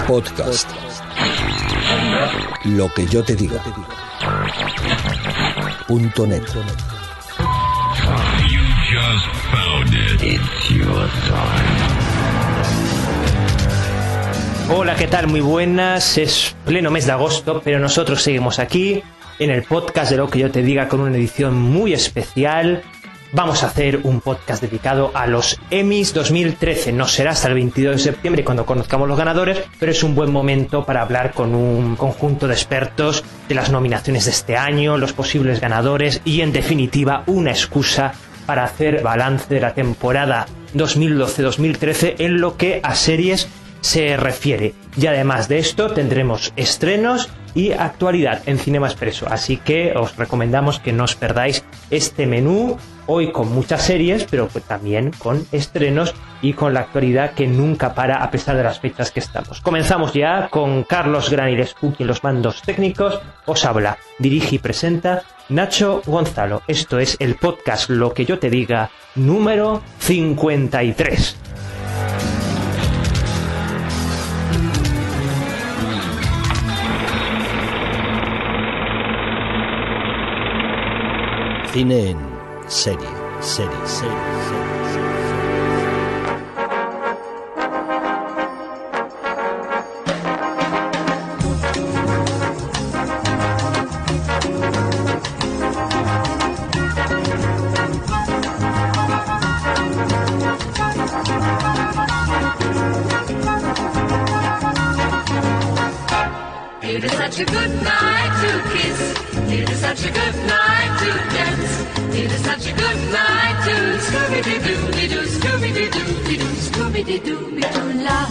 Podcast. Lo que yo te diga. .net. You just found it. It's your time. Hola, ¿qué tal? Muy buenas. Es pleno mes de agosto, pero nosotros seguimos aquí en el podcast de Lo que yo te diga con una edición muy especial. Vamos a hacer un podcast dedicado a los Emmys 2013. No será hasta el 22 de septiembre cuando conozcamos los ganadores, pero es un buen momento para hablar con un conjunto de expertos de las nominaciones de este año, los posibles ganadores y, en definitiva, una excusa para hacer balance de la temporada 2012-2013 en lo que a series se refiere. Y además de esto tendremos estrenos y actualidad en Cinema Expresso, así que os recomendamos que no os perdáis este menú, hoy con muchas series, pero pues también con estrenos y con la actualidad que nunca para a pesar de las fechas que estamos. Comenzamos ya con Carlos Granilescu en los mandos técnicos. Os habla, dirige y presenta Nacho Gonzalo. Esto es el podcast Lo que yo te diga número 53. Cine en serie. It is such a good night to kiss. It is such a good night to dance. It is such a good night to Scooby-Doo-Doo-Doo, Scooby-Doo-Doo-Doo, Scooby-Doo-Doo-Doo love.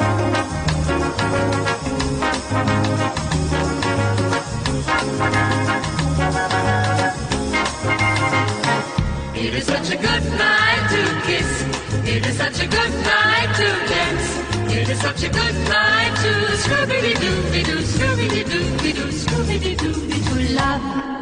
It is such a good night to kiss. It is such a good night to dance. It is such a good night to Scooby-Doo-Doo-Doo, Scooby-Doo-Doo-Doo, Scooby-Doo-Doo-Doo love.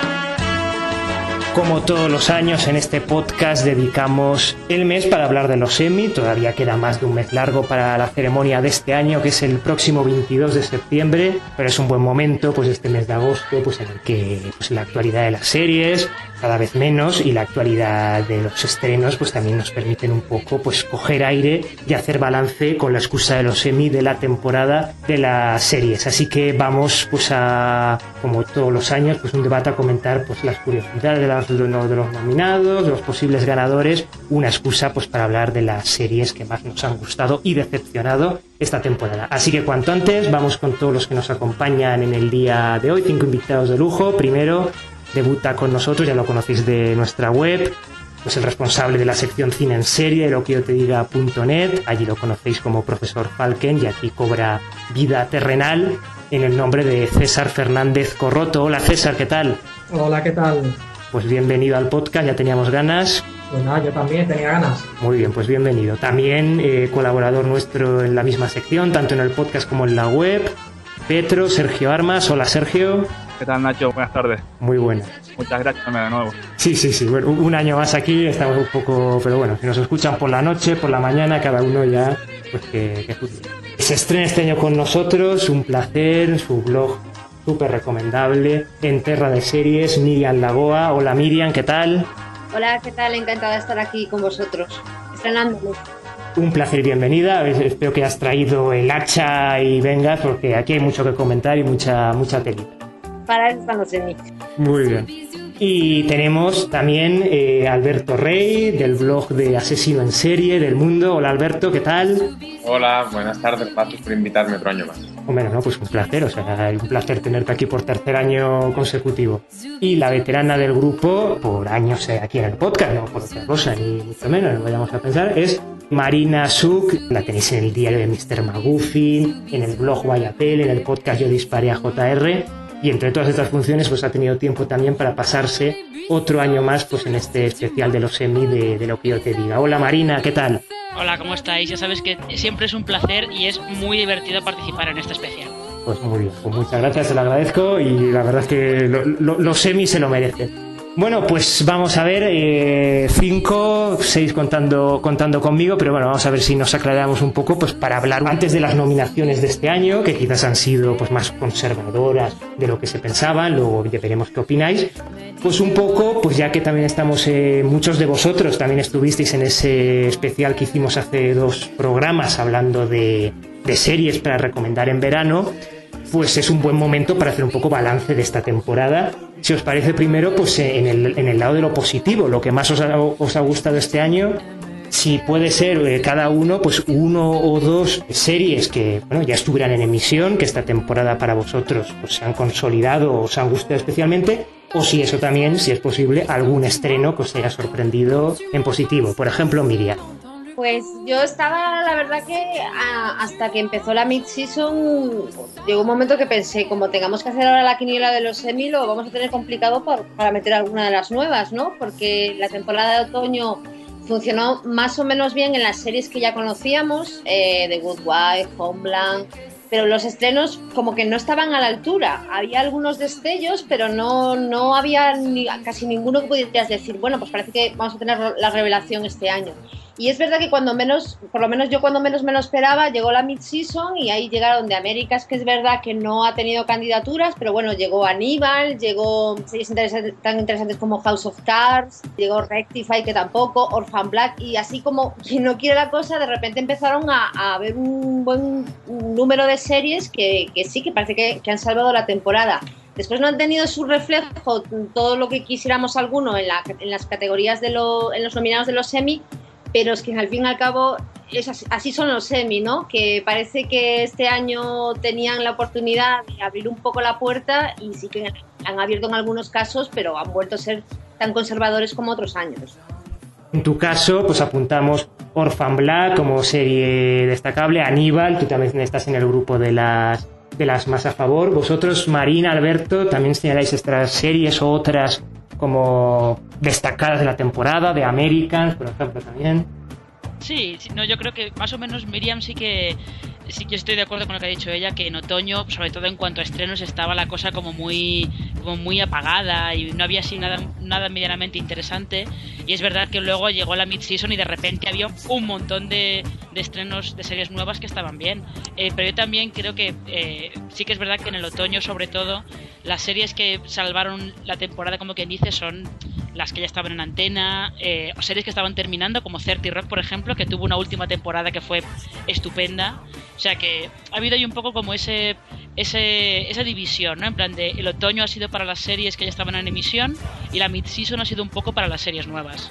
Como todos los años, en este podcast dedicamos el mes para hablar de los Emmy. Todavía queda más de un mes largo para la ceremonia de este año, que es el próximo 22 de septiembre, pero es un buen momento, pues este mes de agosto, pues en el que pues, la actualidad de las series cada vez menos y la actualidad de los estrenos pues también nos permiten un poco pues coger aire y hacer balance con la excusa de los Emmy de la temporada de las series. Así que vamos pues a, como todos los años, pues un debate a comentar pues las curiosidades de los nominados, de los posibles ganadores, una excusa pues para hablar de las series que más nos han gustado y decepcionado esta temporada. Así que cuanto antes vamos con todos los que nos acompañan en el día de hoy, 5 invitados de lujo. Primero debuta con nosotros, ya lo conocéis de nuestra web, pues el responsable de la sección Cine en Serie de Lo que yo te diga.net. Allí lo conocéis como Profesor Falken y aquí cobra vida terrenal en el nombre de César Fernández Corroto. Hola César, ¿qué tal? Hola, ¿qué tal? Pues bienvenido al podcast, ya teníamos ganas. Pues nada, yo también tenía ganas. Muy bien, pues bienvenido. También colaborador nuestro en la misma sección, tanto en el podcast como en la web, Petro, Sergio Armas. Hola Sergio. ¿Qué tal, Nacho? Buenas tardes. Muy buena. Muchas gracias de nuevo. Sí. Bueno, un año más aquí, estamos un poco... Pero bueno, si nos escuchan por la noche, por la mañana, cada uno ya... Pues que se estrena este año con nosotros, un placer, su blog súper recomendable, En Terra de Series, Miriam Lagoa. Hola Miriam, ¿qué tal? Hola, ¿qué tal? Encantada de estar aquí con vosotros, estrenándolo. Un placer y bienvenida. Espero que has traído el hacha y vengas, porque aquí hay mucho que comentar y mucha telita. Para eso están los Emmy. Muy bien. Y tenemos también Alberto Rey, del blog de Asesino en Serie del Mundo. Hola Alberto, ¿qué tal? Hola, buenas tardes, gracias por invitarme otro año más. Hombre, no, pues un placer, un placer tenerte aquí por tercer año consecutivo. Y la veterana del grupo, por años aquí en el podcast, no por otra cosa, ni mucho menos, no vayamos a pensar, es Marina Suk. La tenéis en el diario de Mr. Maguffin, en el blog Guayapel, en el podcast Yo Disparé a JR. Y entre todas estas funciones pues ha tenido tiempo también para pasarse otro año más pues en este especial de los Emmy de Lo que yo te diga. Hola Marina, ¿qué tal? Hola, ¿cómo estáis? Ya sabes que siempre es un placer y es muy divertido participar en este especial. Pues muy bien, pues muchas gracias, se lo agradezco y la verdad es que los Emmy se lo merecen. Bueno, pues vamos a ver, 5, 6 contando conmigo, pero bueno, vamos a ver si nos aclaramos un poco, pues para hablar antes de las nominaciones de este año, que quizás han sido pues más conservadoras de lo que se pensaba, luego ya veremos qué opináis. Pues un poco, pues ya que también estamos, muchos de vosotros también estuvisteis en ese especial que hicimos hace 2 programas hablando de series para recomendar en verano, pues es un buen momento para hacer un poco balance de esta temporada. Si os parece, primero, pues en el lado de lo positivo, lo que más os ha gustado este año, si puede ser cada uno, pues 1 o 2 series que bueno, ya estuvieran en emisión, que esta temporada para vosotros pues, se han consolidado o os han gustado especialmente, o si eso también, si es posible, algún estreno que os haya sorprendido en positivo. Por ejemplo, Miriam. Pues yo estaba, la verdad que hasta que empezó la mid-season, llegó un momento que pensé, como tengamos que hacer ahora la quiniela de los Emmy, lo vamos a tener complicado para meter alguna de las nuevas, ¿no? Porque la temporada de otoño funcionó más o menos bien en las series que ya conocíamos, The Good Wife, Homeland, pero los estrenos como que no estaban a la altura. Había algunos destellos, pero no había casi ninguno que pudieras decir, bueno, pues parece que vamos a tener la revelación este año. Y es verdad que cuando menos, por lo menos yo cuando menos me lo esperaba, llegó la mid-season y ahí llegaron The Americas, que es verdad que no ha tenido candidaturas, pero bueno, llegó Aníbal, llegó series tan interesantes como House of Cards, llegó Rectify, que tampoco, Orphan Black, y así como quien no quiere la cosa, de repente empezaron a haber un buen número de series que sí, que parece que han salvado la temporada. Después no han tenido su reflejo todo lo que quisiéramos alguno en las categorías en los nominados de los Emmy, pero es que al fin y al cabo así son los Emmy, ¿no? Que parece que este año tenían la oportunidad de abrir un poco la puerta y sí que han abierto en algunos casos, pero han vuelto a ser tan conservadores como otros años. En tu caso, pues apuntamos Orphan Black como serie destacable, Aníbal, tú también estás en el grupo de las más a favor. Vosotros, Marina, Alberto, también señaláis estas series o otras como destacadas de la temporada, de Americans, por ejemplo, también. Sí, no, yo creo que más o menos Miriam sí que estoy de acuerdo con lo que ha dicho ella, que en otoño, sobre todo en cuanto a estrenos, estaba la cosa como muy apagada y no había así nada medianamente interesante. Y es verdad que luego llegó la mid-season y de repente había un montón de estrenos de series nuevas que estaban bien. Pero yo también creo que sí que es verdad que en el otoño, sobre todo, las series que salvaron la temporada, como quien dice, son las que ya estaban en antena, o series que estaban terminando, como 30 Rock, por ejemplo, que tuvo una última temporada que fue estupenda. O sea que ha habido ahí un poco como esa división, ¿no? En plan de el otoño ha sido para las series que ya estaban en emisión y la mid-season ha sido un poco para las series nuevas.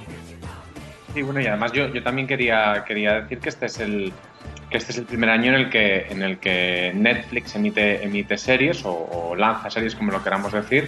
Sí, bueno, y además yo también quería decir que este es el primer año en el que Netflix emite series o lanza series, como lo queramos decir,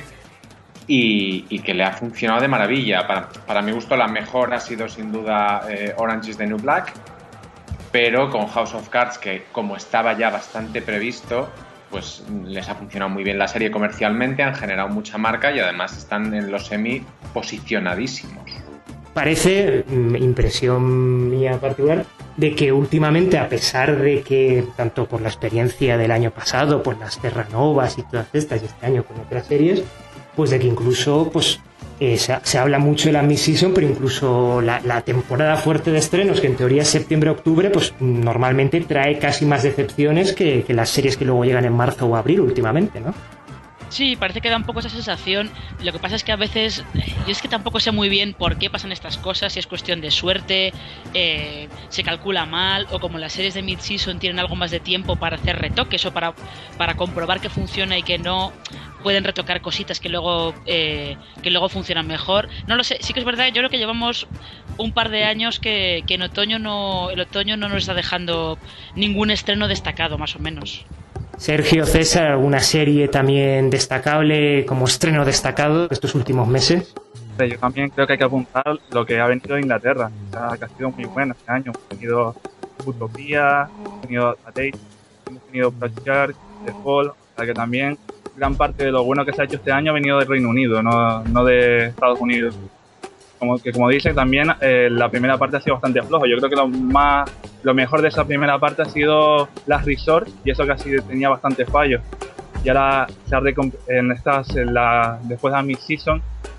y que le ha funcionado de maravilla. Para mi gusto, la mejor ha sido sin duda Orange is the New Black, pero con House of Cards, que como estaba ya bastante previsto, pues les ha funcionado muy bien la serie comercialmente, han generado mucha marca y además están en los Emmy posicionadísimos. Parece, impresión mía particular, de que últimamente, a pesar de que tanto por la experiencia del año pasado, por las Terranovas y todas estas, y este año con otras series, pues de que incluso pues se habla mucho de la mid-season, pero incluso la temporada fuerte de estrenos, que en teoría es septiembre-octubre, pues normalmente trae casi más decepciones que las series que luego llegan en marzo o abril últimamente, ¿no? Sí, parece que da un poco esa sensación. Lo que pasa es que a veces yo es que tampoco sé muy bien por qué pasan estas cosas, si es cuestión de suerte, se calcula mal, o como las series de mid-season tienen algo más de tiempo para hacer retoques o para comprobar que funciona y que no pueden retocar cositas que luego funcionan mejor. No lo sé, sí que es verdad, yo creo que llevamos un par de años que en el otoño no nos está dejando ningún estreno destacado, más o menos. Sergio, César, ¿alguna serie también destacable como estreno destacado de estos últimos meses? Yo también creo que hay que apuntar lo que ha venido de Inglaterra, que ha sido muy bueno este año. Hemos tenido Utopía, hemos tenido A Date, hemos tenido Project, The Fall, o sea que también gran parte de lo bueno que se ha hecho este año ha venido del Reino Unido, no de Estados Unidos. Como dice, también la primera parte ha sido bastante flojo. Yo creo que lo mejor de esa primera parte ha sido Last Resort, y eso casi tenía bastantes fallos. Y ahora después de la mid-season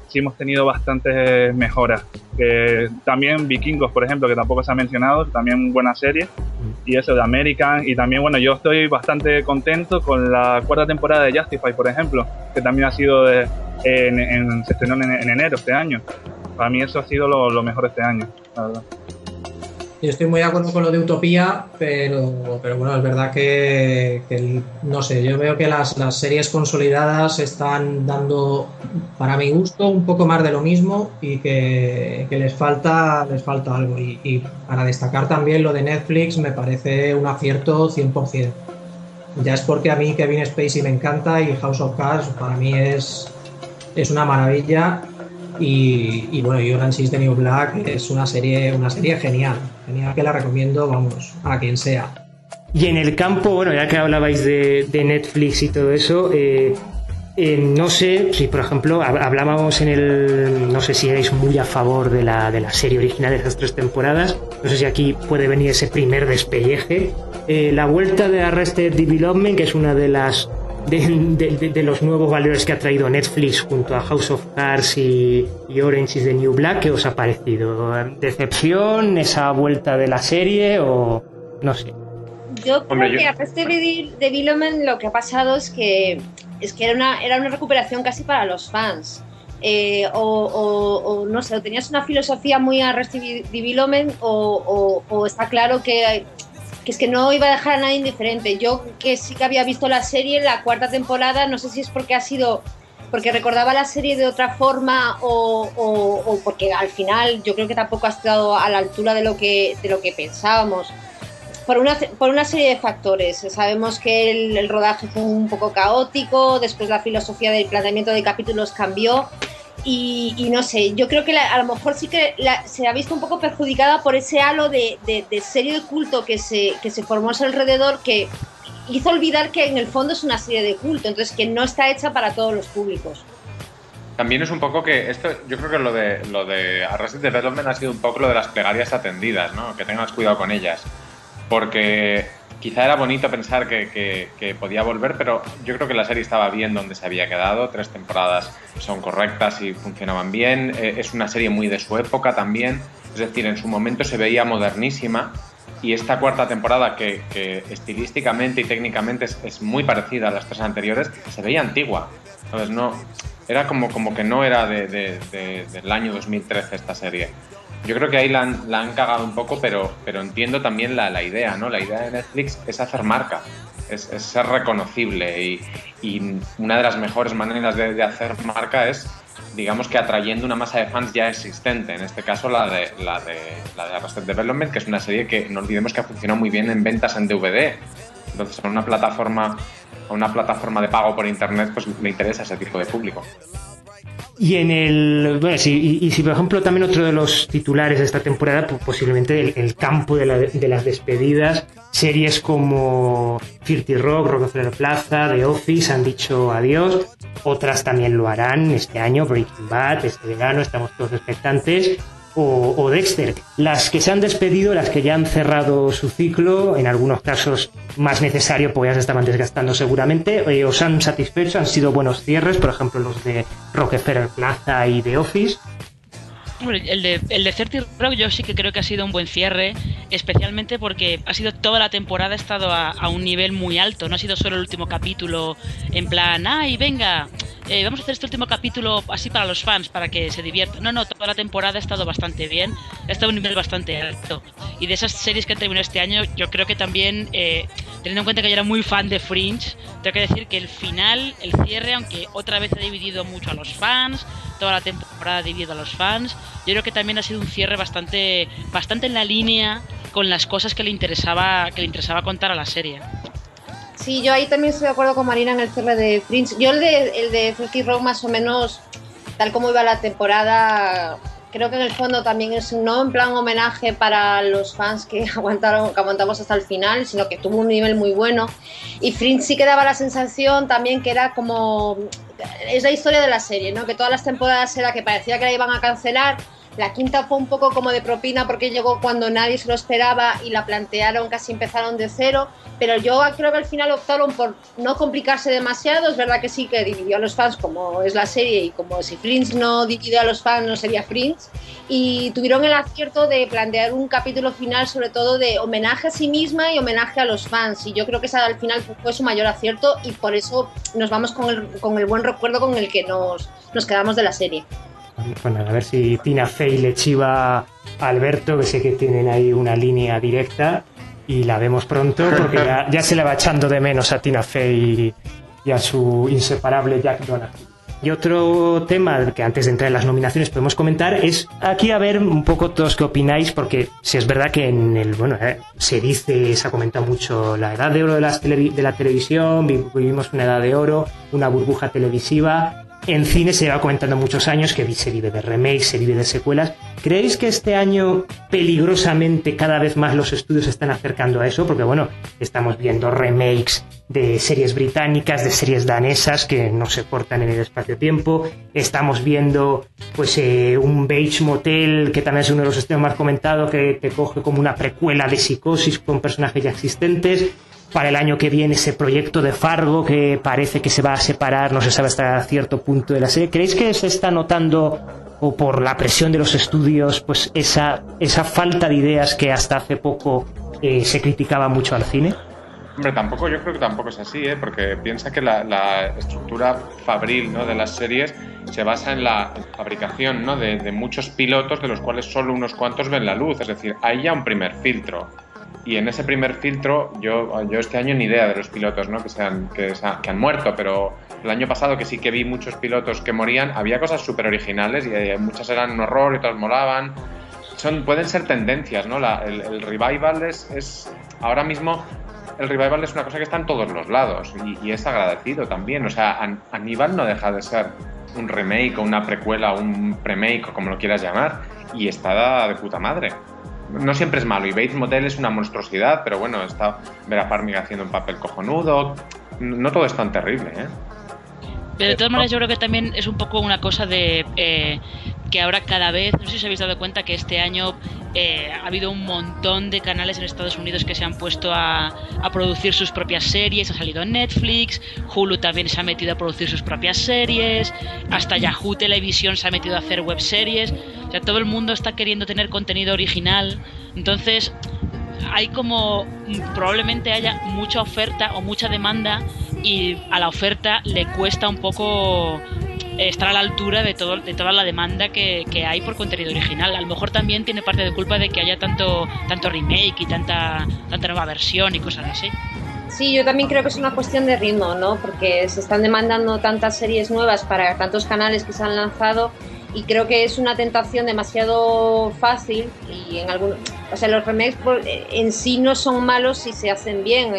sí hemos tenido bastantes mejoras. También Vikingos, por ejemplo, que tampoco se ha mencionado, también buena serie. Y eso de American. Y también, bueno, yo estoy bastante contento con la 4ª temporada de Justify, por ejemplo, que también ha sido se estrenó en enero este año. Para mí eso ha sido lo mejor este año, la verdad. Yo estoy muy de acuerdo con lo de Utopía, pero bueno, es verdad que no sé, yo veo que las series consolidadas están dando, para mi gusto, un poco más de lo mismo y que les falta algo. Y para destacar también lo de Netflix, me parece un acierto 100%. Ya es porque a mí Kevin Spacey me encanta y House of Cards para mí es una maravilla. Y bueno, y Orange is the New Black es una serie genial que la recomiendo, vamos, a quien sea. Y en el campo, bueno, ya que hablabais de Netflix y todo eso, no sé si, por ejemplo, hablábamos no sé si erais muy a favor de la serie original de esas 3 temporadas, no sé si aquí puede venir ese primer despelleje. La vuelta de Arrested Development, que es una de las de los nuevos valores que ha traído Netflix junto a House of Cards y Orange is the New Black, ¿qué os ha parecido? ¿Decepción, esa vuelta de la serie o no sé? Yo creo que Arrested Development lo que ha pasado es que era una recuperación casi para los fans. O no sé, o tenías una filosofía muy Arrested Development o está claro que es que no iba a dejar a nadie indiferente. Yo que sí que había visto la serie, la 4ª temporada, no sé si es porque recordaba la serie de otra forma o porque al final yo creo que tampoco ha estado a la altura de lo que pensábamos. Por una serie de factores. Sabemos que el rodaje fue un poco caótico, después la filosofía del planteamiento de capítulos cambió. Y no sé, yo creo que a lo mejor sí que se ha visto un poco perjudicada por ese halo de serie de culto que se formó a su alrededor, que hizo olvidar que en el fondo es una serie de culto, entonces que no está hecha para todos los públicos. También es un poco que esto, yo creo que lo de Arrested Development ha sido un poco lo de las plegarias atendidas, ¿no? Que tengas cuidado con ellas, porque quizá era bonito pensar que podía volver, pero yo creo que la serie estaba bien donde se había quedado. 3 temporadas son correctas y funcionaban bien. Es una serie muy de su época también. Es decir, en su momento se veía modernísima. Y esta 4ª temporada, que estilísticamente y técnicamente es muy parecida a las 3 anteriores, se veía antigua. Entonces era como que no era del año 2013 esta serie. Yo creo que ahí la han cagado un poco, pero entiendo también la idea, ¿no? La idea de Netflix es hacer marca, es ser reconocible y una de las mejores maneras de hacer marca es, digamos que atrayendo una masa de fans ya existente, en este caso la de Arrested Development, que es una serie que no olvidemos que ha funcionado muy bien en ventas en DVD. Entonces a una plataforma de pago por internet pues le interesa ese tipo de público. Y si por ejemplo también otro de los titulares de esta temporada, pues posiblemente el campo de las despedidas, series como 30 Rock, Rockefeller Plaza, The Office han dicho adiós, otras también lo harán este año, Breaking Bad, este verano, estamos todos expectantes, o Dexter. Las que se han despedido, las que ya han cerrado su ciclo, en algunos casos más necesario porque ya se estaban desgastando seguramente, os han satisfecho, han sido buenos cierres, por ejemplo los de Rockefeller Plaza y The Office. El de 30 Rock yo sí que creo que ha sido un buen cierre, especialmente porque ha sido toda la temporada, ha estado a un nivel muy alto, no ha sido solo el último capítulo en plan, ¡ay, venga! Vamos a hacer este último capítulo así para los fans, para que se diviertan. No, toda la temporada ha estado bastante bien, ha estado a un nivel bastante alto. Y de esas series que han terminado este año, yo creo que también, teniendo en cuenta que yo era muy fan de Fringe, tengo que decir que el final, el cierre, aunque otra vez ha dividido mucho a los fans, toda la temporada ha dividido a los fans, yo creo que también ha sido un cierre bastante en la línea con las cosas que le interesaba contar a la serie. Sí, yo ahí también estoy de acuerdo con Marina en el cierre de Fringe. Yo el de 30 Rock más o menos, tal como iba la temporada, creo que en el fondo también es no en plan homenaje para los fans que aguantamos hasta el final, sino que tuvo un nivel muy bueno. Y Fringe sí que daba la sensación también que era como... Es la historia de la serie, ¿no? Que todas las temporadas era que parecía que la iban a cancelar, La quinta fue un poco como de propina porque llegó cuando nadie se lo esperaba y la plantearon, casi empezaron de cero, pero yo creo que al final optaron por no complicarse demasiado. Es verdad que sí que dividió a los fans como es la serie, y como si Friends no divide a los fans no sería Friends, y tuvieron el acierto de plantear un capítulo final sobre todo de homenaje a sí misma y homenaje a los fans, y yo creo que esa al final fue su mayor acierto, y por eso nos vamos con el buen recuerdo con el que nos quedamos de la serie. Bueno, a ver si Tina Fey le chiva a Alberto, que sé que tienen ahí una línea directa y la vemos pronto, porque ya se le va echando de menos a Tina Fey y a su inseparable Jack Donaghy. Y otro tema que antes de entrar en las nominaciones podemos comentar es aquí a ver un poco todos qué opináis, porque si es verdad que en el se ha comentado mucho la edad de oro de la televisión, vivimos una edad de oro, una burbuja televisiva. En cine se lleva comentando muchos años que se vive de remakes, se vive de secuelas. ¿Creéis que este año peligrosamente cada vez más los estudios se están acercando a eso? Porque bueno, estamos viendo remakes de series británicas, de series danesas que no se cortan en el espacio-tiempo. Estamos viendo pues un Bates Motel, que también es uno de los estrenos más comentados, que te coge como una precuela de Psicosis con personajes ya existentes. Para el año que viene ese proyecto de Fargo que parece que se va a separar, no se sabe hasta cierto punto de la serie. ¿Creéis que se está notando, o por la presión de los estudios, pues esa falta de ideas que hasta hace poco se criticaba mucho al cine? Hombre, yo creo que tampoco es así, porque piensa que la estructura fabril, ¿no?, de las series se basa en la fabricación, ¿no?, de muchos pilotos, de los cuales solo unos cuantos ven la luz. Es decir, hay ya un primer filtro. Y en ese primer filtro, yo este año ni idea de los pilotos, ¿no?, que han muerto, pero el año pasado que sí que vi muchos pilotos que morían, había cosas súper originales y muchas eran un horror y todas molaban. Pueden ser tendencias, ¿no? El revival es ahora mismo, el revival es una cosa que está en todos los lados y es agradecido también. O sea, Aníbal no deja de ser un remake o una precuela o un remake o como lo quieras llamar, y está de puta madre. No siempre es malo, y Bates Motel es una monstruosidad, pero bueno, está Vera Farmiga haciendo un papel cojonudo. No todo es tan terrible, ¿eh? Pero de todas maneras yo creo que también es un poco una cosa de que ahora cada vez, no sé si os habéis dado cuenta que este año ha habido un montón de canales en Estados Unidos que se han puesto a producir sus propias series. Ha salido Netflix, Hulu también se ha metido a producir sus propias series, hasta Yahoo Televisión se ha metido a hacer webseries. O sea, todo el mundo está queriendo tener contenido original. Entonces hay como, probablemente haya mucha oferta o mucha demanda, y a la oferta le cuesta un poco estar a la altura de toda la demanda que hay por contenido original. A lo mejor también tiene parte de culpa de que haya tanto remake y tanta nueva versión y cosas así. Sí, yo también creo que es una cuestión de ritmo, ¿no? Porque se están demandando tantas series nuevas para tantos canales que se han lanzado, y creo que es una tentación demasiado fácil. Y en algunos, o sea, los remakes en sí no son malos si se hacen bien.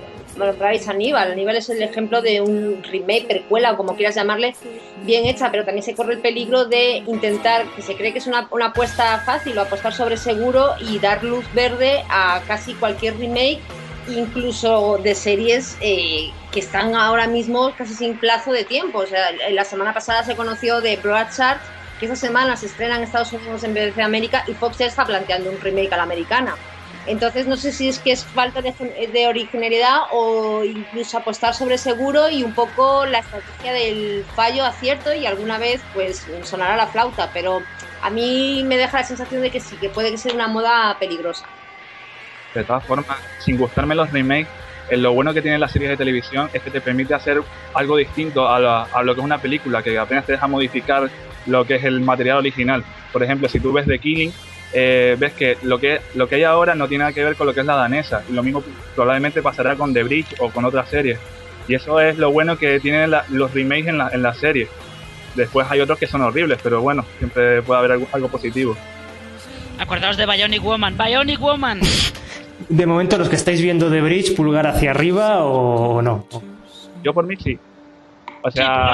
Aníbal es el ejemplo de un remake, precuela o como quieras llamarle, bien hecha, pero también se corre el peligro de intentar, que se cree que es una apuesta fácil, o apostar sobre seguro y dar luz verde a casi cualquier remake, incluso de series que están ahora mismo casi sin plazo de tiempo. O sea, la semana pasada se conoció de Broadchurch, que esa semana se estrena en Estados Unidos en BBC América, y Fox ya está planteando un remake a la americana. Entonces no sé si es que es falta de originalidad o incluso apostar sobre seguro y un poco la estrategia del fallo acierto, y alguna vez pues sonará la flauta, pero a mí me deja la sensación de que sí, que puede ser una moda peligrosa. De todas formas, sin gustarme los remakes, lo bueno que tienen las series de televisión es que te permite hacer algo distinto a lo que es una película, que apenas te deja modificar lo que es el material original. Por ejemplo, si tú ves The Killing, ves que lo que hay ahora no tiene nada que ver con lo que es la danesa, y lo mismo probablemente pasará con The Bridge o con otras series, y eso es lo bueno que tienen los remakes en las series. Después hay otros que son horribles, pero bueno, siempre puede haber algo positivo. Acordaos de Bionic Woman. De momento, los que estáis viendo The Bridge, pulgar hacia arriba o no. Yo por mí sí. O sea,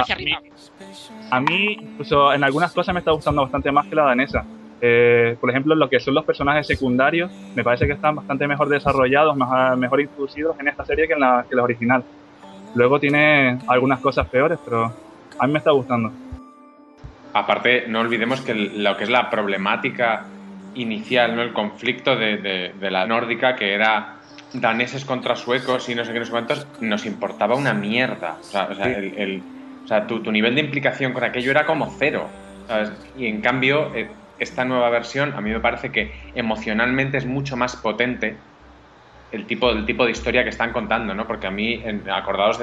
a mí incluso en algunas cosas me está gustando bastante más que la danesa. Por ejemplo, lo que son los personajes secundarios, me parece que están bastante mejor desarrollados, mejor introducidos en esta serie que la original. Luego tiene algunas cosas peores, pero a mí me está gustando. aparte, no olvidemos que lo que es la problemática inicial, ¿no? El conflicto de la nórdica, que era daneses contra suecos y no sé qué, no sé cuántos, nos importaba una mierda. O sea, tu nivel de implicación con aquello era como cero, ¿sabes? Y en cambio, esta nueva versión a mí me parece que emocionalmente es mucho más potente el tipo de historia que están contando, ¿no? Porque a mí, acordaos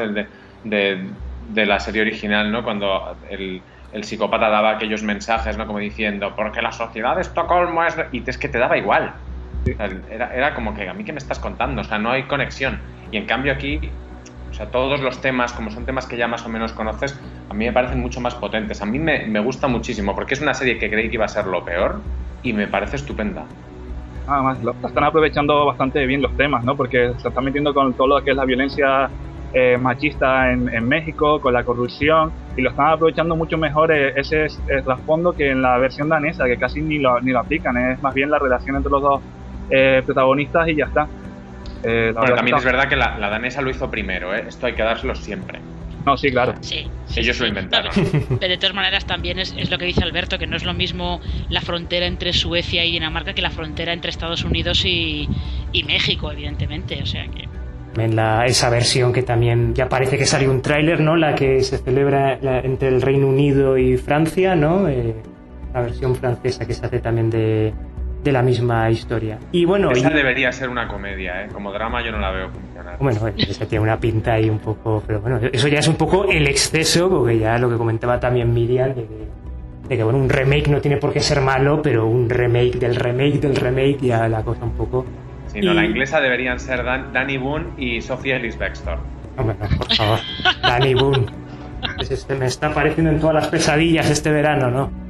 de la serie original, ¿no? Cuando el psicópata daba aquellos mensajes, ¿no? Como diciendo, porque la sociedad de Estocolmo es... Y es que te daba igual. O sea, era como que, ¿a mí qué me estás contando? O sea, no hay conexión. Y en cambio aquí, o sea, todos los temas, como son temas que ya más o menos conoces, a mí me parecen mucho más potentes. A mí me gusta muchísimo, porque es una serie que creí que iba a ser lo peor y me parece estupenda. Además, están aprovechando bastante bien los temas, ¿no? Porque se están metiendo con todo lo que es la violencia machista en México, con la corrupción, y lo están aprovechando mucho mejor ese trasfondo que en la versión danesa, que casi ni lo aplican. Es más bien la relación entre los dos protagonistas y ya está. Bueno, también es verdad que la danesa lo hizo primero, ¿eh? Esto hay que dárselo siempre. No, sí, claro. Sí, ellos lo inventaron. Pero de todas maneras también es lo que dice Alberto, que no es lo mismo la frontera entre Suecia y Dinamarca que la frontera entre Estados Unidos y México, evidentemente. O sea que... En esa versión que también ya parece que salió un tráiler, ¿no? La que se celebra entre el Reino Unido y Francia, ¿no? La versión francesa que se hace también de la misma historia. Y bueno, esa debería ser una comedia, ¿eh? Como drama yo no la veo funcionar. Bueno, esa tiene una pinta ahí un poco, pero bueno, eso ya es un poco el exceso, porque ya lo que comentaba también Miriam, de que bueno, un remake no tiene por qué ser malo, pero un remake del remake ya la cosa un poco... Sí, no, la inglesa deberían ser Danny Boone y Sophia Ellis-Bextor. Hombre, no, por favor, Danny Boone. Me está apareciendo en todas las pesadillas este verano, ¿no?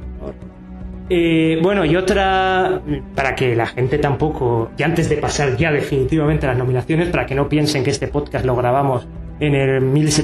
Bueno, y otra, para que la gente tampoco, y antes de pasar ya definitivamente a las nominaciones, para que no piensen que este podcast lo grabamos en el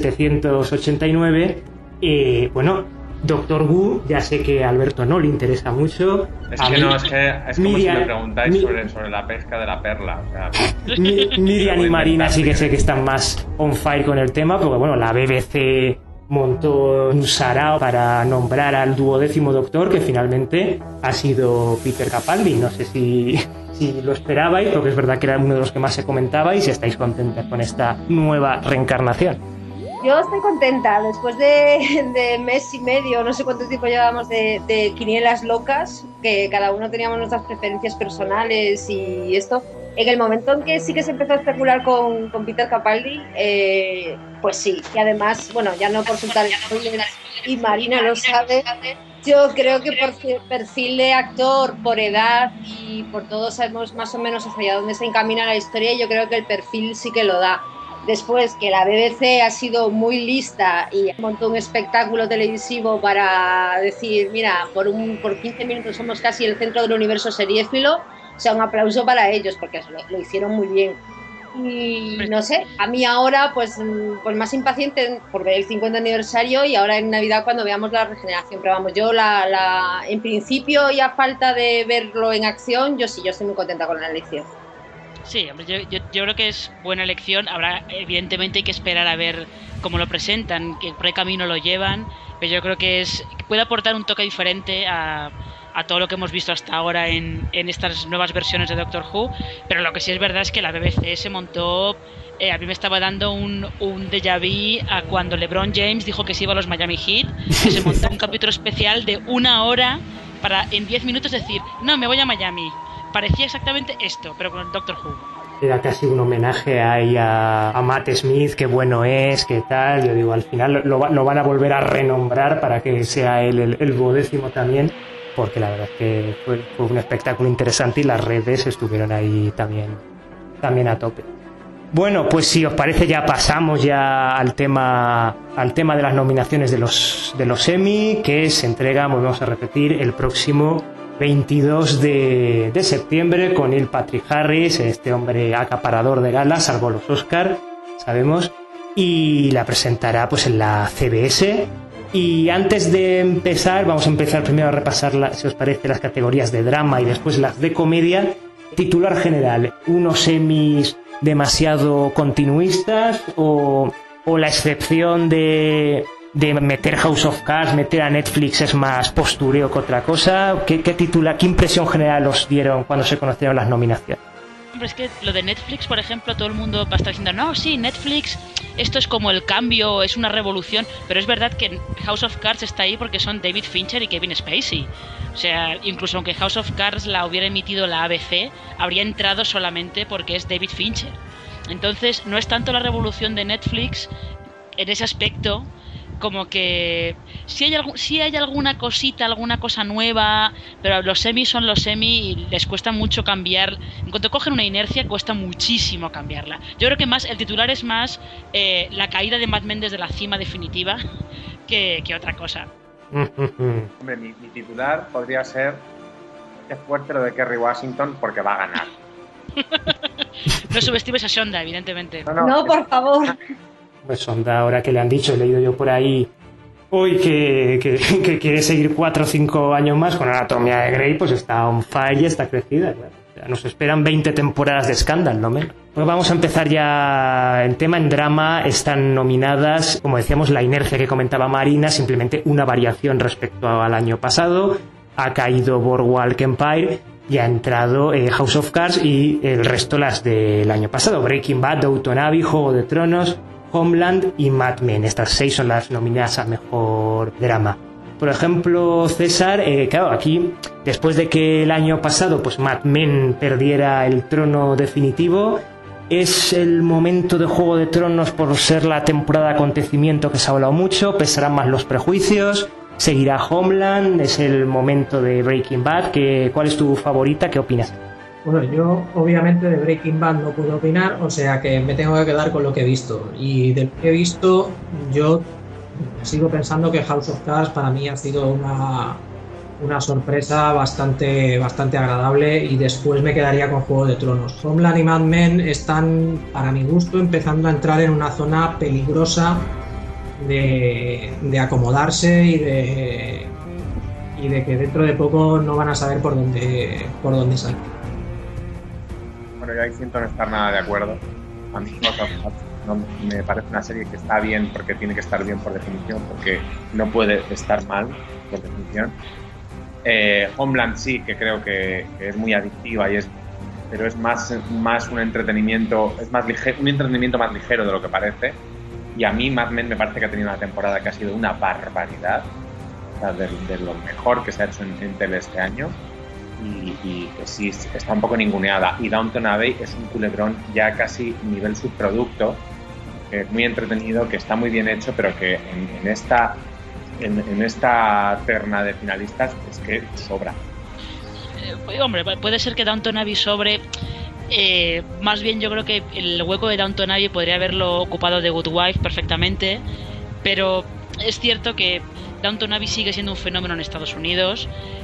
1789, bueno, Doctor Who, ya sé que a Alberto no le interesa mucho. Es como si me preguntáis sobre la pesca de la perla. O sea, Miriam y Marina sí que sé que están más on fire con el tema, porque bueno, la BBC montó un sarao para nombrar al 12º Doctor, que finalmente ha sido Peter Capaldi. No sé si lo esperabais, porque es verdad que era uno de los que más se comentaba, y si estáis contentos con esta nueva reencarnación. Yo estoy contenta, después de mes y medio, no sé cuánto tiempo llevamos de quinielas locas, que cada uno teníamos nuestras preferencias personales y esto. En el momento en que sí que se empezó a especular con Peter Capaldi, pues sí, y además, bueno, ya no por soltar spoilers, y Marina lo sabe, yo creo que por perfil de actor, por edad y por todo sabemos más o menos hacia dónde se encamina la historia, yo creo que el perfil sí que lo da. Después que la BBC ha sido muy lista y montó un espectáculo televisivo para decir, mira, por 15 minutos somos casi el centro del universo seriéfilo, o sea, un aplauso para ellos porque lo hicieron muy bien. Y no sé, a mí ahora pues más impaciente por ver el 50 aniversario y ahora en Navidad cuando veamos la regeneración, pero vamos, yo en principio y a falta de verlo en acción, yo estoy muy contenta con la elección. Sí, hombre, yo creo que es buena elección. Evidentemente hay que esperar a ver cómo lo presentan, que por qué camino lo llevan, pero yo creo que puede aportar un toque diferente a todo lo que hemos visto hasta ahora en estas nuevas versiones de Doctor Who. Pero lo que sí es verdad es que la BBC se montó, a mí me estaba dando un déjà vu a cuando LeBron James dijo que se iba a los Miami Heat, que se montó un capítulo especial de 1 hora para en 10 minutos decir, no, me voy a Miami. Parecía exactamente esto, pero con el Doctor Who. Era casi un homenaje ahí a Matt Smith, qué bueno es, qué tal. Yo digo, al final lo van a volver a renombrar para que sea él el 12º también, porque la verdad es que fue un espectáculo interesante y las redes estuvieron ahí también a tope. Bueno, pues si os parece ya pasamos ya al tema de las nominaciones de los Emmy, que se entregan, volvemos a repetir, el próximo 22 de septiembre con Neil Patrick Harris, este hombre acaparador de galas, salvo los Oscar, sabemos, y la presentará pues en la CBS. Y antes de empezar, vamos a empezar primero a repasar, si os parece, las categorías de drama y después las de comedia. Titular general, unos Emmys demasiado continuistas o la excepción de de meter House of Cards, meter a Netflix es más postureo que otra cosa? ¿Qué impresión general os dieron cuando se conocieron las nominaciones? Hombre, es que lo de Netflix, por ejemplo, todo el mundo va a estar diciendo, no, sí, Netflix, esto es como el cambio, es una revolución, pero es verdad que House of Cards está ahí porque son David Fincher y Kevin Spacey. O sea, incluso aunque House of Cards la hubiera emitido la ABC, habría entrado solamente porque es David Fincher. Entonces, no es tanto la revolución de Netflix en ese aspecto, como que sí hay alguna cosita, alguna cosa nueva, pero los semis son los semi y les cuesta mucho cambiar. En cuanto cogen una inercia, cuesta muchísimo cambiarla. Yo creo que más el titular es más la caída de Mad Men desde la cima definitiva que otra cosa. Hombre, mi titular podría ser: qué fuerte lo de Kerry Washington porque va a ganar. No subestimes a Shonda, evidentemente. No, por favor. Pues Sonda, ahora que le han dicho, he leído yo por ahí hoy que quiere seguir 4 o 5 años más con Anatomía de Grey, pues está on fire y está crecida. Claro. O sea, nos esperan 20 temporadas de Scandal, no menos. Pues vamos a empezar ya en tema. En drama están nominadas, como decíamos, La inercia que comentaba Marina, simplemente una variación respecto al año pasado. Ha caído Boardwalk Empire y ha entrado House of Cards y el resto las del año pasado. Breaking Bad, Downton Abbey, Juego de Tronos, Homeland y Mad Men. Estas 6 son las nominadas a mejor drama. Por ejemplo, César, claro, aquí, después de que el año pasado pues Mad Men perdiera el trono definitivo, ¿es el momento de Juego de Tronos por ser la temporada de acontecimiento que se ha hablado mucho? ¿Pesarán más los prejuicios? ¿Seguirá Homeland? ¿Es el momento de Breaking Bad? ¿Cuál es tu favorita? ¿Qué opinas? Bueno, yo obviamente de Breaking Bad no puedo opinar, o sea que me tengo que quedar con lo que he visto. Y de lo que he visto, yo sigo pensando que House of Cards para mí ha sido una sorpresa bastante agradable, y después me quedaría con Juego de Tronos. Homeland y Mad Men están, para mi gusto, empezando a entrar en una zona peligrosa de acomodarse y de que dentro de poco no van a saber por dónde salir. Bueno, yo ahí siento no estar nada de acuerdo. A mí no me parece una serie que está bien porque tiene que estar bien por definición, porque no puede estar mal por definición. Homeland sí, que creo que es muy adictiva, pero es más un entretenimiento, un entretenimiento más ligero de lo que parece. Y a mí Mad Men me parece que ha tenido una temporada que ha sido una barbaridad, o sea, de lo mejor que se ha hecho en tele este año. Y que sí está un poco ninguneada. Y Downton Abbey es un culebrón ya casi nivel subproducto, que es muy entretenido, que está muy bien hecho, pero que en esta terna de finalistas es que sobra. Hombre, puede ser que Downton Abbey sobre. Más bien yo creo que el hueco de Downton Abbey podría haberlo ocupado The Good Wife perfectamente, pero es cierto que Downton Abbey sigue siendo un fenómeno en Estados Unidos.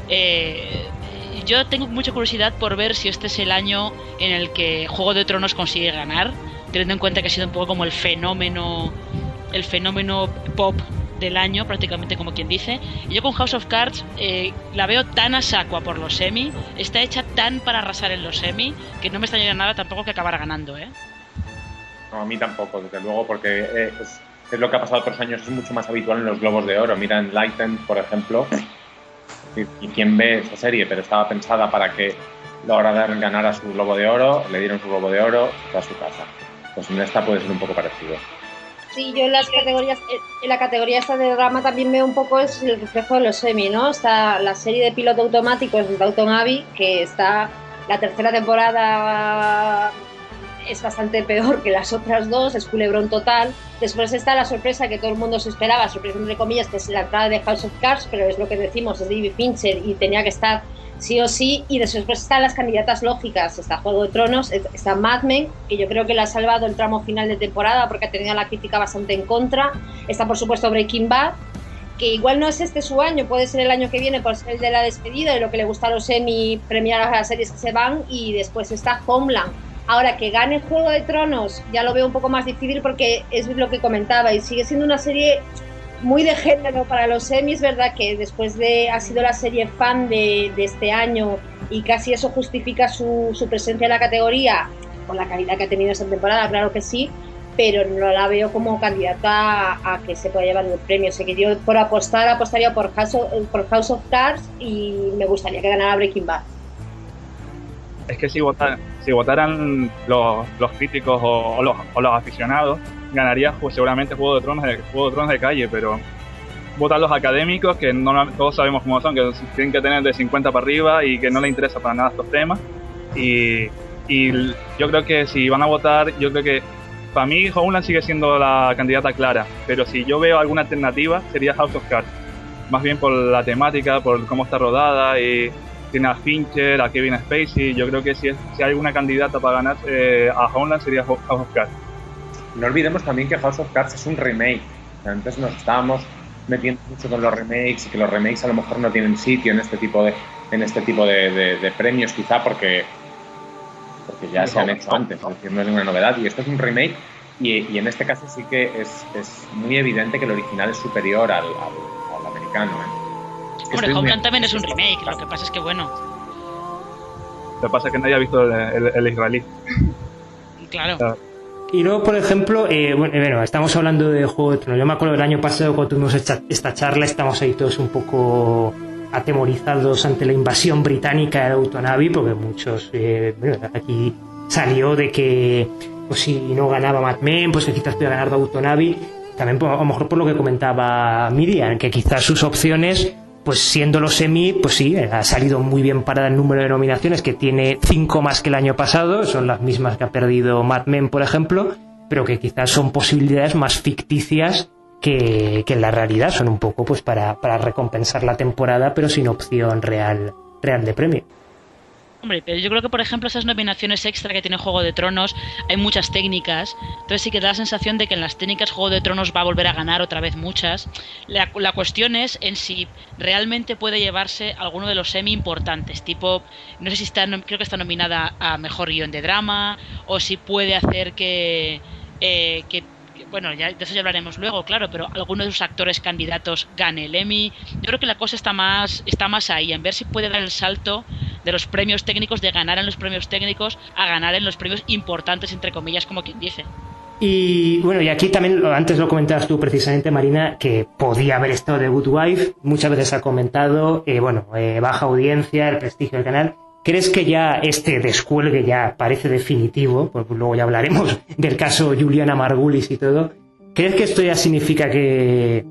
Yo tengo mucha curiosidad por ver si este es el año en el que Juego de Tronos consigue ganar, teniendo en cuenta que ha sido un poco como el fenómeno pop del año, prácticamente, como quien dice. Y yo con House of Cards la veo tan a saco por los semi, está hecha tan para arrasar en los semi, que no me extrañaría nada tampoco que acabara ganando, ¿eh? No, a mí tampoco, desde luego, porque es lo que ha pasado otros años, es mucho más habitual en los Globos de Oro. Mira, en Enlightened, por ejemplo, y quien ve esa serie, pero estaba pensada para que Laura Dern ganara su Globo de Oro, le dieron su Globo de Oro, fue a su casa. Pues en esta puede ser un poco parecido. Sí, yo en la categoría esta de drama también veo un poco el reflejo de los semi, ¿no? Está la serie de piloto automáticos de Downton Abbey, que está la tercera temporada, es bastante peor que las otras dos, es culebrón total. Después está la sorpresa que todo el mundo se esperaba, sorpresa entre comillas, que es la entrada de House of Cards, pero es lo que decimos, es David Fincher y tenía que estar sí o sí. Y después están las candidatas lógicas, está Juego de Tronos, está Mad Men, que yo creo que la ha salvado el tramo final de temporada porque ha tenido la crítica bastante en contra. Está por supuesto Breaking Bad, que igual no es este su año, puede ser el año que viene por ser el de la despedida y lo que le gusta a los Emmy, premiar a las series que se van. Y después está Homeland. Ahora, que gane Juego de Tronos ya lo veo un poco más difícil porque es lo que comentaba y sigue siendo una serie muy de género para los Emmy. Es verdad que después ha sido la serie fan de este año y casi eso justifica su presencia en la categoría por la calidad que ha tenido esta temporada, claro que sí, pero no la veo como candidata a que se pueda llevar el premio. Sé que yo por apostaría por House of Cards y me gustaría que ganara Breaking Bad. Es que si votaran los críticos o los aficionados, ganaría seguramente Juego de Tronos de calle, pero votan los académicos, que todos sabemos cómo son, que tienen que tener de 50 para arriba y que no les interesa para nada estos temas. Y yo creo que si van a votar, yo creo que para mí Homeland sigue siendo la candidata clara, pero si yo veo alguna alternativa sería House of Cards, más bien por la temática, por cómo está rodada, y tiene a Fincher, a Kevin Spacey. Yo creo que si hay alguna candidata para ganar a Homeland sería House of Cards. No olvidemos también que House of Cards es un remake. Antes nos estábamos metiendo mucho con los remakes y que los remakes a lo mejor no tienen sitio en este tipo de premios, quizá porque ya se han hecho antes, es decir, no es ninguna novedad, y esto es un remake y en este caso sí que es muy evidente que el original es superior al americano. Hombre, Homeland también es un remake, lo que pasa es que bueno. Lo que pasa es que nadie ha visto el israelí. Claro. Y luego, por ejemplo, bueno, estamos hablando de Juego de Tronos. Yo me acuerdo del año pasado cuando tuvimos esta charla, estamos ahí todos un poco atemorizados ante la invasión británica de Downton Abbey, porque muchos, aquí salió de que pues si no ganaba Mad Men, pues que quizás podía ganar Downton Abbey. También a lo mejor por lo que comentaba Miriam, que quizás sus opciones, pues siendo los Emmy, pues sí, ha salido muy bien para el número de nominaciones, que tiene 5 más que el año pasado, son las mismas que ha perdido Mad Men, por ejemplo, pero que quizás son posibilidades más ficticias que en la realidad, son un poco pues para recompensar la temporada, pero sin opción real de premio. Hombre, pero yo creo que, por ejemplo, esas nominaciones extra que tiene Juego de Tronos, hay muchas técnicas, entonces sí que da la sensación de que en las técnicas Juego de Tronos va a volver a ganar otra vez muchas. La cuestión es en si realmente puede llevarse alguno de los semi importantes, tipo, no sé si creo que está nominada a Mejor Guión de Drama, o si puede hacer que bueno, ya de eso ya hablaremos luego, claro, pero alguno de sus actores candidatos gane el Emmy. Yo creo que la cosa está más ahí, en ver si puede dar el salto de los premios técnicos, de ganar en los premios técnicos a ganar en los premios importantes, entre comillas, como quien dice. Y bueno, y aquí también, antes lo comentabas tú precisamente, Marina, que podía haber estado The Good Wife, muchas veces ha comentado, baja audiencia, el prestigio del canal. ¿Crees que ya este descuelgue ya parece definitivo? Pues luego ya hablaremos del caso Juliana Margulis y todo. ¿Crees que esto ya significa que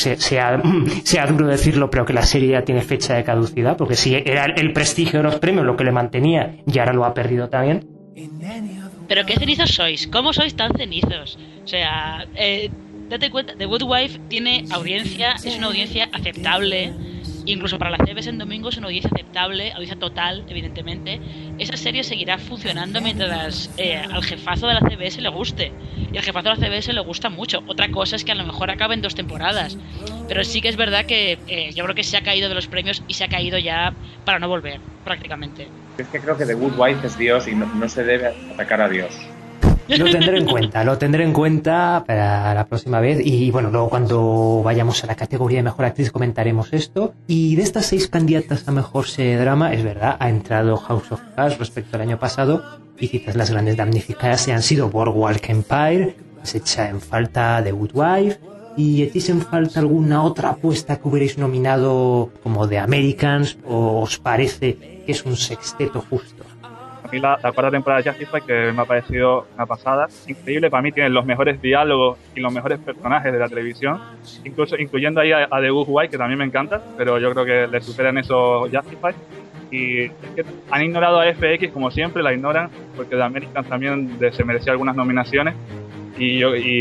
sea duro decirlo, pero que la serie ya tiene fecha de caducidad? Porque si era el prestigio de los premios lo que le mantenía y ahora lo ha perdido también. ¿Pero qué cenizos sois? ¿Cómo sois tan cenizos? O sea, date cuenta, The Good Wife tiene audiencia, es una audiencia aceptable. Incluso para la CBS en domingo es una audiencia aceptable, audiencia total, evidentemente. Esa serie seguirá funcionando mientras al jefazo de la CBS le guste. Y al jefazo de la CBS le gusta mucho. Otra cosa es que a lo mejor acabe en 2 temporadas. Pero sí que es verdad que yo creo que se ha caído de los premios y se ha caído ya para no volver, prácticamente. Es que creo que The Good Wife es Dios y no se debe atacar a Dios. Lo tendré en cuenta para la próxima vez, y bueno, luego cuando vayamos a la categoría de Mejor Actriz comentaremos esto. Y de estas 6 candidatas a Mejor Serie de Drama, es verdad, ha entrado House of Cards respecto al año pasado, y quizás las grandes damnificadas han sido Boardwalk Empire, se echa en falta The Good Wife, y ¿echáis en falta alguna otra apuesta que hubierais nominado como The Americans, o os parece que es un sexteto justo? A mí la cuarta temporada de Justify, que me ha parecido una pasada, increíble. Para mí tienen los mejores diálogos y los mejores personajes de la televisión, incluyendo ahí a The Good Wife, que también me encanta, pero yo creo que le superan eso Justify. Y es que han ignorado a FX como siempre, la ignoran, porque The Americans también se merecía algunas nominaciones, y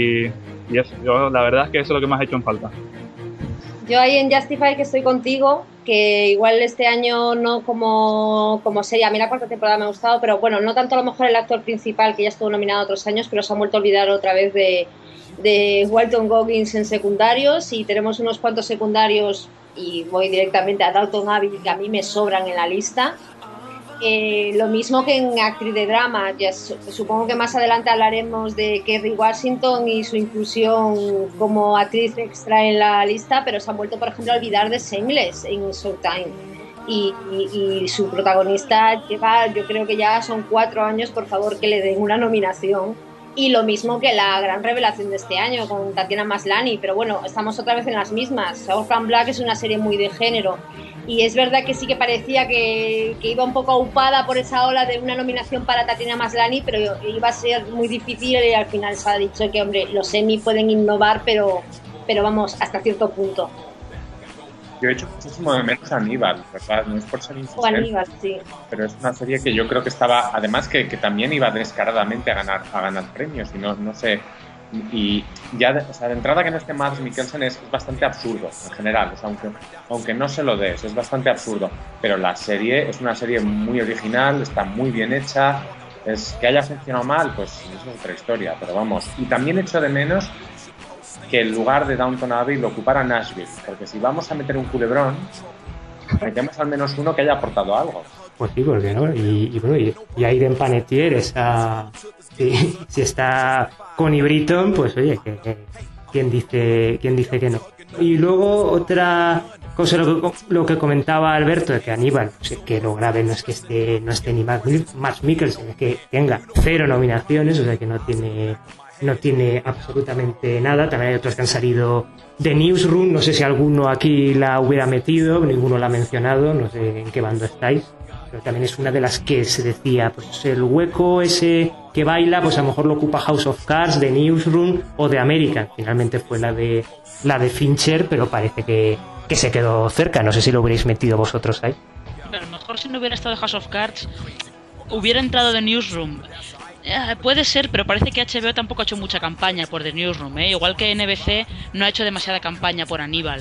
yo la verdad es que eso es lo que más he hecho en falta. Yo ahí en Justify que estoy contigo, que igual este año no como serie, a mí la cuarta temporada me ha gustado, pero bueno, no tanto a lo mejor el actor principal, que ya estuvo nominado otros años, pero se han vuelto a olvidar otra vez de Walton Goggins en secundarios, y tenemos unos cuantos secundarios, y voy directamente a Downton Abbey, que a mí me sobran en la lista. Lo mismo que en actriz de drama, ya supongo que más adelante hablaremos de Kerry Washington y su inclusión como actriz extra en la lista, pero se han vuelto, por ejemplo, a olvidar de Shameless en Showtime, y su protagonista lleva, yo creo que ya son 4 años, por favor, que le den una nominación, Y lo mismo que la gran revelación de este año con Tatiana Maslany, pero bueno, estamos otra vez en las mismas. Orphan Black es una serie muy de género y es verdad que sí que parecía que iba un poco aupada por esa ola de una nominación para Tatiana Maslany, pero iba a ser muy difícil y al final se ha dicho que, hombre, los Emmy pueden innovar, pero vamos, hasta cierto punto. Yo he hecho muchísimo de menos a Aníbal, ¿verdad? No es por ser insistente, O Aníbal, sí. pero es una serie que yo creo que estaba, además que también iba descaradamente a ganar premios y no sé, y ya o sea, de entrada que no esté Mads Mikkelsen es bastante absurdo en general, o sea, aunque no se lo des, es bastante absurdo, pero la serie es una serie muy original, está muy bien hecha, es que haya funcionado mal, pues es otra historia, pero vamos, y también echo de menos que el lugar de Downton Abbey lo ocupara Nashville, porque si vamos a meter un culebrón, metemos al menos uno que haya aportado algo. Pues sí, porque no, y bueno, y Aiden Panettiere está, si está Connie Britton, pues oye, ¿quién dice que no? Y luego otra cosa, lo que comentaba Alberto, de que Aníbal, pues, que lo grave no es que no esté ni Mads Mikkelsen, es que tenga 0 nominaciones, o sea que no tiene absolutamente nada. También hay otros que han salido de Newsroom, no sé si alguno aquí la hubiera metido, ninguno la ha mencionado, no sé en qué bando estáis, pero también es una de las que se decía, pues el hueco ese que baila, pues a lo mejor lo ocupa House of Cards, de Newsroom o de American. Finalmente fue la de Fincher, pero parece que se quedó cerca, no sé si lo hubierais metido vosotros ahí. A lo mejor si no hubiera estado House of Cards hubiera entrado de Newsroom. Puede ser, pero parece que HBO tampoco ha hecho mucha campaña por The Newsroom, igual que NBC no ha hecho demasiada campaña por Aníbal,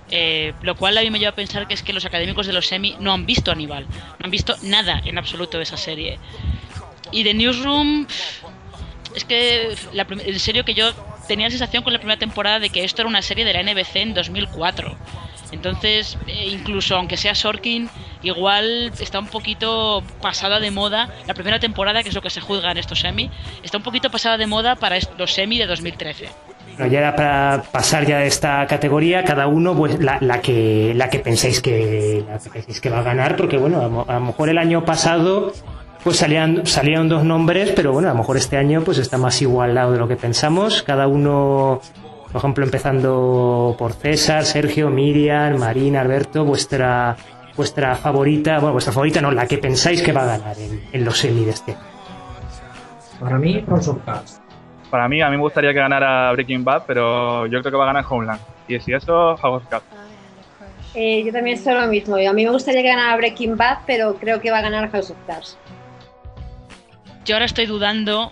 lo cual a mí me lleva a pensar que es que los académicos de los Emmy no han visto Aníbal, no han visto nada en absoluto de esa serie. Y The Newsroom, es que en serio que yo tenía la sensación con la primera temporada de que esto era una serie de la NBC en 2004. Entonces, incluso aunque sea Sorkin, igual está un poquito pasada de moda. La primera temporada, que es lo que se juzga en estos Emmy, está un poquito pasada de moda para los Emmy de 2013. Bueno, ya era para pasar ya de esta categoría, cada uno pues la que penséis que va a ganar, porque bueno, a lo mejor el año pasado pues salían 2 nombres, pero bueno, a lo mejor este año pues está más igualado de lo que pensamos. Cada uno, por ejemplo, empezando por César, Sergio, Miriam, Marina, Alberto, vuestra favorita, bueno, vuestra favorita no, la que pensáis que va a ganar en los Emmy de este. Para mí, House of Cards. Para mí, a mí me gustaría que ganara Breaking Bad, pero yo creo que va a ganar Homeland. Y si eso, House of Cards. Yo también soy lo mismo. A mí me gustaría que ganara Breaking Bad, pero creo que va a ganar House of Cards. Yo ahora estoy dudando.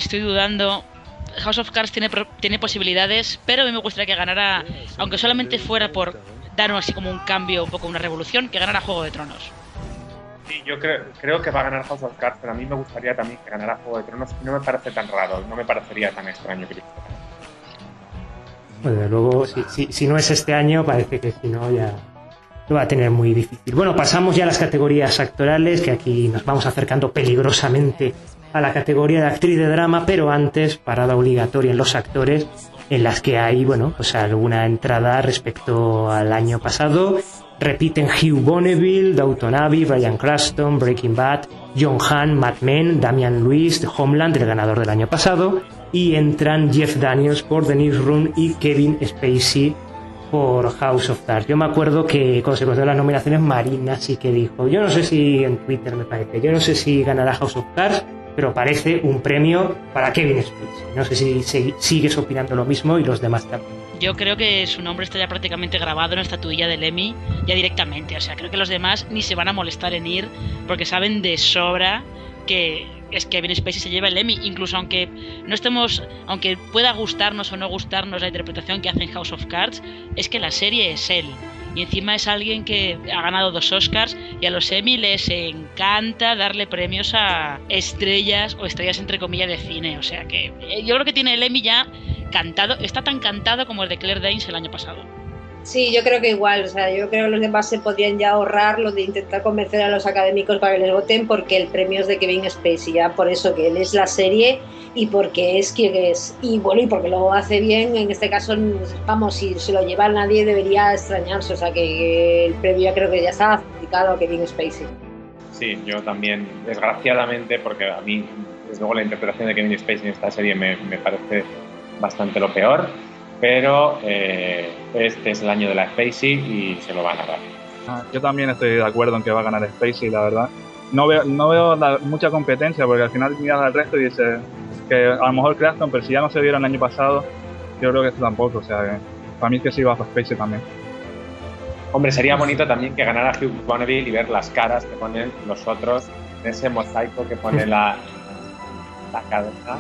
House of Cards tiene posibilidades, pero a mí me gustaría que ganara, aunque solamente fuera por darnos así como un cambio, un poco una revolución, que ganara Juego de Tronos. Sí, yo creo que va a ganar House of Cards, pero a mí me gustaría también que ganara Juego de Tronos y no me parece tan raro, no me parecería tan extraño que Bueno, luego, si no es este año, parece que si no ya lo va a tener muy difícil. Bueno, pasamos ya a las categorías actorales, que aquí nos vamos acercando peligrosamente a la categoría de actriz de drama, pero antes, parada obligatoria en los actores, en las que hay, bueno, pues alguna entrada respecto al año pasado. Repiten Hugh Bonneville, Downton Abbey, Bryan Cranston, Breaking Bad, Jon Hamm, Mad Men, Damian Lewis, The Homeland, el ganador del año pasado, y entran Jeff Daniels por The Newsroom y Kevin Spacey por House of Cards. Yo me acuerdo que cuando se conocieron las nominaciones, Marina sí que dijo, yo no sé si en Twitter me parece, yo no sé si ganará House of Cards, pero parece un premio para Kevin Spacey. No sé si sigues opinando lo mismo y los demás también. Yo creo que su nombre está ya prácticamente grabado en la estatuilla del Emmy, ya directamente. O sea, creo que los demás ni se van a molestar en ir, porque saben de sobra que es Kevin Spacey se lleva el Emmy. Incluso aunque pueda gustarnos o no gustarnos la interpretación que hace en House of Cards, es que la serie es él. Y encima es alguien que ha ganado 2 Oscars y a los Emmy les encanta darle premios a estrellas o estrellas entre comillas de cine. O sea que yo creo que tiene el Emmy ya cantado, está tan cantado como el de Claire Danes el año pasado. Sí, yo creo que igual, o sea, yo creo que los demás se podrían ya ahorrar lo de intentar convencer a los académicos para que les voten, porque el premio es de Kevin Spacey, ya por eso que él es la serie y porque es quien es, y bueno, y porque lo hace bien. En este caso, vamos, si se lo lleva nadie debería extrañarse, o sea que el premio ya creo que ya está adjudicado a Kevin Spacey. Sí, yo también, desgraciadamente, porque a mí Desde luego la interpretación de Kevin Spacey en esta serie me parece bastante lo peor, pero este es el año de la Spacey y se lo van a dar. Yo también estoy de acuerdo en que va a ganar Spacey, la verdad. No veo mucha competencia, porque al final miras al resto y dices que a lo mejor Cranston, pero si ya no se vieron el año pasado, yo creo que esto tampoco. O sea, que para mí es que sí va para Spacey también. Hombre, sería bonito también que ganara Hugh Bonneville y ver las caras que ponen los otros en ese mosaico que pone la cabeza.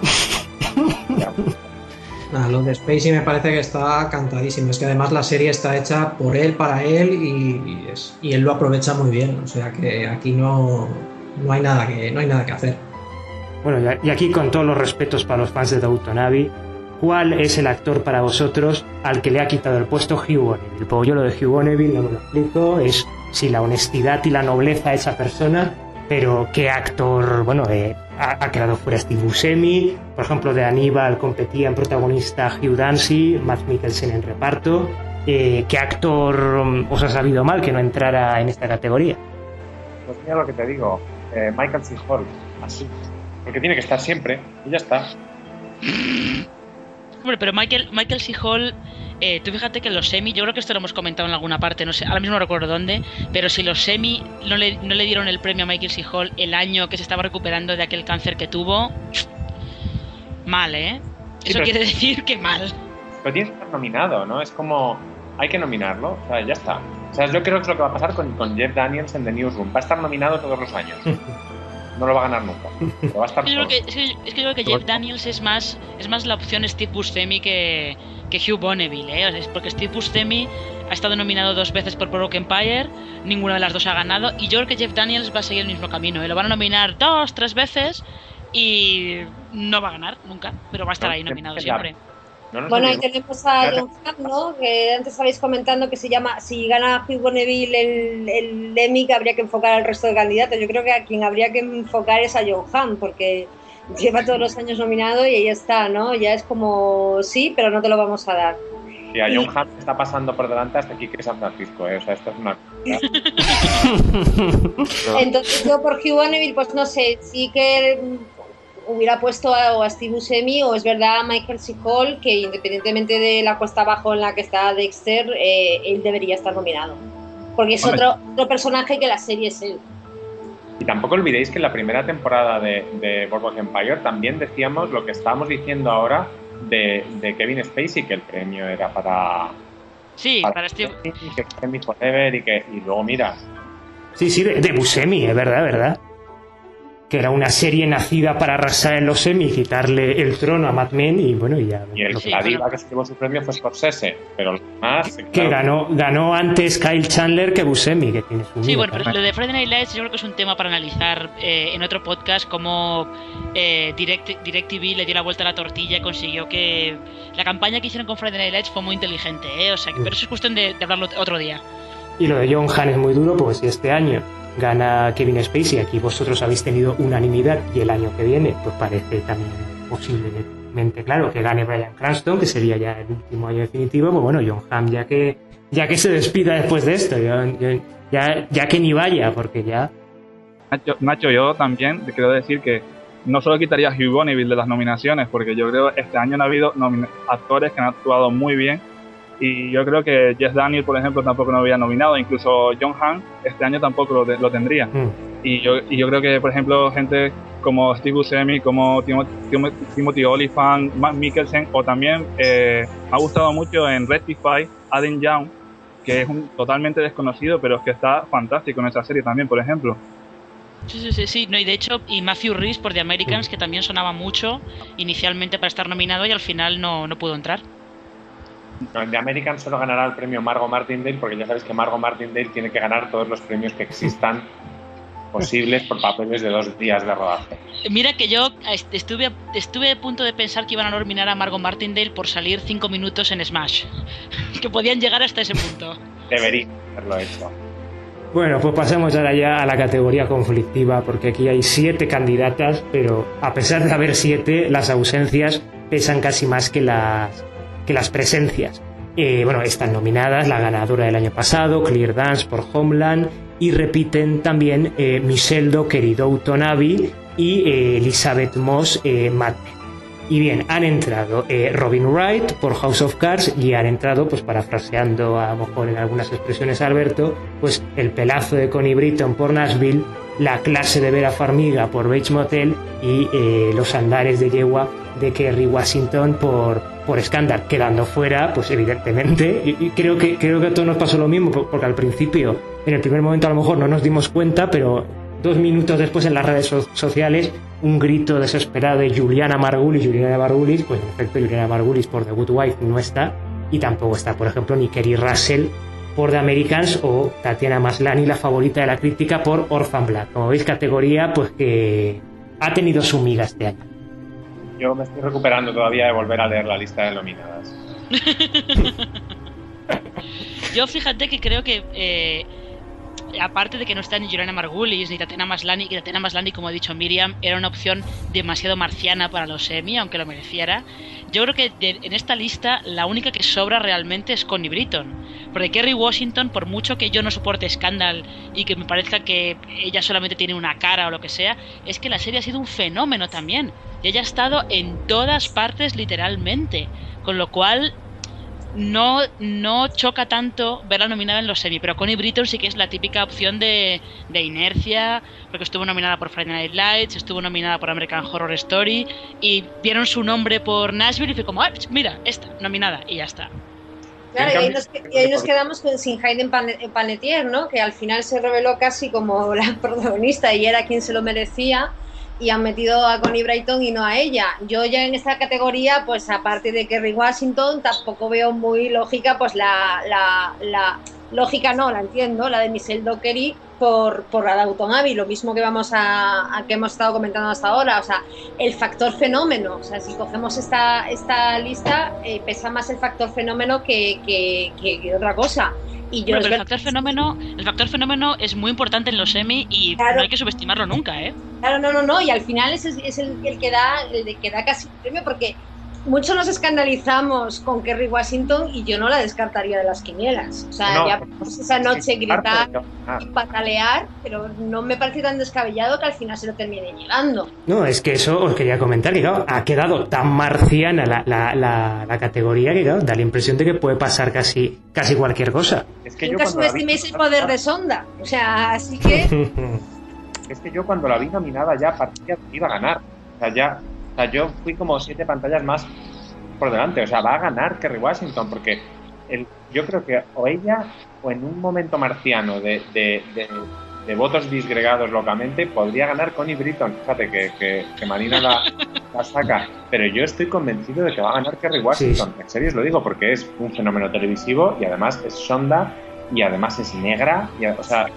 Lo de Spacey me parece que está cantadísimo. Es que además la serie está hecha por él, para él, y él lo aprovecha muy bien. O sea que aquí no hay nada que hacer. Bueno, y aquí, con todos los respetos para los fans de Downton Abbey, ¿cuál es el actor para vosotros al que le ha quitado el puesto Hugh Bonneville? Porque yo lo de Hugh Bonneville no me lo explico. Es sí la honestidad y la nobleza de esa persona, pero ¿qué actor? Bueno, ha quedado fuera Steve Buscemi. Por ejemplo, de Aníbal competía en protagonista Hugh Dancy, Matt Mikkelsen en reparto. ¿Qué actor os ha sabido mal que no entrara en esta categoría? Pues mira lo que te digo, Michael C. Hall, así, porque tiene que estar siempre y ya está. Hombre, pero Michael C. Hall, tú fíjate que los Emmy, yo creo que esto lo hemos comentado en alguna parte, no sé, ahora mismo no recuerdo dónde, pero si los Emmy no le dieron el premio a Michael C. Hall el año que se estaba recuperando de aquel cáncer que tuvo, mal, ¿eh? Sí, eso quiere decir que mal. Pero tiene que estar nominado, ¿no? Es como, hay que nominarlo, o sea, ya está. O sea, yo creo que es lo que va a pasar con Jeff Daniels en The Newsroom. Va a estar nominado todos los años. No lo va a ganar nunca. Pero va a estar yo creo que Jeff Daniels es más la opción Steve Buscemi que Hugh Bonneville, ¿eh? Es porque Steve Buscemi ha estado nominado 2 veces por Broken Empire, ninguna de las 2 ha ganado, y yo creo que Jeff Daniels va a seguir el mismo camino, ¿eh? Lo van a nominar 2, 3 veces y no va a ganar nunca, pero va a estar ahí nominado siempre. Bueno, ahí tenemos a John Hamm, ¿no? Que antes estabais comentando que si gana Hugh Bonneville el Emmy, que habría que enfocar al resto de candidatos. Yo creo que a quien habría que enfocar es a John Hamm, porque lleva todos los años nominado y ahí está, ¿no? Ya es como, sí, pero no te lo vamos a dar. Sí, a John Hamm está pasando por delante hasta aquí que San Francisco, ¿eh? O sea, esto es una... Entonces yo por Hugh Bonneville, pues no sé, sí que hubiera puesto a Steve Buscemi, o es verdad a Michael C. Hall, que independientemente de la cuesta abajo en la que está Dexter, él debería estar nominado, porque es otro personaje que la serie es él. Y tampoco olvidéis que en la primera temporada de Boardwalk Empire también decíamos lo que estábamos diciendo ahora de Kevin Spacey, que el premio era para Steve Buscemi Forever y luego mira. Sí, de Buscemi, es verdad. Que era una serie nacida para arrasar en los Emmy y quitarle el trono a Mad Men, y bueno, ya... Y la diva que se llevó su premio fue Scorsese, pero los demás... Que ganó antes Kyle Chandler que Buscemi, que tiene su... Sí, bueno, pero lo de Friday Night Lights yo creo que es un tema para analizar en otro podcast, cómo DirecTV le dio la vuelta a la tortilla y consiguió que... La campaña que hicieron con Friday Night Lights fue muy inteligente, ¿eh? O sea, pero eso es cuestión de hablarlo otro día. Y lo de John Hamm es muy duro, pues si este año gana Kevin Spacey, aquí vosotros habéis tenido unanimidad, y el año que viene pues parece también posiblemente claro que gane Bryan Cranston, que sería ya el último año definitivo. Pues bueno, John Hamm ya que se despida después de esto, ya que ni vaya, porque ya... Nacho, yo también te quiero decir que no solo quitaría a Hugh Bonneville de las nominaciones, porque yo creo que este año no ha habido actores que han actuado muy bien. Y yo creo que Jeff Daniels, por ejemplo, tampoco lo había nominado. Incluso John Hamm este año tampoco lo tendría. Y yo creo que, por ejemplo, gente como Steve Buscemi, como Timothy Olyphant, Matt Mikkelsen, o también me ha gustado mucho en Rectify, Adam Young, que es un totalmente desconocido, pero es que está fantástico en esa serie también, por ejemplo. Sí. No, y de hecho, y Matthew Rhys por The Americans, que también sonaba mucho inicialmente para estar nominado y al final no pudo entrar. No, en The American solo ganará el premio Margot Martindale, porque ya sabes que Margot Martindale tiene que ganar todos los premios que existan posibles por papeles de 2 días de rodaje. Mira que yo estuve a punto de pensar que iban a nominar a Margot Martindale por salir 5 minutos en Smash, que podían llegar hasta ese punto. Debería haberlo hecho. Bueno, pues pasemos ahora ya a la categoría conflictiva, porque aquí hay 7 candidatas, pero a pesar de haber 7, las ausencias pesan casi más que las presencias. Bueno, están nominadas la ganadora del año pasado, Claire Danes por Homeland, y repiten también Michelle Docker y Downton Abbey y Elizabeth Moss, Mad Men. Y bien, han entrado Robin Wright por House of Cards y han entrado, pues parafraseando a lo mejor en algunas expresiones a Alberto, pues el pelazo de Connie Britton por Nashville, la clase de Vera Farmiga por Bates Motel y los andares de yegua de Kerry Washington por Scandal, quedando fuera, pues evidentemente, y creo que a todos nos pasó lo mismo, porque al principio, en el primer momento a lo mejor no nos dimos cuenta, pero 2 minutos después en las redes sociales, un grito desesperado de Juliana Margulis, pues en efecto Juliana Margulis por The Good Wife no está, y tampoco está, por ejemplo, ni Kerry Russell por The Americans o Tatiana Maslany, la favorita de la crítica, por Orphan Black. Como veis, categoría pues que ha tenido su miga este año. Yo me estoy recuperando todavía de volver a leer la lista de nominadas. Yo fíjate que creo que aparte de que no está ni Juliana Margulis ni Tatiana Maslany, que Tatiana Maslany, como ha dicho Miriam, era una opción demasiado marciana para los Emmy, aunque lo mereciera. Yo creo que en esta lista la única que sobra realmente es Connie Britton, porque Kerry Washington, por mucho que yo no soporte Scandal y que me parezca que ella solamente tiene una cara o lo que sea, es que la serie ha sido un fenómeno también, y ella ha estado en todas partes literalmente, con lo cual no choca tanto verla nominada en los Emmy, pero Connie Britton sí que es la típica opción de inercia, porque estuvo nominada por Friday Night Lights, estuvo nominada por American Horror Story, y vieron su nombre por Nashville y fue como, mira, esta, nominada, y ya está. Claro, y ahí nos quedamos sin Hayden Panettiere, ¿no? Que al final se reveló casi como la protagonista y era quien se lo merecía, y han metido a Connie Britton y no a ella. Yo ya en esta categoría, pues aparte de Kerry Washington, tampoco veo muy lógica, pues la lógica no, la entiendo, la de Michelle Dockery por la de Downton Abbey, lo mismo que vamos a que hemos estado comentando hasta ahora, o sea, el factor fenómeno, o sea, si cogemos esta lista, pesa más el factor fenómeno que otra cosa. Y yo pero el factor fenómeno es muy importante en los Emmy y claro, no hay que subestimarlo nunca, ¿eh? Claro, no, y al final es el que da casi un premio, porque muchos nos escandalizamos con Kerry Washington y yo no la descartaría de las quinielas. O sea, ya podemos esa noche gritar y patalear, pero no me parece tan descabellado que al final se lo termine llevando. No, es que eso os quería comentar, que claro, ha quedado tan marciana la categoría que claro, da la impresión de que puede pasar casi cualquier cosa. Es que nunca subestiméis el poder de Sonda, o sea, así que... Es que yo cuando la vi nominada ya partía que iba a ganar. O sea, yo fui como 7 pantallas más por delante. O sea, va a ganar Kerry Washington porque yo creo que o ella o en un momento marciano de votos disgregados locamente podría ganar Connie Britton. Fíjate que Marina la saca. Pero yo estoy convencido de que va a ganar Kerry Washington. Sí. En serio os lo digo porque es un fenómeno televisivo y además es sonda y además es negra. O sea,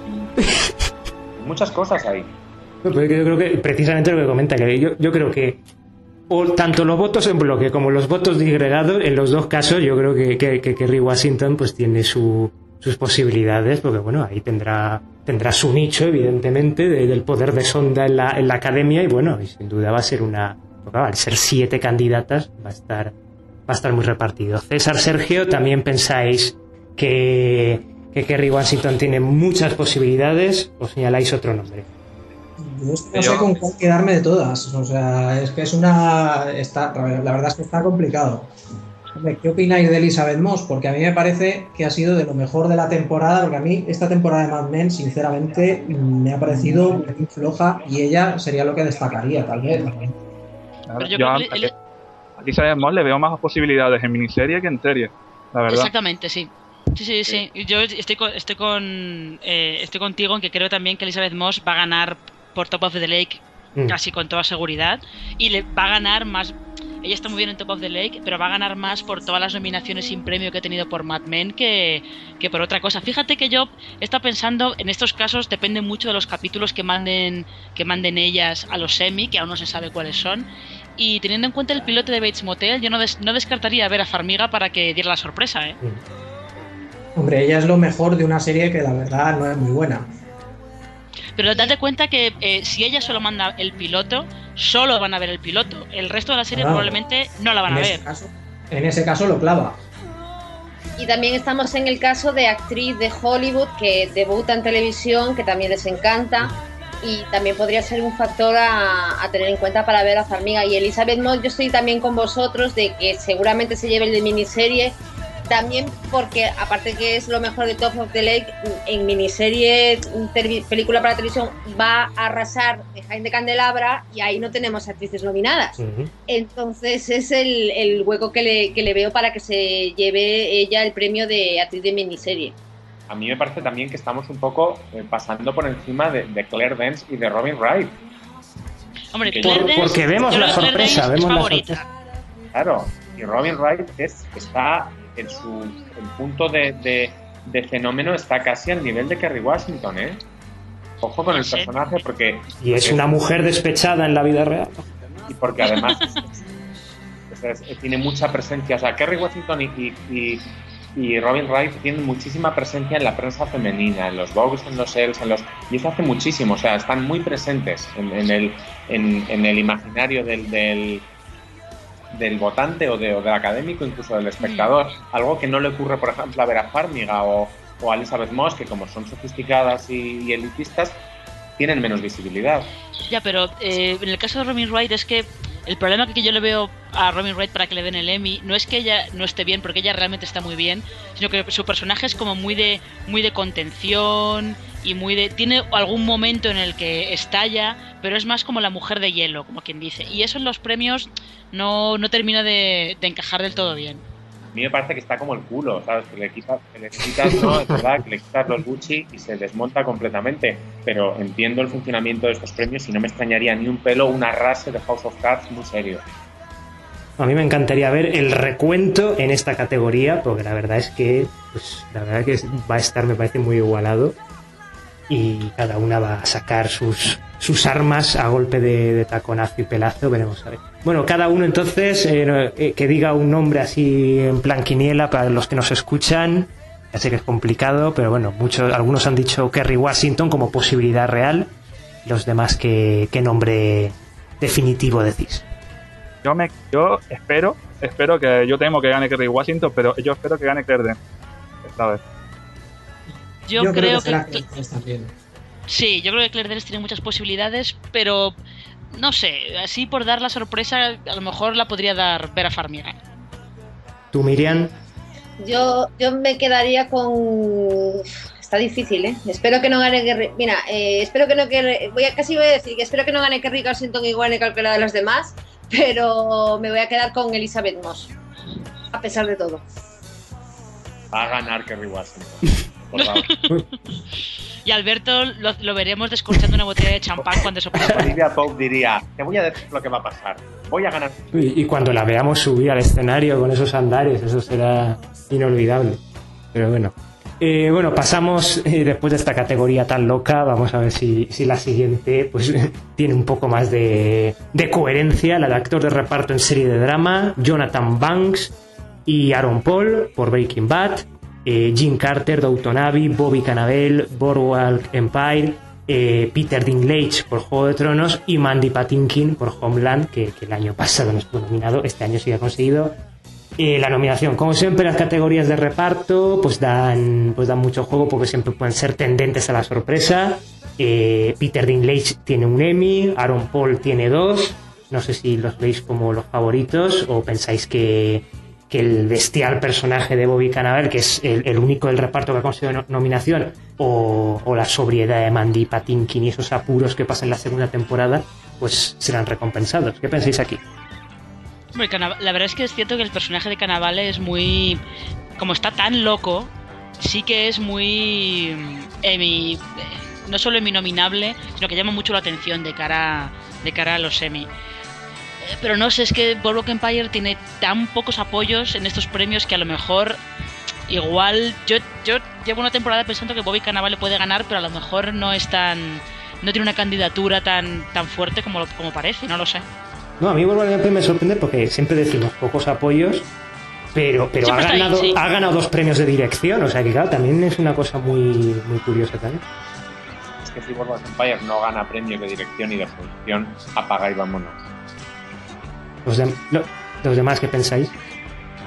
muchas cosas ahí. Yo creo que precisamente lo que comenta, que yo creo que tanto los votos en bloque como los votos disgregados, en los dos casos yo creo que Kerry Washington pues tiene sus posibilidades, porque bueno, ahí tendrá su nicho evidentemente del poder de sonda en la academia, y bueno, y sin duda va a ser al ser 7 candidatas va a estar muy repartido. César, Sergio, ¿también pensáis que Kerry Washington tiene muchas posibilidades o señaláis otro nombre? Yo no sé con cuál quedarme de todas, o sea, es que la verdad es que está complicado. Hombre, ¿qué opináis de Elizabeth Moss? Porque a mí me parece que ha sido de lo mejor de la temporada, porque a mí esta temporada de Mad Men, sinceramente, me ha parecido muy floja y ella sería lo que destacaría, tal vez. Yo a Elizabeth Moss le veo más posibilidades en miniserie que en serie, la verdad. Exactamente, sí. Sí. Yo estoy contigo en que creo también que Elizabeth Moss va a ganar por Top of the Lake casi con toda seguridad, y le va a ganar más. Ella está muy bien en Top of the Lake, pero va a ganar más por todas las nominaciones sin premio que ha tenido por Mad Men que por otra cosa. Fíjate que yo estaba pensando, en estos casos depende mucho de los capítulos que manden ellas a los Emmy, que aún no se sabe cuáles son, y teniendo en cuenta el piloto de Bates Motel, yo no descartaría ver a Farmiga para que diera la sorpresa, ¿eh? Hombre, ella es lo mejor de una serie que la verdad no es muy buena. Pero date cuenta que si ella solo manda el piloto, solo van a ver el piloto. El resto de la serie probablemente no la van a ver. En ese caso lo clava. Y también estamos en el caso de actriz de Hollywood que debuta en televisión, que también les encanta. y también podría ser un factor a tener en cuenta para ver a Farmiga. Y Elizabeth Moss, yo estoy también con vosotros de que seguramente se lleve el de miniserie, también porque aparte que es lo mejor de Top of the Lake, en miniserie, película para televisión, va a arrasar Jaime de Candelabra y ahí no tenemos actrices nominadas. Entonces es el hueco que le veo para que se lleve ella el premio de actriz de miniserie. A mí me parece también que estamos un poco pasando por encima de Claire Danes y de Robin Wright. Hombre, porque vemos la sorpresa, vemos la sorpresa. Claro, y Robin Wright está en su punto de fenómeno, está casi al nivel de Kerry Washington, ¿eh? Ojo con el personaje porque... Y es una mujer despechada en la vida real. Y porque además tiene mucha presencia. O sea, Kerry Washington y Robin Wright tienen muchísima presencia en la prensa femenina, en los Vogues, en los Els, y eso hace muchísimo. O sea, están muy presentes en el imaginario del votante o del académico, incluso del espectador. Algo que no le ocurre, por ejemplo, a Vera Farmiga o a Elizabeth Moss, que como son sofisticadas y elitistas, tienen menos visibilidad. Ya, pero en el caso de Robin Wright es que el problema que yo le veo a Robin Wright para que le den el Emmy no es que ella no esté bien, porque ella realmente está muy bien, sino que su personaje es como muy de contención y tiene algún momento en el que estalla, pero es más como la mujer de hielo, como quien dice, y eso en los premios no termina de encajar del todo bien. A mí me parece que está como el culo, ¿sabes? Que le quitas, ¿no? Es verdad, que le quitas los Gucci y se desmonta completamente. Pero entiendo el funcionamiento de estos premios y no me extrañaría ni un pelo un arrase de House of Cards muy serio. A mí me encantaría ver el recuento en esta categoría, porque la verdad es que va a estar, me parece, muy igualado. Y cada una va a sacar sus armas a golpe de taconazo y pelazo, veremos a ver. Bueno, cada uno entonces que diga un nombre así en plan quiniela para los que nos escuchan. Ya sé que es complicado, pero bueno, algunos han dicho Kerry Washington como posibilidad real. Los demás, ¿qué nombre definitivo decís? Yo espero que yo temo que gane Kerry Washington, pero yo espero que gane Claire Danes esta vez. Yo creo que también. Sí, yo creo que Claire Danes tiene muchas posibilidades, pero no sé, así por dar la sorpresa, a lo mejor la podría dar Vera Farmiga. ¿Tú, Miriam? Yo me quedaría con... Está difícil, ¿eh? Espero que no gane Kerry... Mira, espero que no... Casi voy a decir que espero que no gane Kerry Washington igual que cualquiera de los demás, pero me voy a quedar con Elizabeth Moss, a pesar de todo. Va a ganar Kerry Washington. Por favor. Y Alberto lo veremos descorchando una botella de champán cuando eso pase. Olivia Pope diría, te voy a decir lo que va a pasar, voy a ganar. Y cuando la veamos subir al escenario con esos andares, eso será inolvidable. Pero bueno. Bueno, pasamos después de esta categoría tan loca, vamos a ver si la siguiente pues tiene un poco más de coherencia. La de actor de reparto en serie de drama, Jonathan Banks y Aaron Paul por Breaking Bad, Jim Carter, Downton Abbey, Bobby Cannavale, Boardwalk Empire, Peter Dinklage por Juego de Tronos y Mandy Patinkin por Homeland, que el año pasado no estuvo nominado, este año sí ha conseguido la nominación. Como siempre, las categorías de reparto pues dan mucho juego porque siempre pueden ser tendentes a la sorpresa. Peter Dinklage tiene un Emmy, Aaron Paul tiene 2. No sé si los veis como los favoritos o pensáis que el bestial personaje de Bobby Cannavale, que es el único del reparto que ha conseguido nominación, o la sobriedad de Mandy Patinkin y esos apuros que pasan en la segunda temporada, pues serán recompensados. ¿Qué pensáis aquí? Hombre, la verdad es que es cierto que el personaje de Cannavale es muy... Como está tan loco, sí que es muy... no solo Emmy nominable, sino que llama mucho la atención de cara a los Emmy. Pero no sé, es que Boardwalk Empire tiene tan pocos apoyos en estos premios que a lo mejor igual yo llevo una temporada pensando que Bobby Cannavale puede ganar, pero a lo mejor no tiene una candidatura tan fuerte como parece, no lo sé. No, a mí Boardwalk Empire me sorprende porque siempre decimos pocos apoyos, pero ha ganado 2 premios de dirección, o sea que claro, también es una cosa muy, muy curiosa también. Es que si Boardwalk Empire no gana premios de dirección y de producción, apaga y vámonos. ¿Los demás qué pensáis?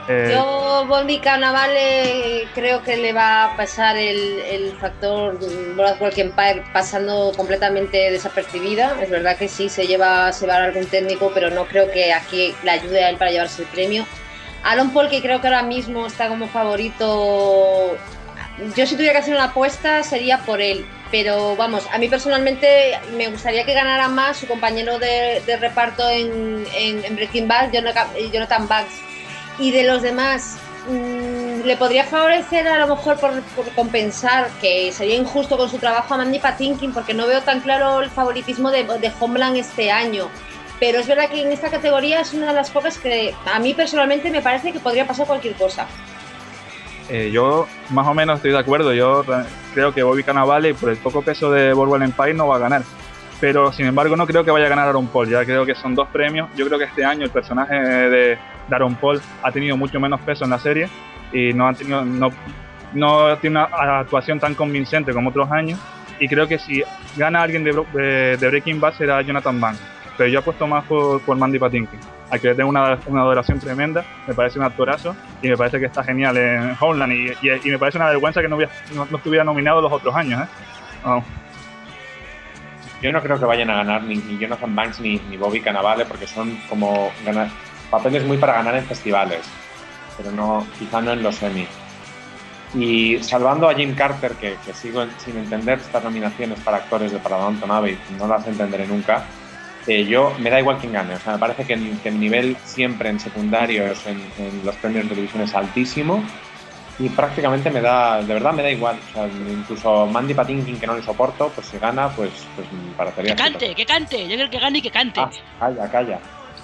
Yo, Bobby Cannavale, creo que le va a pasar el factor Boardwalk Empire pasando completamente desapercibida. Es verdad que sí, se va a llevar algún técnico, pero no creo que aquí le ayude a él para llevarse el premio. Aaron Paul, que creo que ahora mismo está como favorito, yo si tuviera que hacer una apuesta sería por él. Pero vamos, a mí personalmente me gustaría que ganara más su compañero de reparto en Breaking Bad, Jonathan Banks. Y de los demás, le podría favorecer a lo mejor por compensar, que sería injusto con su trabajo, a Mandy Patinkin, porque no veo tan claro el favoritismo de Homeland este año. Pero es verdad que en esta categoría es una de las pocas que a mí personalmente me parece que podría pasar cualquier cosa. Yo más o menos estoy de acuerdo. Yo creo que Bobby Cannavale, por el poco peso de Boardwalk Empire, no va a ganar. Pero sin embargo no creo que vaya a ganar Aaron Paul. Ya creo que son 2 premios. Yo creo que este año el personaje de Aaron Paul ha tenido mucho menos peso en la serie y no tiene una actuación tan convincente como otros años. Y creo que si gana alguien de Breaking Bad será Jonathan Banks. Pero yo apuesto más por Mandy Patinkin, al que le tengo una adoración tremenda. Me parece un actorazo y me parece que está genial en Homeland y me parece una vergüenza que no estuviera nominado los otros años. Oh. Yo no creo que vayan a ganar ni Jonathan Banks ni Bobby Cannavale, porque son como papeles muy para ganar en festivales, pero quizá no en los Emmy. Y salvando a Jim Carter, que sigo sin entender estas nominaciones para actores para Downton Abbey, no las entenderé nunca. Me da igual quién gane, o sea, me parece que el nivel siempre en secundarios en los premios de televisión es altísimo y prácticamente de verdad me da igual, o sea, incluso Mandy Patinkin, que no le soporto, pues si gana, pues me parecería... Que cante, yo creo que gane y que cante. Calla.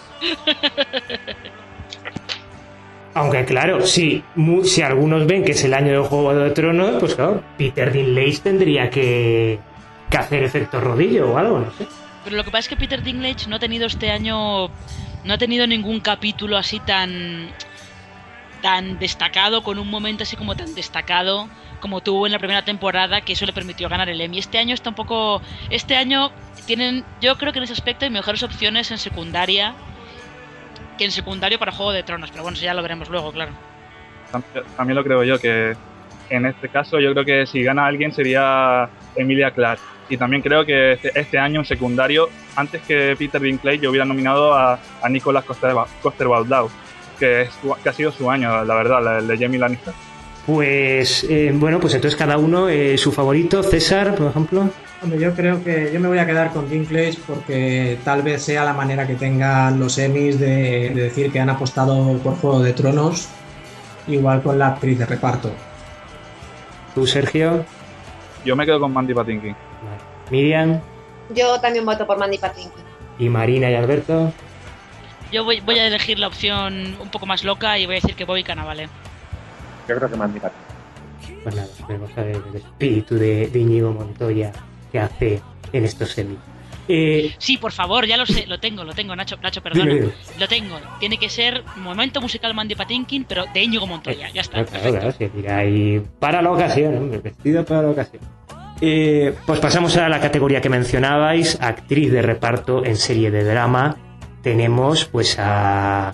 Aunque claro, si algunos ven que es el año del Juego de Tronos, pues claro, Peter Dinklage tendría que hacer efecto rodillo o algo, no sé. Pero lo que pasa es que Peter Dinklage no ha tenido este año, no ha tenido ningún capítulo así tan destacado, con un momento así como tan destacado como tuvo en la primera temporada, que eso le permitió ganar el Emmy. Este año tienen, yo creo que en ese aspecto hay mejores opciones en secundaria que en secundario para Juego de Tronos, pero bueno, eso ya lo veremos luego, claro. También lo creo yo, que en este caso yo creo que si gana alguien sería Emilia Clarke. Y también creo que este año en secundario, antes que Peter Dinklage, yo hubiera nominado a Nicholas Coster-Waldau, que ha sido su año, la verdad, el de Jaime Lannister. Pues bueno, pues entonces cada uno su favorito. César, por ejemplo. Hombre, yo creo que yo me voy a quedar con Dinklage porque tal vez sea la manera que tengan los Emmys de decir que han apostado por Juego de Tronos, igual con la actriz de reparto. ¿Tú, Sergio? Yo me quedo con Mandy Patinkin. Miriam. Yo también voto por Mandy Patinkin. ¿Y Marina y Alberto? Yo voy a elegir la opción un poco más loca y voy a decir que Bobby Cannavale. Yo creo que Mandy Patinkin. Pues nada, vamos a ver el espíritu de Íñigo Montoya que hace en estos Emmy. Sí, por favor, ya lo sé, lo tengo, Nacho, perdona. Lo tengo. Tiene que ser momento musical Mandy Patinkin, pero de Íñigo Montoya, ya está. Claro, se tira ahí para la ocasión, hombre, vestido para la ocasión. Pues pasamos a la categoría que mencionabais, actriz de reparto en serie de drama. Tenemos pues a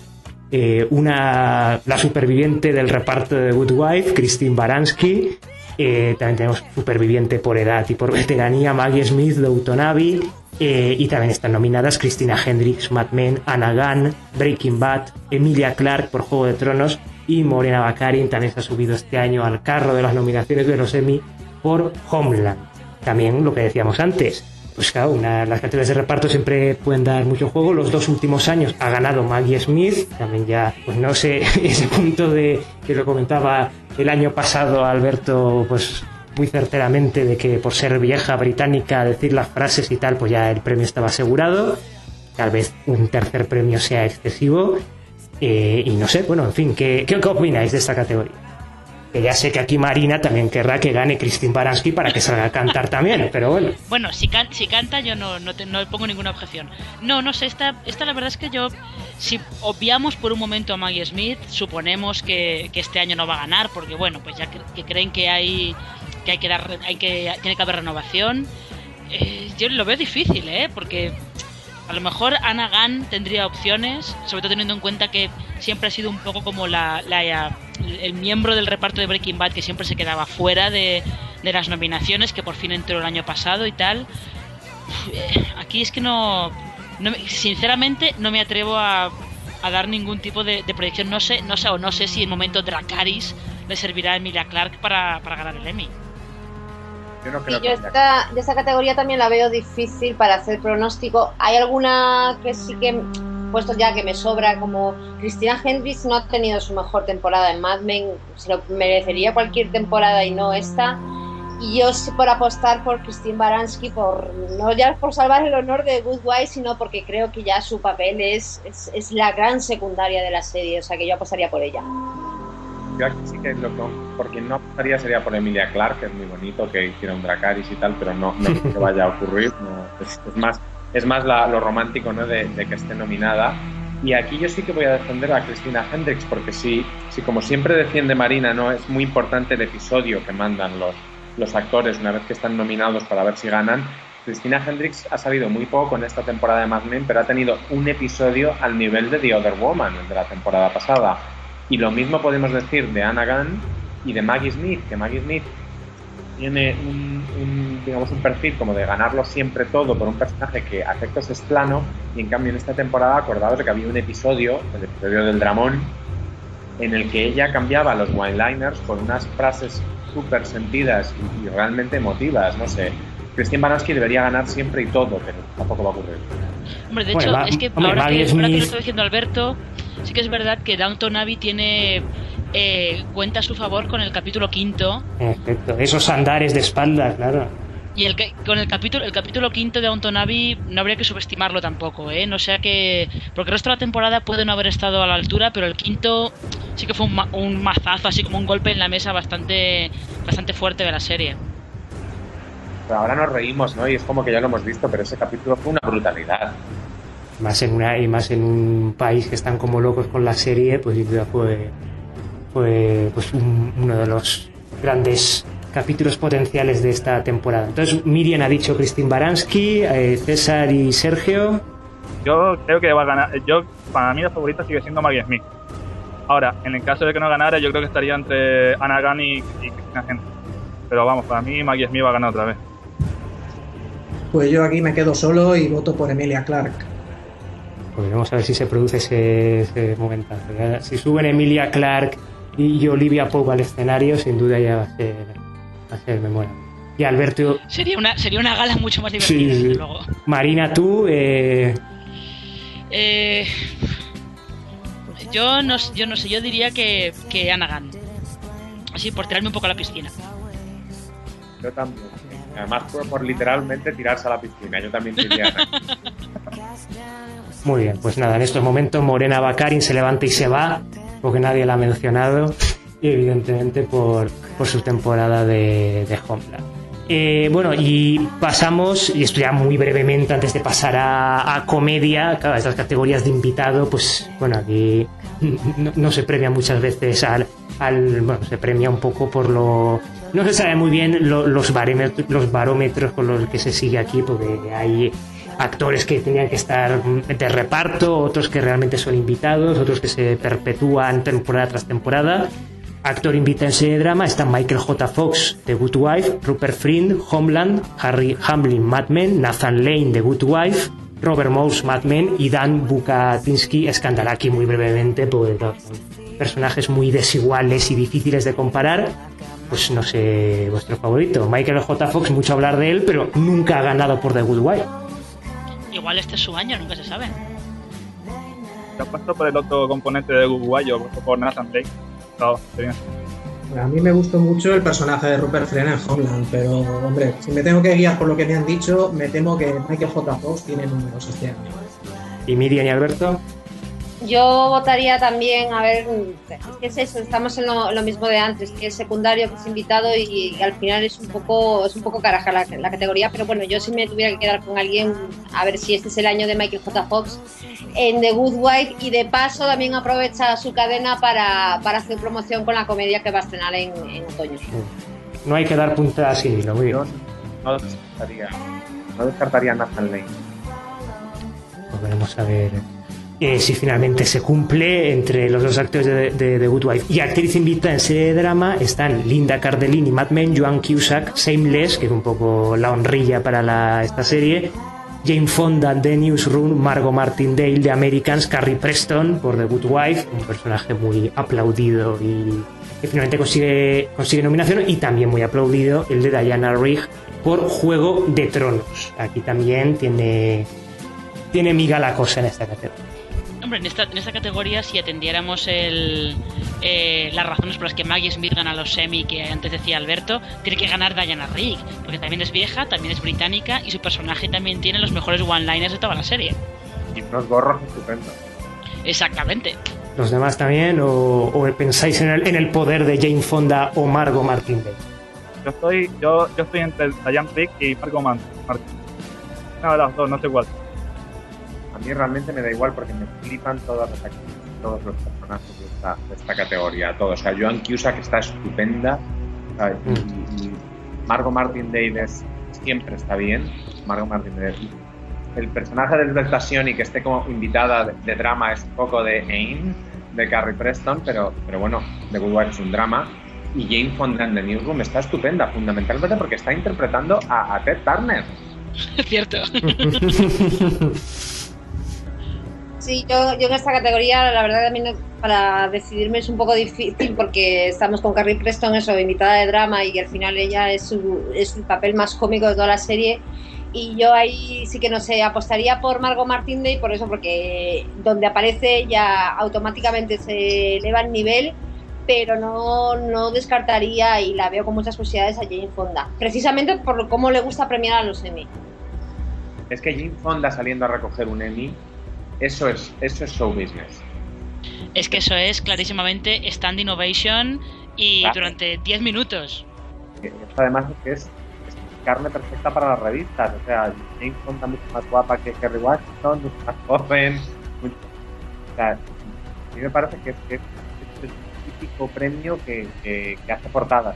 la superviviente del reparto de The Good Wife, Christine Baranski. También tenemos superviviente por edad y por veteranía, Maggie Smith, Downton Abbey. Y también están nominadas Christina Hendricks, Mad Men, Anna Gunn, Breaking Bad, Emilia Clarke por Juego de Tronos y Morena Baccarin también se ha subido este año al carro de las nominaciones de los Emmy por Homeland. También lo que decíamos antes, pues claro, las categorías de reparto siempre pueden dar mucho juego. Los 2 últimos años ha ganado Maggie Smith, también ya, pues no sé, ese punto de que lo comentaba el año pasado Alberto, pues muy certeramente, de que por ser vieja británica, decir las frases y tal, pues ya el premio estaba asegurado. Tal vez un tercer premio sea excesivo. Y no sé, bueno, en fin, ¿qué opináis de esta categoría? Que ya sé que aquí Marina también querrá que gane Christine Baranski para que salga a cantar también, pero bueno. Bueno, si canta yo no pongo ninguna objeción. No sé, esta la verdad es que yo, si obviamos por un momento a Maggie Smith, suponemos que este año no va a ganar, porque bueno, pues ya que creen que tiene que haber renovación. Yo lo veo difícil, porque A lo mejor Anna Gunn tendría opciones, sobre todo teniendo en cuenta que siempre ha sido un poco como el miembro del reparto de Breaking Bad que siempre se quedaba fuera de las nominaciones, que por fin entró el año pasado y tal. Aquí es que sinceramente no me atrevo a dar ningún tipo de proyección. No sé si en momento Dracarys le servirá a Emilia Clarke para ganar el Emmy. Yo no creo yo esta categoría también la veo difícil para hacer pronóstico. Hay alguna que sí que, puesto ya que me sobra, como Christina Hendricks no ha tenido su mejor temporada en Mad Men, se lo merecería cualquier temporada y no esta. Y yo sí por apostar por Christine Baranski, no ya por salvar el honor de Good Wife, sino porque creo que ya su papel es la gran secundaria de la serie, o sea que yo apostaría por ella. Yo aquí sí que por quien no apostaría sería por Emilia Clarke, que es muy bonito que hiciera un Dracarys y tal, pero no creo que vaya a ocurrir. Es más lo romántico, ¿no? de que esté nominada. Y aquí yo sí que voy a defender a Christina Hendricks, porque sí como siempre defiende Marina, ¿no? Es muy importante el episodio que mandan los actores una vez que están nominados para ver si ganan. Christina Hendricks ha salido muy poco en esta temporada de Mad Men, pero ha tenido un episodio al nivel de The Other Woman, el de la temporada pasada. Y lo mismo podemos decir de Anna Gunn y de Maggie Smith, que Maggie Smith tiene un perfil como de ganarlo siempre todo por un personaje que a efectos es plano, y en cambio en esta temporada acordados de que había un episodio, el episodio del Dramón, en el que ella cambiaba los one-liners por unas frases súper sentidas y realmente emotivas, no sé. Christine Baranski debería ganar siempre y todo, pero tampoco va a ocurrir. Hombre, de hecho, es que ahora que lo está diciendo Alberto, sí que es verdad que Downton Abbey tiene cuenta a su favor con el capítulo 5. Perfecto, esos andares de espalda, claro. Y con el capítulo 5 de Downton Abbey no habría que subestimarlo tampoco, ¿eh? No sea que... Porque el resto de la temporada puede no haber estado a la altura, pero el 5 sí que fue un mazazo, así como un golpe en la mesa bastante fuerte de la serie. Pero ahora nos reímos, ¿no? Y es como que ya lo hemos visto, pero ese capítulo fue una brutalidad. Más en un país que están como locos con la serie, pues ya fue pues uno de los grandes capítulos potenciales de esta temporada. Entonces Miriam ha dicho Christine Baranski, César y Sergio. Yo creo que va a ganar. Para mí la favorita sigue siendo Maggie Smith. Ahora, en el caso de que no ganara, yo creo que estaría entre Anna Gunn y Christina Hendricks. Pero vamos, para mí Maggie Smith va a ganar otra vez. Pues yo aquí me quedo solo y voto por Emilia Clarke. Pues vamos a ver si se produce ese momento. Si suben Emilia Clarke y Olivia Pope al escenario, sin duda ya va a ser memorable. Y Alberto... Sería una gala mucho más divertida, sí. Desde luego. Marina, tú... Yo no sé, yo diría que Anna Gunn. Así, por tirarme un poco a la piscina. Yo también. Además, por literalmente tirarse a la piscina. Yo también diría Anna. Muy bien, pues nada, en estos momentos Morena Baccarin se levanta y se va, porque nadie la ha mencionado, y evidentemente por su temporada de Homeland. Bueno, y pasamos, y esto ya muy brevemente antes de pasar a comedia, claro, estas categorías de invitado, pues bueno, aquí no se premia muchas veces bueno, se premia un poco por lo... No se sabe muy bien los barómetros con los que se sigue aquí, porque hay actores que tenían que estar de reparto, otros que realmente son invitados, otros que se perpetúan temporada tras temporada. Actor invitado en serie de drama están Michael J. Fox de Good Wife, Rupert Friend, Homeland, Harry Hamlin, Mad Men, Nathan Lane de Good Wife, Robert Mouse, Mad Men, y Dan Bukatinsky, Scandal. Aquí muy brevemente, porque son personajes muy desiguales y difíciles de comparar. Pues no sé, vuestro favorito. Michael J. Fox, mucho hablar de él, pero nunca ha ganado por The Good Wife. Igual este es su año, nunca se sabe. Yo apuesto por el otro componente de Good Wife, yo apuesto por Nathan Lane. A mí me gustó mucho el personaje de Rupert Friend en Homeland, pero hombre, si me tengo que guiar por lo que me han dicho, me temo que Michael J. Fox tiene números este año. ¿Y Miriam y Alberto? Yo votaría también, a ver, ¿qué es eso? Estamos en lo mismo de antes, que es secundario, que es invitado, y al final es un poco caraja la categoría, pero bueno, yo si me tuviera que quedar con alguien, a ver si este es el año de Michael J. Fox en The Good Wife, y de paso también aprovecha su cadena para hacer promoción con la comedia que va a estrenar en otoño. No hay que dar puntadas sin hilo, muy bien. No descartaría a Nathan Lane. veremos a ver si finalmente se cumple. Entre los dos actores de The Good Wife y actriz invitada en serie de drama están Linda Cardellini, Mad Men, Joan Cusack, Shameless, que es un poco la honrilla para esta serie, Jane Fonda de Newsroom, Margot Martindale de Americans, Carrie Preston por The Good Wife, un personaje muy aplaudido y que finalmente consigue nominación, y también muy aplaudido el de Diana Rigg por Juego de Tronos. Aquí también tiene miga la cosa en esta categoría. Hombre, en esta categoría, si atendiéramos las razones por las que Maggie Smith gana los Emmy, que antes decía Alberto, tiene que ganar Diana Rigg, porque también es vieja, también es británica y su personaje también tiene los mejores one-liners de toda la serie. Y unos gorros estupendos. Exactamente. ¿Los demás también? ¿O pensáis en el poder de Jane Fonda o Margot Martindale? Yo estoy entre Diana Rigg y Margot Martindale. Una de las dos, no sé cuál. A mí realmente me da igual porque me flipan todas las actrices, todos los personajes de esta categoría, todos. O sea, Joan Cusack está estupenda, y Margot Martindale siempre está bien. Margot Martindale. El personaje de Delta y que esté como invitada de drama es un poco de Aim, de Carrie Preston, pero bueno, The Good Wife es un drama. Y Jane Fonda en The Newsroom está estupenda, fundamentalmente porque está interpretando a Ted Turner. Es cierto. Sí, yo en esta categoría, la verdad, también para decidirme es un poco difícil porque estamos con Carrie Preston, invitada de drama, y al final ella es el papel más cómico de toda la serie. Y yo ahí sí que no sé, apostaría por Margot Martindale, por eso, porque donde aparece ya automáticamente se eleva el nivel, pero no descartaría, y la veo con muchas posibilidades, a Jane Fonda, precisamente por cómo le gusta premiar a los Emmy. Es que Jane Fonda saliendo a recoger un Emmy, eso es show business. Es que eso es clarísimamente standing ovation y claro. Durante 10 minutos. Esto además es carne perfecta para las revistas. O sea, Jane Fonda mucho más guapa que Kerry Washington, mucho más joven. O sea, a mí me parece que es el típico premio que hace portadas.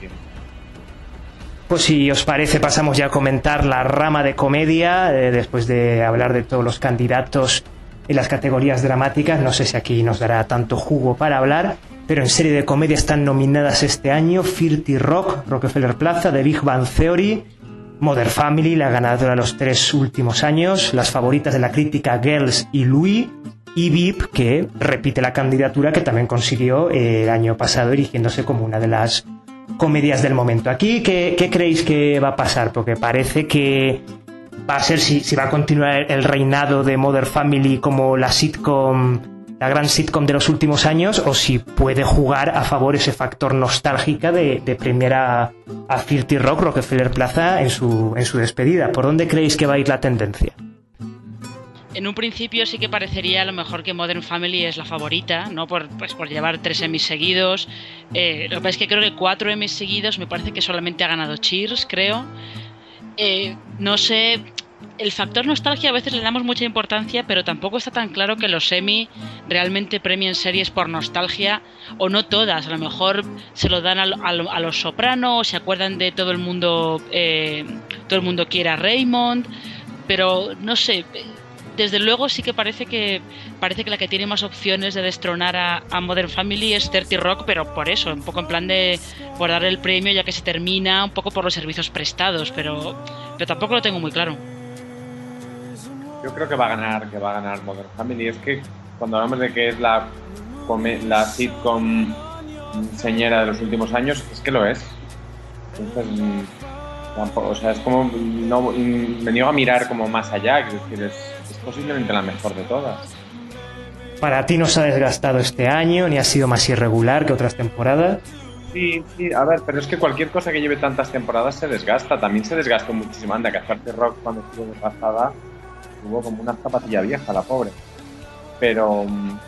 Pues si os parece, pasamos ya a comentar la rama de comedia, después de hablar de todos los candidatos en las categorías dramáticas. No sé si aquí nos dará tanto jugo para hablar, pero en serie de comedia están nominadas este año 30 Rock, Rockefeller Plaza, The Big Bang Theory, Modern Family, la ganadora de los 3 últimos años, las favoritas de la crítica Girls y Louis, y VIP, que repite la candidatura que también consiguió el año pasado, erigiéndose como una de las comedias del momento. Aquí, ¿qué creéis que va a pasar? Porque parece que va a ser, si va a continuar el reinado de Modern Family como la gran sitcom de los últimos años, o si puede jugar a favor ese factor nostálgica de premiar a 30 Rock, Rockefeller Plaza en su despedida. ¿Por dónde creéis que va a ir la tendencia? En un principio sí que parecería a lo mejor que Modern Family es la favorita, ¿no? Por llevar 3 Emmys seguidos. Lo que pasa es que creo que 4 Emmys seguidos, me parece que solamente ha ganado Cheers, creo. No sé, el factor nostalgia a veces le damos mucha importancia, pero tampoco está tan claro que los Emmy realmente premien series por nostalgia, o no todas. A lo mejor se lo dan a Los Soprano, o se acuerdan de Todo el mundo quiere a Raymond, pero no sé. Desde luego sí que parece que la que tiene más opciones de destronar a Modern Family es 30 Rock, pero por eso, un poco en plan por darle el premio ya que se termina, un poco por los servicios prestados, pero tampoco lo tengo muy claro. Yo creo que va a ganar Modern Family. Es que cuando hablamos de que es la sitcom señera de los últimos años, es que lo es. Entonces, o sea, es como me niego a mirar como más allá, es decir, es posiblemente la mejor de todas. ¿Para ti no se ha desgastado este año, ni ha sido más irregular que otras temporadas? Sí, a ver, pero es que cualquier cosa que lleve tantas temporadas se desgasta. También se desgastó muchísimo. Anda, que Thirty Rock cuando estuvo de pasada tuvo como una zapatilla vieja, la pobre. Pero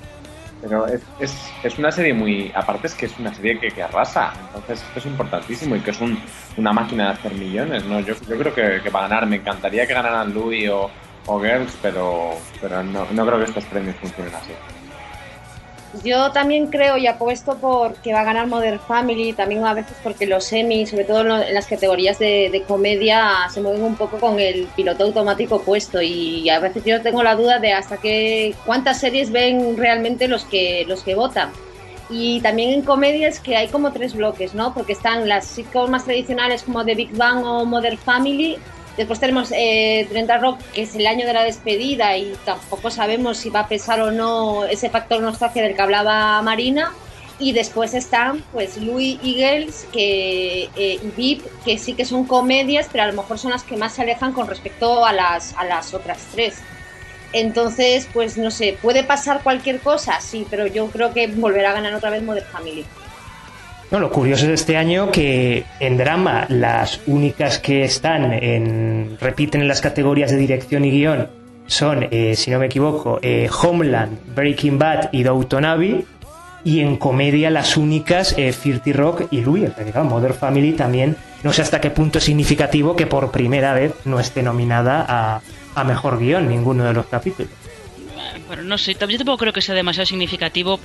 es una serie muy... Aparte es que es una serie que arrasa. Entonces esto es importantísimo y que es una máquina de hacer millones, ¿no? Yo creo que va a ganar. Me encantaría que ganaran Louis o Girls, pero no creo que estos premios funcionen así. Yo también creo y apuesto por que va a ganar Modern Family, también a veces porque los Emmy, sobre todo en las categorías de comedia, se mueven un poco con el piloto automático puesto y a veces yo tengo la duda de cuántas series ven realmente los que votan. Y también en comedias que hay como 3 bloques, ¿no? Porque están las sitcoms más tradicionales como The Big Bang o Modern Family. Después tenemos 30 Rock, que es el año de la despedida y tampoco sabemos si va a pesar o no ese factor nostalgia del que hablaba Marina. Y después están pues Louis y Girls y VIP, que sí que son comedias, pero a lo mejor son las que más se alejan con respecto a las otras 3. Entonces, pues no sé, ¿puede pasar cualquier cosa? Sí, pero yo creo que volverá a ganar otra vez Modern Family. No, lo curioso de este año que en drama las únicas que repiten en las categorías de dirección y guión son, si no me equivoco, Homeland, Breaking Bad y Downton Abbey, y en comedia las únicas 30 Rock y Louis. Modern Family también, no sé hasta qué punto es significativo que por primera vez no esté nominada a mejor guión ninguno de los capítulos. Bueno, no sé, yo tampoco creo que sea demasiado significativo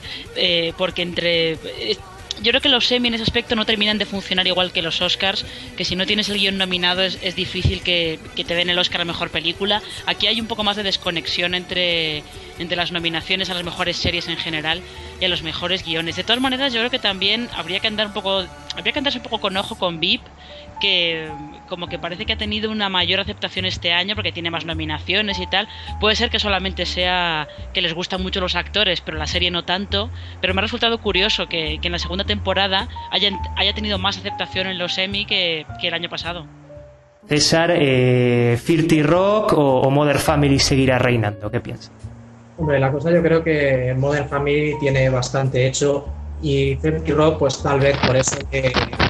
porque yo creo que los Emmy en ese aspecto no terminan de funcionar igual que los Oscars, que si no tienes el guión nominado es difícil que te den el Oscar a mejor película. Aquí hay un poco más de desconexión entre las nominaciones a las mejores series en general y a los mejores guiones. De todas maneras, yo creo que también habría que andarse un poco con ojo con VIP, que como que parece que ha tenido una mayor aceptación este año porque tiene más nominaciones y tal. Puede ser que solamente sea que les gustan mucho los actores, pero la serie no tanto. Pero me ha resultado curioso que en la segunda temporada haya tenido más aceptación en los Emmy que el año pasado. César, 30 Rock o Modern Family seguirá reinando, ¿qué piensas? Hombre, la cosa yo creo que Modern Family tiene bastante hecho y 30 Rock pues tal vez por eso que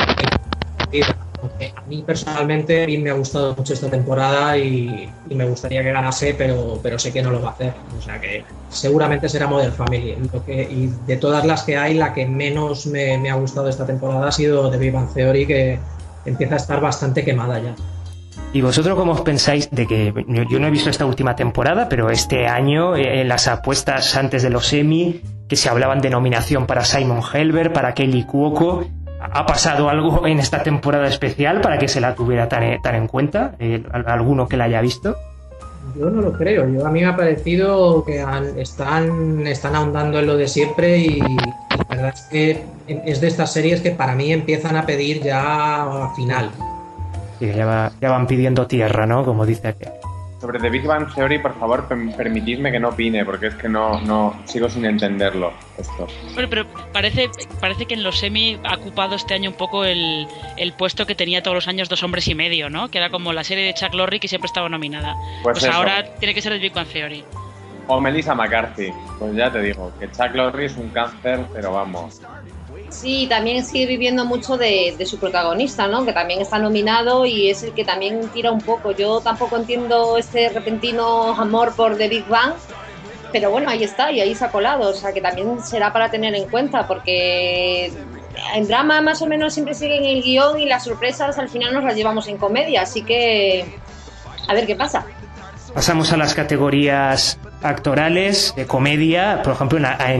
a mí personalmente me ha gustado mucho esta temporada y me gustaría que ganase, pero sé que no lo va a hacer. O sea que seguramente será Modern Family. Y de todas las que hay, la que menos me ha gustado esta temporada ha sido The Big Bang Theory, que empieza a estar bastante quemada ya. ¿Y vosotros cómo os pensáis de que yo no he visto esta última temporada, pero este año en las apuestas antes de los Emmy, que se hablaban de nominación para Simon Helberg, para Kelly Cuoco? ¿Ha pasado algo en esta temporada especial para que se la tuviera tan en cuenta? ¿Alguno que la haya visto? Yo no lo creo. A mí me ha parecido que están ahondando en lo de siempre y la verdad es que es de estas series que para mí empiezan a pedir ya final. Sí, ya van pidiendo tierra, ¿no? Como dice aquel. Sobre The Big Bang Theory, por favor, permitidme que no opine, porque es que no sigo sin entenderlo esto. Bueno, pero parece que en los Emmy ha ocupado este año un poco el puesto que tenía todos los años 2 hombres y medio, ¿no? Que era como la serie de Chuck Lorre que siempre estaba nominada. Pues ahora tiene que ser The Big Bang Theory. O Melissa McCarthy, pues ya te digo, que Chuck Lorre es un cáncer, pero vamos. Sí, también sigue viviendo mucho de su protagonista, ¿no? Que también está nominado y es el que también tira un poco. Yo tampoco entiendo este repentino amor por The Big Bang, pero bueno, ahí está y ahí se ha colado. O sea, que también será para tener en cuenta, porque en drama más o menos siempre siguen el guión y las sorpresas al final nos las llevamos en comedia. Así que a ver qué pasa. Pasamos a las categorías actorales de comedia. Por ejemplo,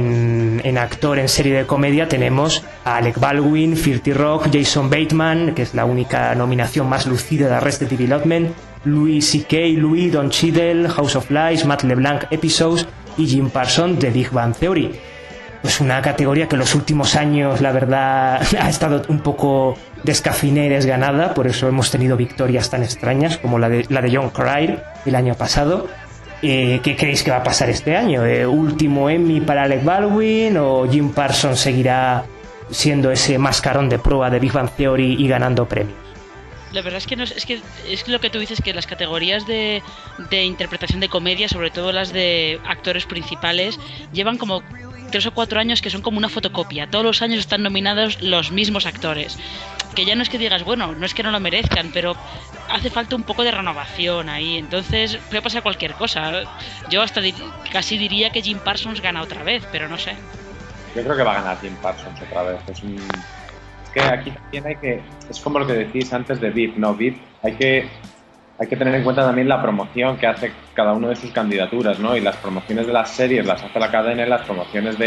en actor en serie de comedia tenemos a Alec Baldwin, 30 Rock, Jason Bateman, que es la única nominación más lucida de Arrested Development, Louis C.K., Louis, Don Cheadle, House of Lies, Matt LeBlanc, Episodes y Jim Parsons de Big Bang Theory. Pues una categoría que en los últimos años, la verdad, ha estado un poco descafeinada y desganada, por eso hemos tenido victorias tan extrañas como la de John Cryer el año pasado. ¿Qué creéis que va a pasar este año? ¿Último Emmy para Alec Baldwin o Jim Parsons seguirá siendo ese mascarón de prueba de Big Bang Theory y ganando premios? La verdad es que es lo que tú dices, que las categorías de interpretación de comedia, sobre todo las de actores principales, llevan como 3 o 4 años que son como una fotocopia. Todos los años están nominados los mismos actores. Que ya no es que digas, bueno, no es que no lo merezcan, pero hace falta un poco de renovación ahí. Entonces puede pasar cualquier cosa. Yo hasta casi diría que Jim Parsons gana otra vez, pero no sé. Yo creo que va a ganar Jim Parsons otra vez. Es que aquí también es como lo que decís antes de VIP, ¿no? VIP hay que tener en cuenta también la promoción que hace cada uno de sus candidaturas, ¿no? Y las promociones de las series las hace la cadena y las promociones de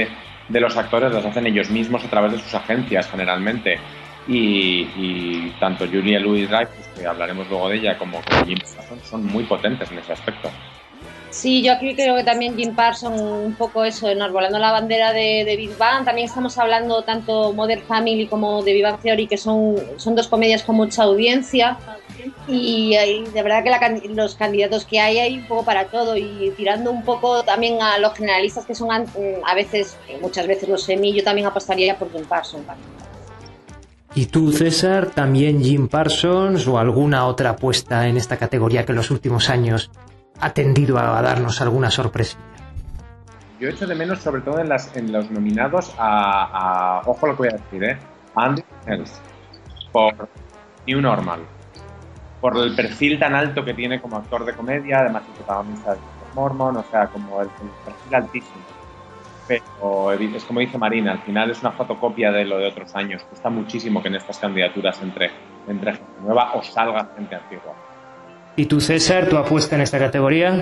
de los actores las hacen ellos mismos a través de sus agencias generalmente. Y tanto Julia Louis-Dreyfus, que hablaremos luego de ella, como Jim Parsons son muy potentes en ese aspecto. Sí, yo aquí creo que también Jim Parsons, un poco eso, enarbolando la bandera de Big Bang. También estamos hablando tanto Modern Family como de Big Bang Theory, que son dos comedias con mucha audiencia. Y de verdad que los candidatos que hay un poco para todo. Y tirando un poco también a los generalistas, que son a veces, muchas veces los Emmy, yo también apostaría por Jim Parsons. ¿Y tú, César, también Jim Parsons o alguna otra apuesta en esta categoría que en los últimos años ha tendido a darnos alguna sorpresa? Yo echo de menos, sobre todo en los nominados, ojo lo que voy a decir, a Andy Helms, por New Normal, por el perfil tan alto que tiene como actor de comedia, además el protagonista de Mormon, o sea, como el perfil altísimo. Pero es como dice Marina, al final es una fotocopia de lo de otros años. Cuesta muchísimo que en estas candidaturas entre gente nueva o salga gente antigua. ¿Y tú, César, tu apuesta en esta categoría?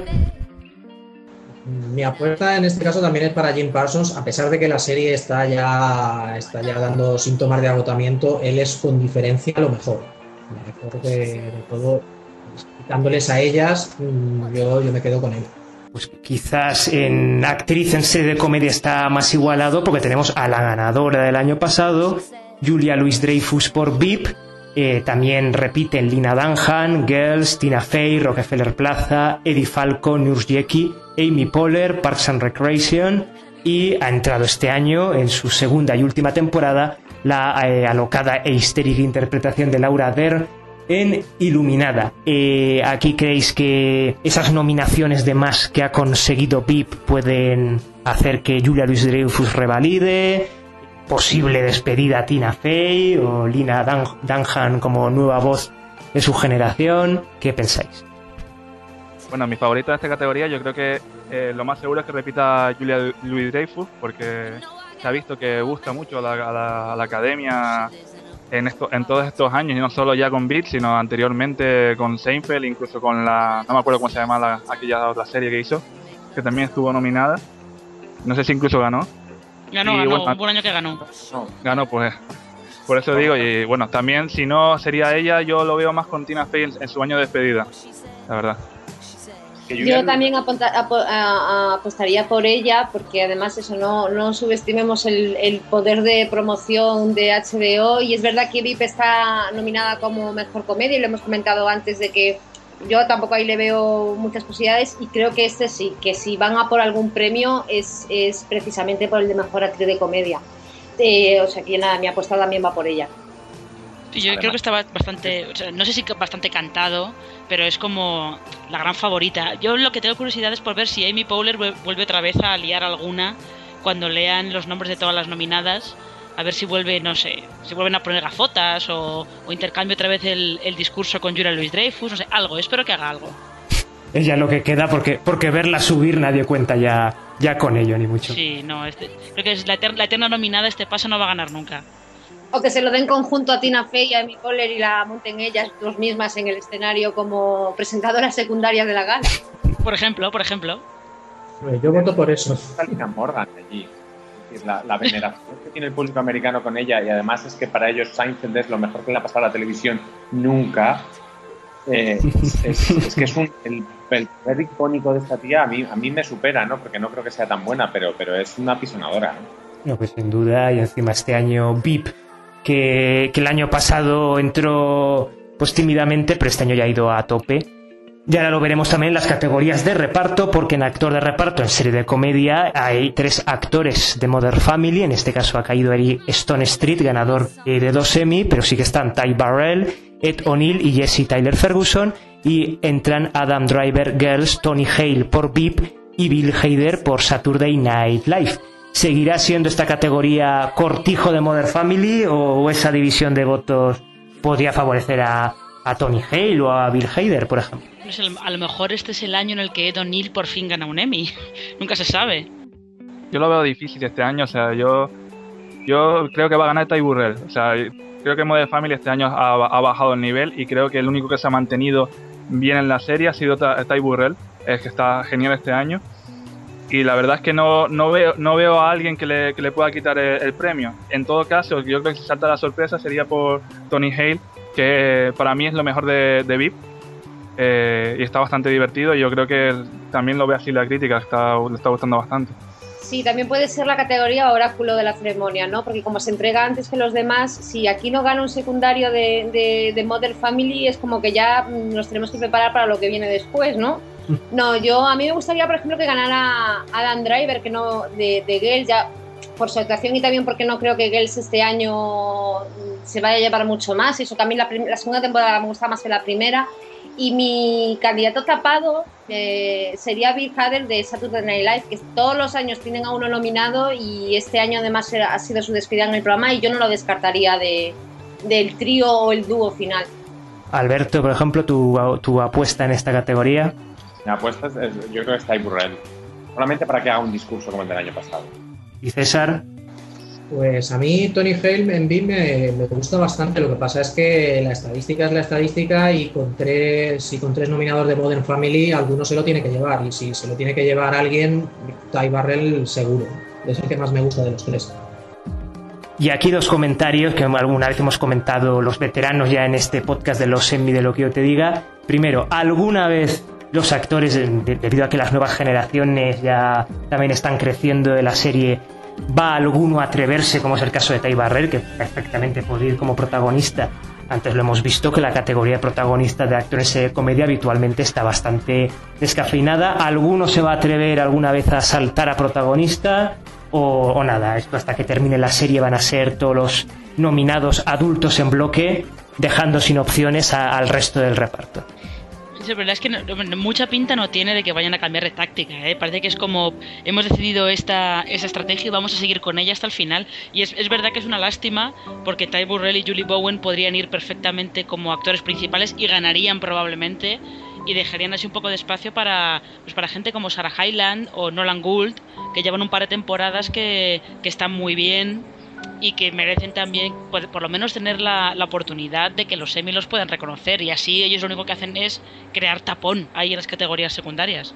Mi apuesta en este caso también es para Jim Parsons, a pesar de que la serie está ya dando síntomas de agotamiento. Él es con diferencia lo mejor de todo. Quitándoles a ellas, yo me quedo con él. Pues quizás en actriz en serie de comedia está más igualado, porque tenemos a la ganadora del año pasado, Julia Louis-Dreyfus por VIP. También repiten Lina Dunham, Girls, Tina Fey, Rockefeller Plaza, Eddie Falco, Nurse Jackie, Amy Poehler, Parks and Recreation, y ha entrado este año en su segunda y última temporada la alocada e histérica interpretación de Laura Dern en Iluminada. ¿Aquí creéis que esas nominaciones de más que ha conseguido VIP pueden hacer que Julia Louis-Dreyfus revalide? ¿Posible despedida a Tina Fey o Lina Dunham como nueva voz de su generación? ¿Qué pensáis? Bueno, mi favorita de esta categoría, yo creo que lo más seguro es que repita Julia Louis-Dreyfus, porque se ha visto que gusta mucho a la academia en todos estos años, y no solo ya con Beat, sino anteriormente con Seinfeld, incluso con no me acuerdo cómo se llama aquella otra serie que hizo, que también estuvo nominada. No sé si incluso ganó. Ganó, bueno, un buen año que ganó. Ganó, pues. Por eso digo, y bueno, también si no sería ella, yo lo veo más con Tina Fey en su año de despedida, la verdad. Yo también apostaría por ella, porque además eso, no subestimemos el poder de promoción de HBO, y es verdad que VIP está nominada como mejor comedia y lo hemos comentado antes, de que yo tampoco ahí le veo muchas posibilidades, y creo que sí, que si van a por algún premio es precisamente por el de mejor actriz de comedia. O sea que nada, mi apuesta también va por ella. Yo creo que estaba bastante, o sea, no sé si bastante cantado, pero es como la gran favorita. Yo lo que tengo curiosidad es por ver si Amy Poehler vuelve otra vez a liar alguna cuando lean los nombres de todas las nominadas, a ver si vuelve, no sé, si vuelven a poner gafotas o intercambio otra vez el discurso con Julia Louis-Dreyfus, no sé, algo, espero que haga algo. Es ya lo que queda, porque verla subir nadie cuenta ya con ello, ni mucho. Sí, no, creo que es la eterna nominada, este paso no va a ganar nunca. O que se lo den conjunto a Tina Fey y a Amy Poehler y la monten ellas dos mismas en el escenario como presentadoras secundarias de la gala. Por ejemplo. Yo voto por eso. Lina Morgan allí. Es decir, la veneración que tiene el público americano con ella, y además es que para ellos Seinfeld es lo mejor que le ha pasado a la televisión nunca. Es que es el poder icónico de esta tía. A mí me supera, ¿no? Porque no creo que sea tan buena, pero es una apisonadora, ¿no? No, pues sin duda, y encima este año VIP, que el año pasado entró pues tímidamente, pero este año ya ha ido a tope. Y ahora lo veremos también en las categorías de reparto, porque en actor de reparto en serie de comedia hay 3 actores de Modern Family. En este caso ha caído Eric Stone Street, ganador de 2 Emmy, pero sí que están Ty Burrell, Ed O'Neill y Jesse Tyler Ferguson, y entran Adam Driver, Girls, Tony Hale por VIP y Bill Hader por Saturday Night Live. ¿Seguirá siendo esta categoría cortijo de Modern Family, o esa división de votos podría favorecer a Tony Hale o a Bill Hader, por ejemplo? Pues a lo mejor este es el año en el que Ed O'Neill por fin gana un Emmy. Nunca se sabe. Yo lo veo difícil este año, o sea, yo creo que va a ganar Ty Burrell. O sea, creo que Modern Family este año ha bajado el nivel, y creo que el único que se ha mantenido bien en la serie ha sido Ty Burrell, es que está genial este año. y la verdad es que no veo a alguien que le pueda quitar el premio. En todo caso, yo creo que si salta la sorpresa sería por Tony Hale, que para mí es lo mejor de VIP, y está bastante divertido, y yo creo que también lo ve así la crítica, le está gustando bastante. Sí, también puede ser la categoría oráculo de la ceremonia, ¿no? Porque como se entrega antes que los demás, si aquí no gana un secundario de Modern Family, es como que ya nos tenemos que preparar para lo que viene después, ¿no? No, a mí me gustaría, por ejemplo, que ganara Adam Driver, que no de Girls, ya por su actuación, y también porque no creo que Girls este año se vaya a llevar mucho más. Eso también la segunda temporada me gusta más que la primera. Y mi candidato tapado sería Bill Hader de Saturday Night Live, que todos los años tienen a uno nominado y este año además ha sido su despedida en el programa, y yo no lo descartaría del trío o el dúo final. Alberto, por ejemplo, tu apuesta en esta categoría. Mi apuesta yo creo que es Ty Burrell, solamente para que haga un discurso como el del año pasado. ¿Y César? Pues a mí Tony Hale en VIP me gusta bastante. Lo que pasa es que la estadística es la estadística, y con tres nominados de Modern Family alguno se lo tiene que llevar, y si se lo tiene que llevar alguien, Ty Burrell seguro, es el que más me gusta de los tres. Y aquí dos comentarios que alguna vez hemos comentado los veteranos ya en este podcast de los Emmy de lo que yo te diga. Primero, ¿alguna vez los actores, debido a que las nuevas generaciones ya también están creciendo de la serie, va alguno a atreverse, como es el caso de Ty Burrell, que perfectamente puede ir como protagonista? Antes lo hemos visto que la categoría de protagonista de actores de comedia habitualmente está bastante descafeinada. ¿Alguno se va a atrever alguna vez a saltar a protagonista? O nada, esto hasta que termine la serie van a ser todos los nominados adultos en bloque, dejando sin opciones al resto del reparto. Sí, la verdad es que mucha pinta no tiene de que vayan a cambiar de táctica, ¿eh? Parece que es como hemos decidido esa estrategia y vamos a seguir con ella hasta el final. Y es verdad que es una lástima, porque Ty Burrell y Julie Bowen podrían ir perfectamente como actores principales y ganarían probablemente, y dejarían así un poco de espacio para gente como Sarah Hyland o Nolan Gould, que llevan un par de temporadas que están muy bien y que merecen también por lo menos tener la oportunidad de que los Emmy los puedan reconocer, y así ellos lo único que hacen es crear tapón ahí en las categorías secundarias.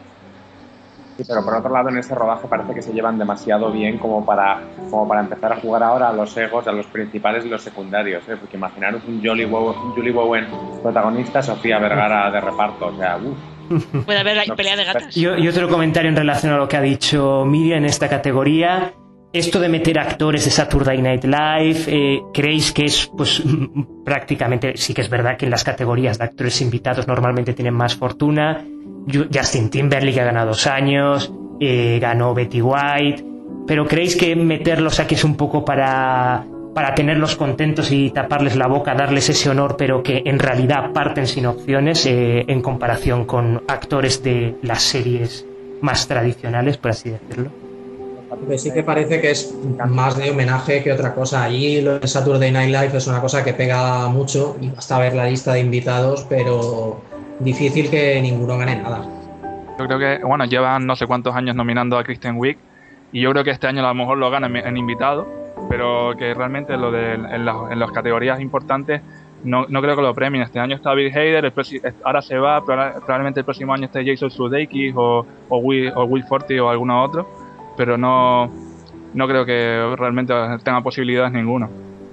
Sí, pero por otro lado en ese rodaje parece que se llevan demasiado bien como para empezar a jugar ahora a los egos, a los principales y los secundarios, ¿eh? Porque imaginaros un Julie Bowen protagonista, Sofía Vergara de reparto, o sea, puede haber pelea de gatas. Y otro comentario en relación a lo que ha dicho Miriam en esta categoría. Esto de meter actores de Saturday Night Live, ¿creéis que es pues prácticamente, sí que es verdad que en las categorías de actores invitados normalmente tienen más fortuna? Justin Timberlake ha ganado 2 años, ganó Betty White, pero ¿creéis que meterlos aquí es un poco para tenerlos contentos y taparles la boca, darles ese honor, pero que en realidad parten sin opciones en comparación con actores de las series más tradicionales, por así decirlo? Pues sí que parece que es más de homenaje que otra cosa. Allí lo de Saturday Night Live es una cosa que pega mucho y basta ver la lista de invitados, pero difícil que ninguno gane nada. Yo creo que, llevan no sé cuántos años nominando a Kristen Wiig, y yo creo que este año a lo mejor lo ganan en invitado, pero que realmente en las categorías importantes no creo que lo premien. Este año está Bill Hader, ahora se va, probablemente el próximo año esté Jason Sudeikis o Will Forte o alguno otro, pero no creo que realmente tenga posibilidades ninguno.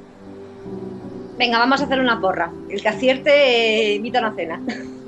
Venga, vamos a hacer una porra. El que acierte invita a una cena.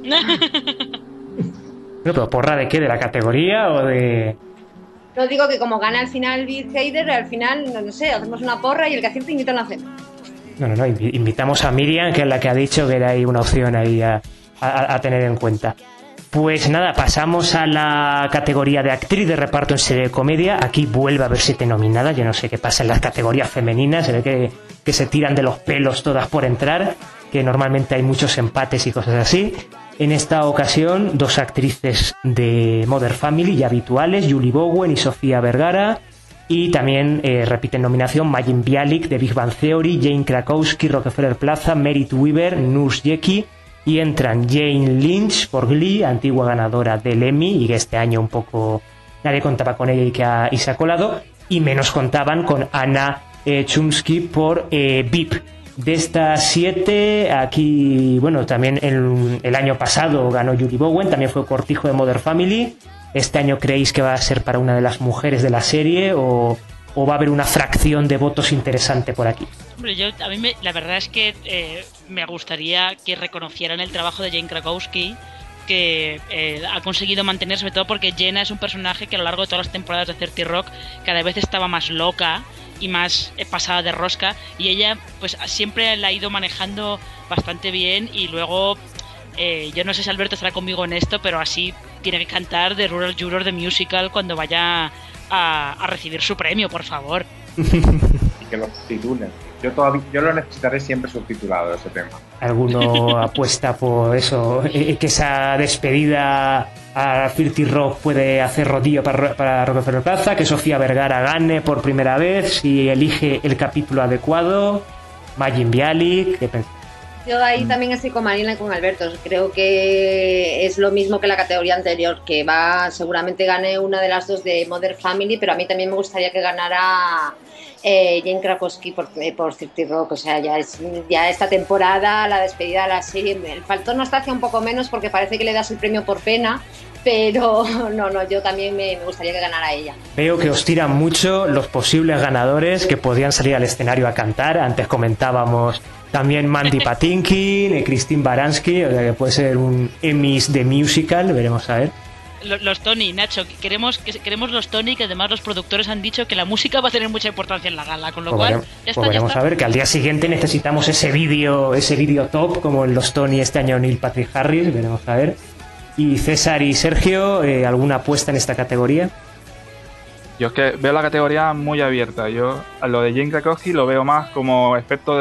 ¿Pero porra de qué? ¿De la categoría o de...? No, digo que como gana al final Bill Hader, al final, no sé, hacemos una porra y el que acierte invita a una cena. No, invitamos a Miriam, que es la que ha dicho que era ahí una opción ahí a tener en cuenta. Pues nada, pasamos a la categoría de actriz de reparto en serie de comedia. Aquí vuelve a haber 7 nominadas. Yo no sé qué pasa en las categorías femeninas. Se ve que se tiran de los pelos todas por entrar, que normalmente hay muchos empates y cosas así. En esta ocasión, 2 actrices de Modern Family ya habituales, Julie Bowen y Sofía Vergara. Y también repiten nominación Mayim Bialik de Big Bang Theory, Jane Krakowski, Rockefeller Plaza, Merit Weaver, Nurse Jackie. Y entran Jane Lynch por Glee, antigua ganadora del Emmy, y que este año un poco nadie contaba con ella y se ha colado, y menos contaban con Anna Chumsky por VIP. De estas 7, aquí, también el año pasado ganó Julie Bowen, también fue cortijo de Modern Family, ¿Este año creéis que va a ser para una de las mujeres de la serie o va a haber una fracción de votos interesante por aquí? Hombre, la verdad es que me gustaría que reconocieran el trabajo de Jane Krakowski, que ha conseguido mantener, sobre todo porque Jenna es un personaje que a lo largo de todas las temporadas de 30 Rock cada vez estaba más loca y más pasada de rosca, y ella pues siempre la ha ido manejando bastante bien. Y luego yo no sé si Alberto estará conmigo en esto, pero así tiene que cantar de Rural Juror de Musical cuando vaya a recibir su premio, por favor. Y que lo titulen. Yo lo necesitaré siempre subtitulado, ese tema. ¿Alguno apuesta por eso? Que esa despedida a 30 Rock puede hacer rodillo para Rockefeller Plaza, que Sofía Vergara gane por primera vez si elige el capítulo adecuado. Magin Bialik, ¿qué pensáis? Yo ahí también estoy con Marina y con Alberto. Creo que es lo mismo que la categoría anterior, que seguramente gane una de las dos de Modern Family, pero a mí también me gustaría que ganara Jane Krakowski por 30 Rock. O sea, ya esta temporada, la despedida de la serie, el faltón nostalgia un poco menos porque parece que le das el premio por pena, pero no, yo también me gustaría que ganara ella. Veo que os tiran mucho los posibles ganadores que podrían salir al escenario a cantar. Antes comentábamos también Mandy Patinkin, Christine Baranski, o sea que puede ser un Emmys de musical, veremos a ver. Los Tony, Nacho, queremos los Tony, que además los productores han dicho que la música va a tener mucha importancia en la gala, con lo cual veremos a ver, que al día siguiente necesitamos ese vídeo top como en los Tony este año Neil Patrick Harris, veremos a ver. Y César y Sergio, ¿alguna apuesta en esta categoría? Yo es que veo la categoría muy abierta. Yo a lo de Jane Krakowski lo veo más como efecto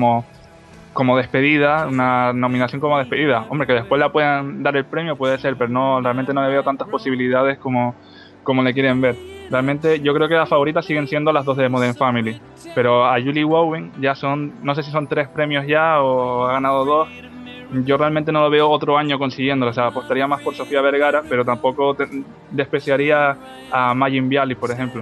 como despedida, una nominación como despedida. Hombre, que después la puedan dar el premio puede ser, pero realmente no le veo tantas posibilidades como le quieren ver. Realmente yo creo que las favoritas siguen siendo las dos de Modern Family, pero a Julie Bowen ya no sé si son 3 premios ya o ha ganado 2. Yo realmente no lo veo otro año consiguiéndolo, o sea, apostaría más por Sofía Vergara, pero tampoco despreciaría a Magin Bialik, por ejemplo.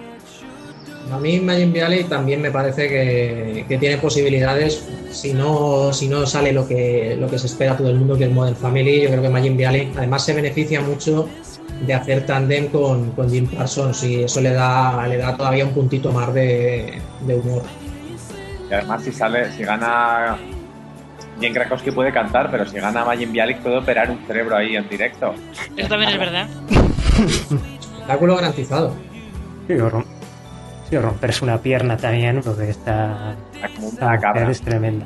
A mí Magin Bialik también me parece que tiene posibilidades, si no sale lo que se espera todo el mundo, que es Modern Family. Yo creo que Magin Bialik además se beneficia mucho de hacer tándem con Jim Parsons, y eso le da todavía un puntito más de humor. Y además si gana Jane Krakowski puede cantar, pero si gana Magin Bialik puede operar un cerebro ahí en directo. Eso también es verdad. Espectáculo garantizado. Sí, romperse una pierna también, porque esta mujer es tremenda.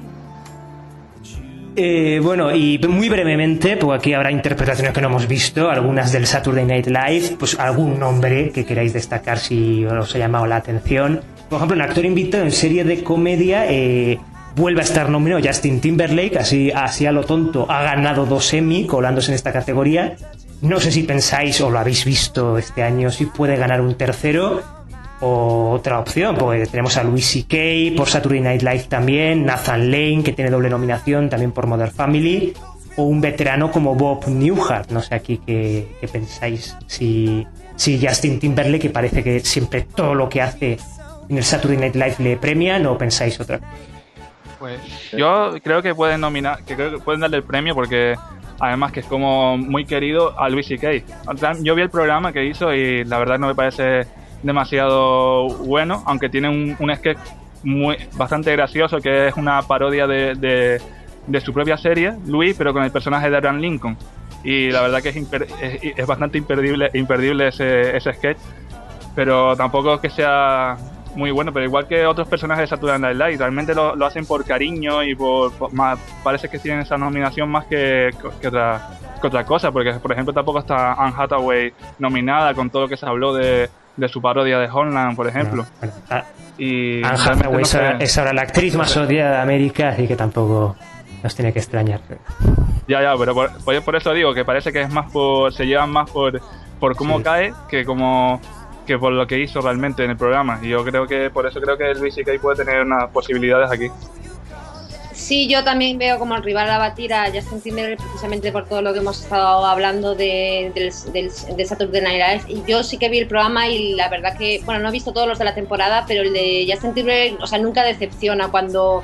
Bueno, y muy brevemente, porque aquí habrá interpretaciones que no hemos visto, algunas del Saturday Night Live, pues algún nombre que queráis destacar si os ha llamado la atención. Por ejemplo, un actor invitado en serie de comedia vuelve a estar nominado Justin Timberlake, así a lo tonto ha ganado 2 Emmy colándose en esta categoría. No sé si pensáis o lo habéis visto este año si puede ganar un tercero, o otra opción, porque tenemos a Louis C.K. por Saturday Night Live también, Nathan Lane, que tiene doble nominación también por Modern Family, o un veterano como Bob Newhart. No sé aquí qué pensáis, si Justin Timberlake, que parece que siempre todo lo que hace en el Saturday Night Live le premian, o pensáis otra cosa. Pues yo creo que pueden darle el premio, porque además que es como muy querido a Louis C.K. Yo vi el programa que hizo y la verdad no me parece demasiado bueno, aunque tiene un sketch bastante gracioso, que es una parodia de su propia serie, Louis, pero con el personaje de Abraham Lincoln, y la verdad que es bastante imperdible ese sketch, pero tampoco es que sea muy bueno, pero igual que otros personajes de Saturday Night Live, realmente lo hacen por cariño y parece que tienen esa nominación más que otra cosa, porque por ejemplo tampoco está Anne Hathaway nominada, con todo lo que se habló de su parodia de Homeland, por ejemplo. Y Anne Hathaway es ahora la actriz más odiada de América, así que tampoco nos tiene que extrañar. Ya, pero por eso digo que parece que es más se llevan más por cómo cae que por lo que hizo realmente en el programa, y yo creo que por eso creo que Louis C.K. puede tener unas posibilidades aquí. Sí, yo también veo como el rival a batir a Justin Timberlake, precisamente por todo lo que hemos estado hablando del Saturday Night Live. Y yo sí que vi el programa y la verdad que, bueno, no he visto todos los de la temporada, pero el de Justin Timberlake, o sea, nunca decepciona. Cuando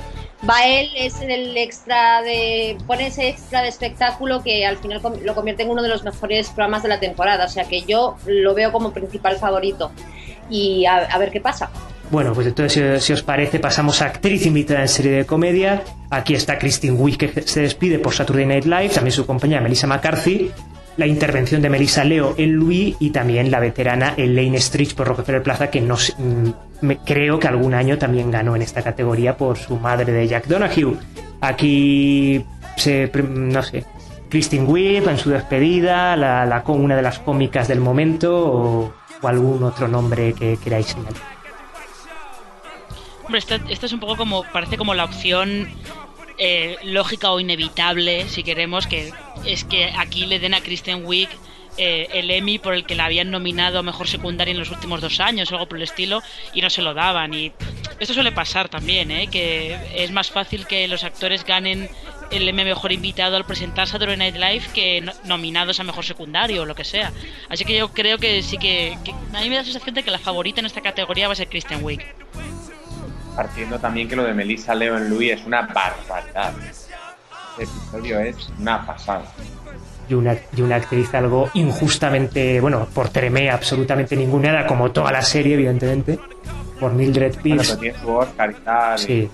va él, es el extra pone ese extra de espectáculo que al final lo convierte en uno de los mejores programas de la temporada, o sea que yo lo veo como principal favorito y a ver qué pasa. Bueno, pues entonces, si os parece, pasamos a actriz invitada en serie de comedia. Aquí está Kristen Wiig, que se despide por Saturday Night Live, también su compañera Melissa McCarthy, la intervención de Melissa Leo en Louis y también la veterana Elaine Stritch por Rockefeller Plaza, que creo que algún año también ganó en esta categoría por su madre de Jack Donaghy. Aquí, no sé, Kristen Wiig en su despedida, una de las cómicas del momento o algún otro nombre que queráis señalar. Hombre, esto es un poco como, parece como la opción lógica o inevitable, si queremos, que es que aquí le den a Kristen Wiig el Emmy por el que la habían nominado a Mejor Secundaria en los últimos 2 años o algo por el estilo, y no se lo daban. Y esto suele pasar también, que es más fácil que los actores ganen el Emmy Mejor Invitado al presentar Saturday Night Live que nominados a Mejor Secundario o lo que sea. Así que yo creo que sí que a mí me da la sensación de que la favorita en esta categoría va a ser Kristen Wiig. Partiendo también que lo de Melissa Leo en Louis es una barbaridad. Este episodio es una pasada. Y una actriz algo injustamente, bueno, por Tremé absolutamente ninguneada, como toda la serie, evidentemente, por Mildred Pierce. Bueno, tiene su Oscar y tal. Sí.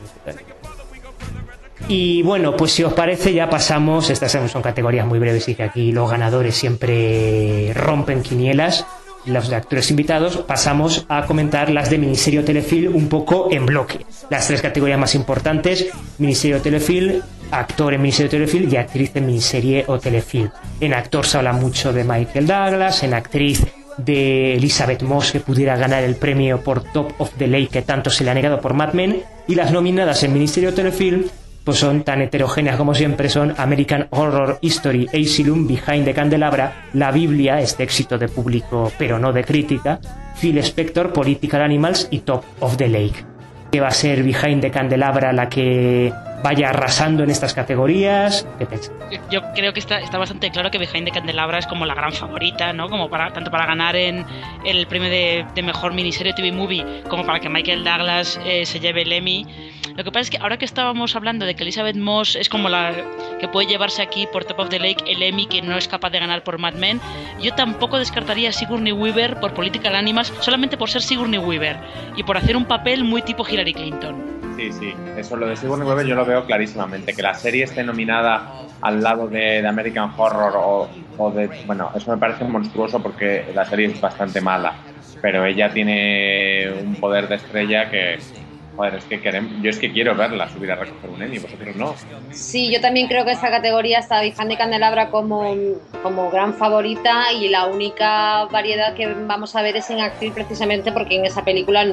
Y bueno, pues si os parece ya pasamos, estas son categorías muy breves y que aquí los ganadores siempre rompen quinielas, los de actores invitados. Pasamos a comentar las de miniserie o telefilm un poco en bloque. Las 3 categorías más importantes: miniserie o telefilm, actor en miniserie o telefilm y actriz en miniserie o telefilm. En actor se habla mucho de Michael Douglas, en actriz de Elizabeth Moss, que pudiera ganar el premio por Top of the Lake que tanto se le ha negado por Mad Men, y las nominadas en miniserie o telefilm pues son tan heterogéneas como siempre, son American Horror Story, Asylum, Behind the Candelabra, La Biblia, este éxito de público pero no de crítica, Phil Spector, Political Animals y Top of the Lake. ¿Qué va a ser Behind the Candelabra la que vaya arrasando en estas categorías? ¿Qué pensáis? Yo creo que está bastante claro que Behind the Candelabra es como la gran favorita, ¿no? Como tanto para ganar en el premio de mejor miniserie TV movie como para que Michael Douglas se lleve el Emmy. Lo que pasa es que ahora que estábamos hablando de que Elizabeth Moss es como la que puede llevarse aquí por Top of the Lake el Emmy que no es capaz de ganar por Mad Men, yo tampoco descartaría a Sigourney Weaver por Political Animals solamente por ser Sigourney Weaver y por hacer un papel muy tipo Hillary Clinton. Sí, eso lo de Sigourney Weaver yo lo veo clarísimamente, que la serie esté nominada al lado de American Horror o de... Bueno, eso me parece monstruoso porque la serie es bastante mala, pero ella tiene un poder de estrella que... Joder, yo es que quiero verla subir a recoger un Emmy, vosotros no. Sí, yo también creo que esta categoría está Behind the Candelabra como gran favorita, y la única variedad que vamos a ver es en actriz, precisamente porque en esa película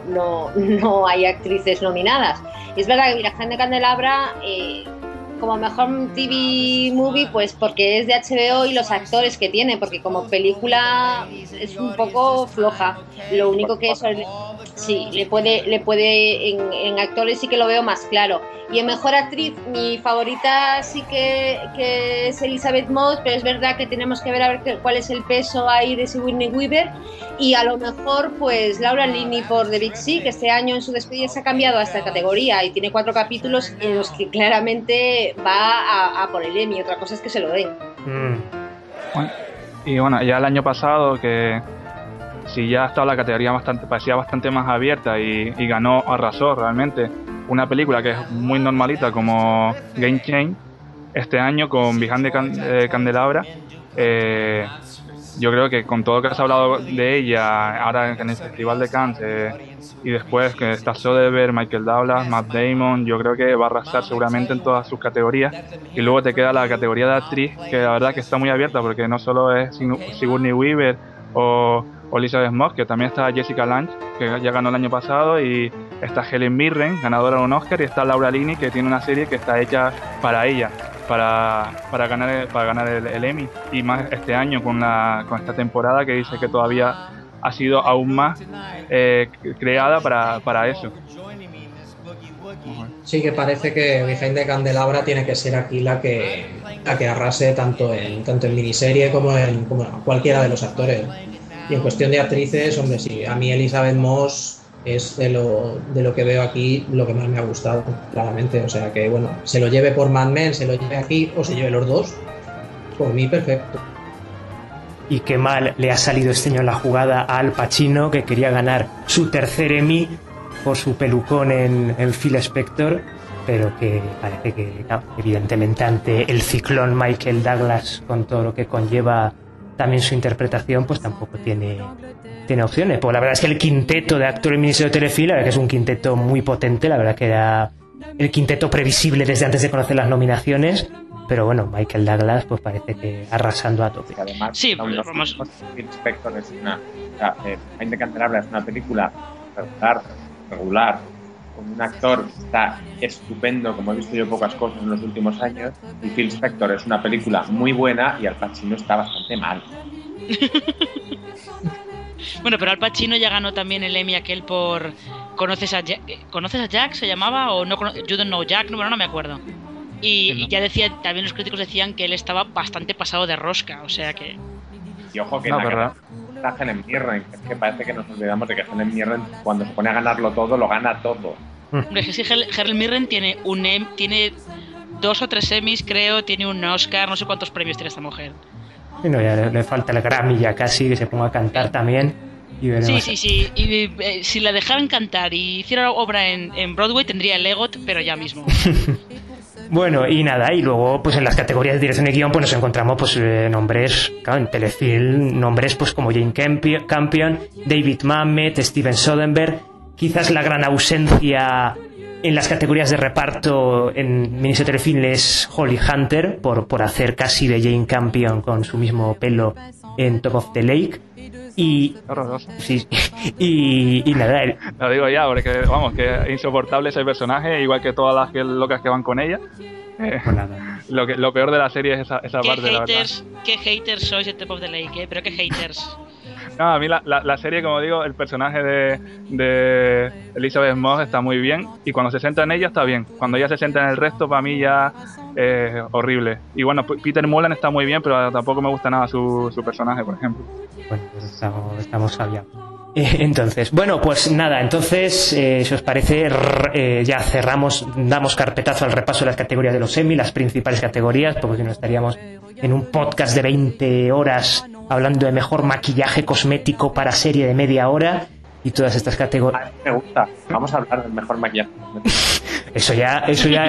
no hay actrices nominadas. Y es verdad que Behind the Candelabra como mejor TV movie, pues porque es de HBO y los actores que tiene, porque como película es un poco floja. Lo único que eso sí le puede en actores sí que lo veo más claro. Y en mejor actriz mi favorita sí que es Elizabeth Moss, pero es verdad que tenemos que ver a ver cuál es el peso ahí de Sigourney Weaver, y a lo mejor pues Laura Linney por The Big Sick, que este año en su despedida se ha cambiado a esta categoría y tiene 4 capítulos en los que claramente va a por el Emmy. Otra cosa es que se lo den. Bueno, y bueno, ya el año pasado, que si ya estaba la categoría parecía bastante más abierta y ganó, arrasó realmente una película que es muy normalita como Game Change, este año con Behind the Candelabra. Yo creo que con todo lo que has hablado de ella ahora en el Festival de Cannes y después que está Soderbergh, Michael Douglas, Matt Damon, yo creo que va a arrasar seguramente en todas sus categorías. Y luego te queda la categoría de actriz, que la verdad que está muy abierta, porque no solo es Sigourney Weaver o Elizabeth Moss, que también está Jessica Lange, que ya ganó el año pasado, y está Helen Mirren, ganadora de un Oscar, y está Laura Linney, que tiene una serie que está hecha para ella, para ganar el Emmy, y más este año con esta temporada que dice que todavía ha sido aún más creada para eso. Sí, que parece que Behind the Candelabra tiene que ser aquí la que arrase tanto en miniserie como en cualquiera de los actores. Y en cuestión de actrices, hombre, sí, a mí Elizabeth Moss es de lo que veo aquí lo que más me ha gustado, claramente. O sea que, bueno, se lo lleve por Mad Men, se lo lleve aquí o se lleve los dos, por mí perfecto. Y qué mal le ha salido este año la jugada a Al Pacino, que quería ganar su tercer Emmy por su pelucón en Phil Spector, pero que parece que, no, evidentemente, ante el ciclón Michael Douglas, con todo lo que conlleva también su interpretación, pues tampoco tiene opciones. Pues la verdad es que el quinteto de actores Ministerio de Telefilm, la verdad que es un quinteto muy potente, la verdad que era el quinteto previsible desde antes de conocer las nominaciones, pero bueno, Michael Douglas pues parece que arrasando a tope. Además, Sí, vamos. Phil Spector es Mente Candelabra es una película regular, con un actor que está estupendo, como he visto yo pocas cosas en los últimos años, y Phil Spector es una película muy buena y Al Pacino está bastante mal. Bueno, pero Al Pacino ya ganó también el Emmy aquel por ¿Conoces a Jack? ¿Se llamaba? ¿O no You Don't Know Jack? No, bueno, no me acuerdo. Y ya decía, también los críticos decían que él estaba bastante pasado de rosca, o sea que... Y ojo que No, en ¿verdad? la Helen Mirren, que es que parece que nos olvidamos de que Helen Mirren, cuando se pone a ganarlo todo, lo gana todo. Hombre, es que Helen Mirren tiene tiene 2 o 3 Emmys, creo, tiene un Oscar, no sé cuántos premios tiene esta mujer. Y no, ya le falta el Grammy ya casi, que se ponga a cantar también. Y veremos. Sí. Y si la dejaran cantar y hiciera obra en Broadway, tendría el EGOT, pero ya mismo. Bueno, y nada, y luego pues en las categorías de dirección y guión pues nos encontramos pues nombres, claro, en Telefilm, nombres pues como Jane Campion, David Mamet, Steven Soderbergh. Quizás la gran ausencia en las categorías de reparto en Ministerio de Telefilm es Holly Hunter, por hacer casi de Jane Campion con su mismo pelo en Top of the Lake. Y Horroroso. sí, y nada, Lo digo ya, porque vamos, que es insoportable ese personaje, igual que todas las locas que van con ella. pues nada. Lo peor de la serie es esa ¿Qué parte, la verdad. qué haters sois de Top of the Lake, pero qué haters. No, a mí la serie, como digo, el personaje de Elizabeth Moss está muy bien, y cuando se centra en ella está bien. Cuando ella se centra en el resto, para mí ya es horrible. Y bueno, Peter Mullen está muy bien, pero tampoco me gusta nada su personaje, por ejemplo. Bueno, pues estamos hablando. Entonces, bueno, pues nada, entonces, si os parece, ya cerramos, damos carpetazo al repaso de las categorías de los Emmy, las principales categorías, porque si no estaríamos en un podcast de 20 horas hablando de mejor maquillaje cosmético para serie de media hora y todas estas categorías. A mí me gusta. Vamos a hablar del mejor maquillaje. Eso ya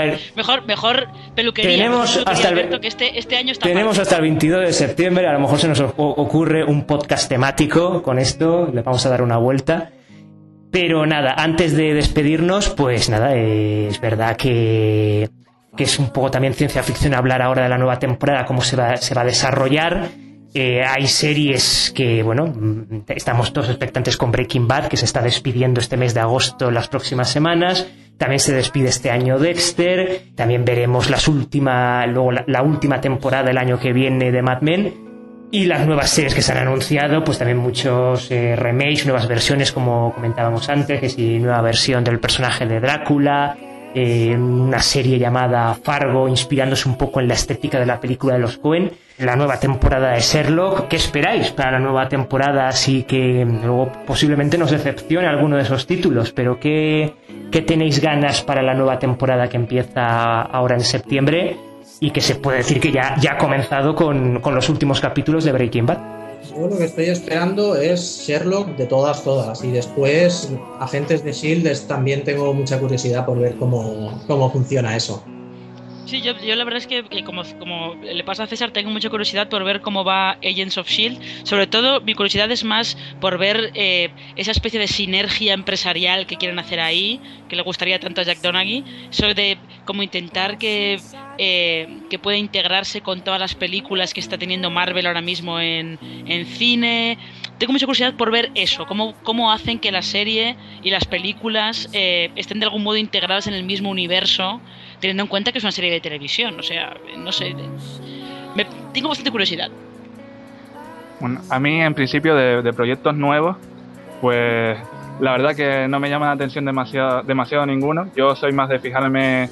Mejor peluquería. Tenemos mejor peluquería, hasta el- Alberto, que este año está tenemos mal. hasta el 22 de septiembre, a lo mejor se nos ocurre un podcast temático con esto, le vamos a dar una vuelta. Pero nada, antes de despedirnos, pues nada, es verdad que es un poco también ciencia ficción hablar ahora de la nueva temporada, cómo se va a desarrollar. Hay series que, bueno, estamos todos expectantes con Breaking Bad, que se está despidiendo este mes de agosto, las próximas semanas. También se despide este año Dexter. También veremos luego la última temporada el año que viene de Mad Men. Y las nuevas series que se han anunciado, pues también muchos remakes, nuevas versiones, como comentábamos antes, que si nueva versión del personaje de Drácula, una serie llamada Fargo, inspirándose un poco en la estética de la película de los Coen, la nueva temporada de Sherlock. ¿Qué esperáis para la nueva temporada? Así que luego posiblemente nos decepcione alguno de esos títulos, pero ¿qué tenéis ganas para la nueva temporada que empieza ahora en septiembre y que se puede decir que ya ha comenzado con los últimos capítulos de Breaking Bad? Yo lo que estoy esperando es Sherlock de todas, y después Agentes de S.H.I.E.L.D. también tengo mucha curiosidad por ver cómo funciona eso. Sí, yo la verdad es que como le pasa a César, tengo mucha curiosidad por ver cómo va Agents of S.H.I.E.L.D. Sobre todo, mi curiosidad es más por ver esa especie de sinergia empresarial que quieren hacer ahí, que le gustaría tanto a Jack Donaghy, sobre de cómo intentar que pueda integrarse con todas las películas que está teniendo Marvel ahora mismo en cine. Tengo mucha curiosidad por ver eso, cómo hacen que la serie y las películas estén de algún modo integradas en el mismo universo, teniendo en cuenta que es una serie de televisión. O sea, no sé, tengo bastante curiosidad. Bueno, a mí, en principio, de proyectos nuevos, pues la verdad que no me llama la atención demasiado ninguno. Yo soy más de fijarme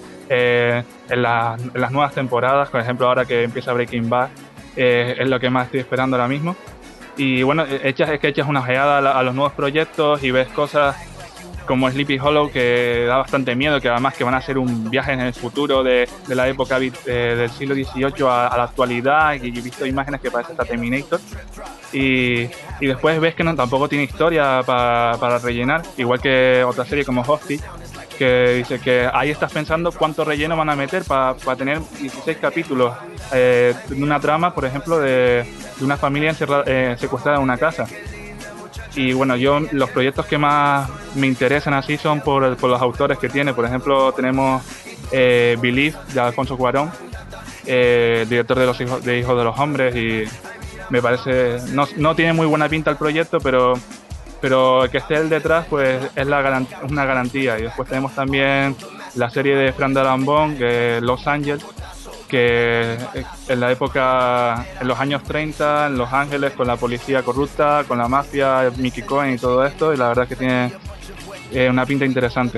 en las nuevas temporadas. Por ejemplo, ahora que empieza Breaking Bad, es lo que más estoy esperando ahora mismo. Y bueno, echas una ojeada a los nuevos proyectos y ves cosas como Sleepy Hollow, que da bastante miedo, que además que van a hacer un viaje en el futuro de la época del siglo XVIII a la actualidad, y he visto imágenes que parece hasta Terminator, y después ves que tampoco tiene historia para rellenar, igual que otra serie como Hostage, que dice que ahí estás pensando cuánto relleno van a meter para tener 16 capítulos de una trama, por ejemplo, de una familia secuestrada en una casa. Y bueno, los proyectos que más me interesan así son por los autores que tiene. Por ejemplo, tenemos Believe, de Alfonso Cuarón, director de Hijos de los Hombres, y me parece, no tiene muy buena pinta el proyecto, pero que esté él detrás pues es una garantía. Y después tenemos también la serie de Fran Darabont, Los Ángeles, que en la época, en los años 30, en Los Ángeles, con la policía corrupta, con la mafia, Mickey Cohen y todo esto, y la verdad es que tiene una pinta interesante.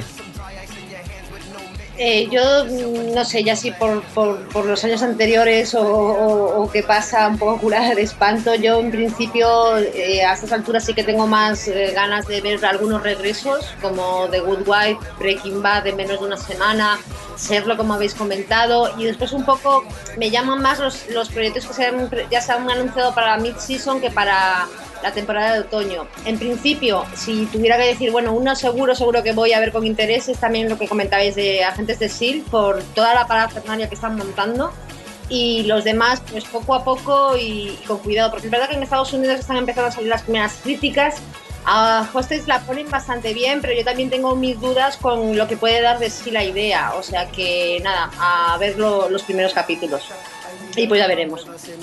Yo no sé, ya si por los años anteriores o que pasa un poco curada de espanto, yo en principio a estas alturas sí que tengo más ganas de ver algunos regresos, como The Good Wife, Breaking Bad de menos de una semana, Sherlock, como habéis comentado, y después un poco me llaman más los proyectos que ya se han anunciado para la mid-season que para la temporada de otoño. En principio, si tuviera que decir, bueno, uno seguro que voy a ver con interés es también lo que comentabais de Agentes de S.H.I.E.L.D. por toda la parafernalia que están montando, y los demás pues poco a poco y con cuidado, porque es verdad que en Estados Unidos están empezando a salir las primeras críticas. A Hostage la ponen bastante bien, pero yo también tengo mis dudas con lo que puede dar de sí la idea, o sea que nada, a ver los primeros capítulos y pues ya veremos.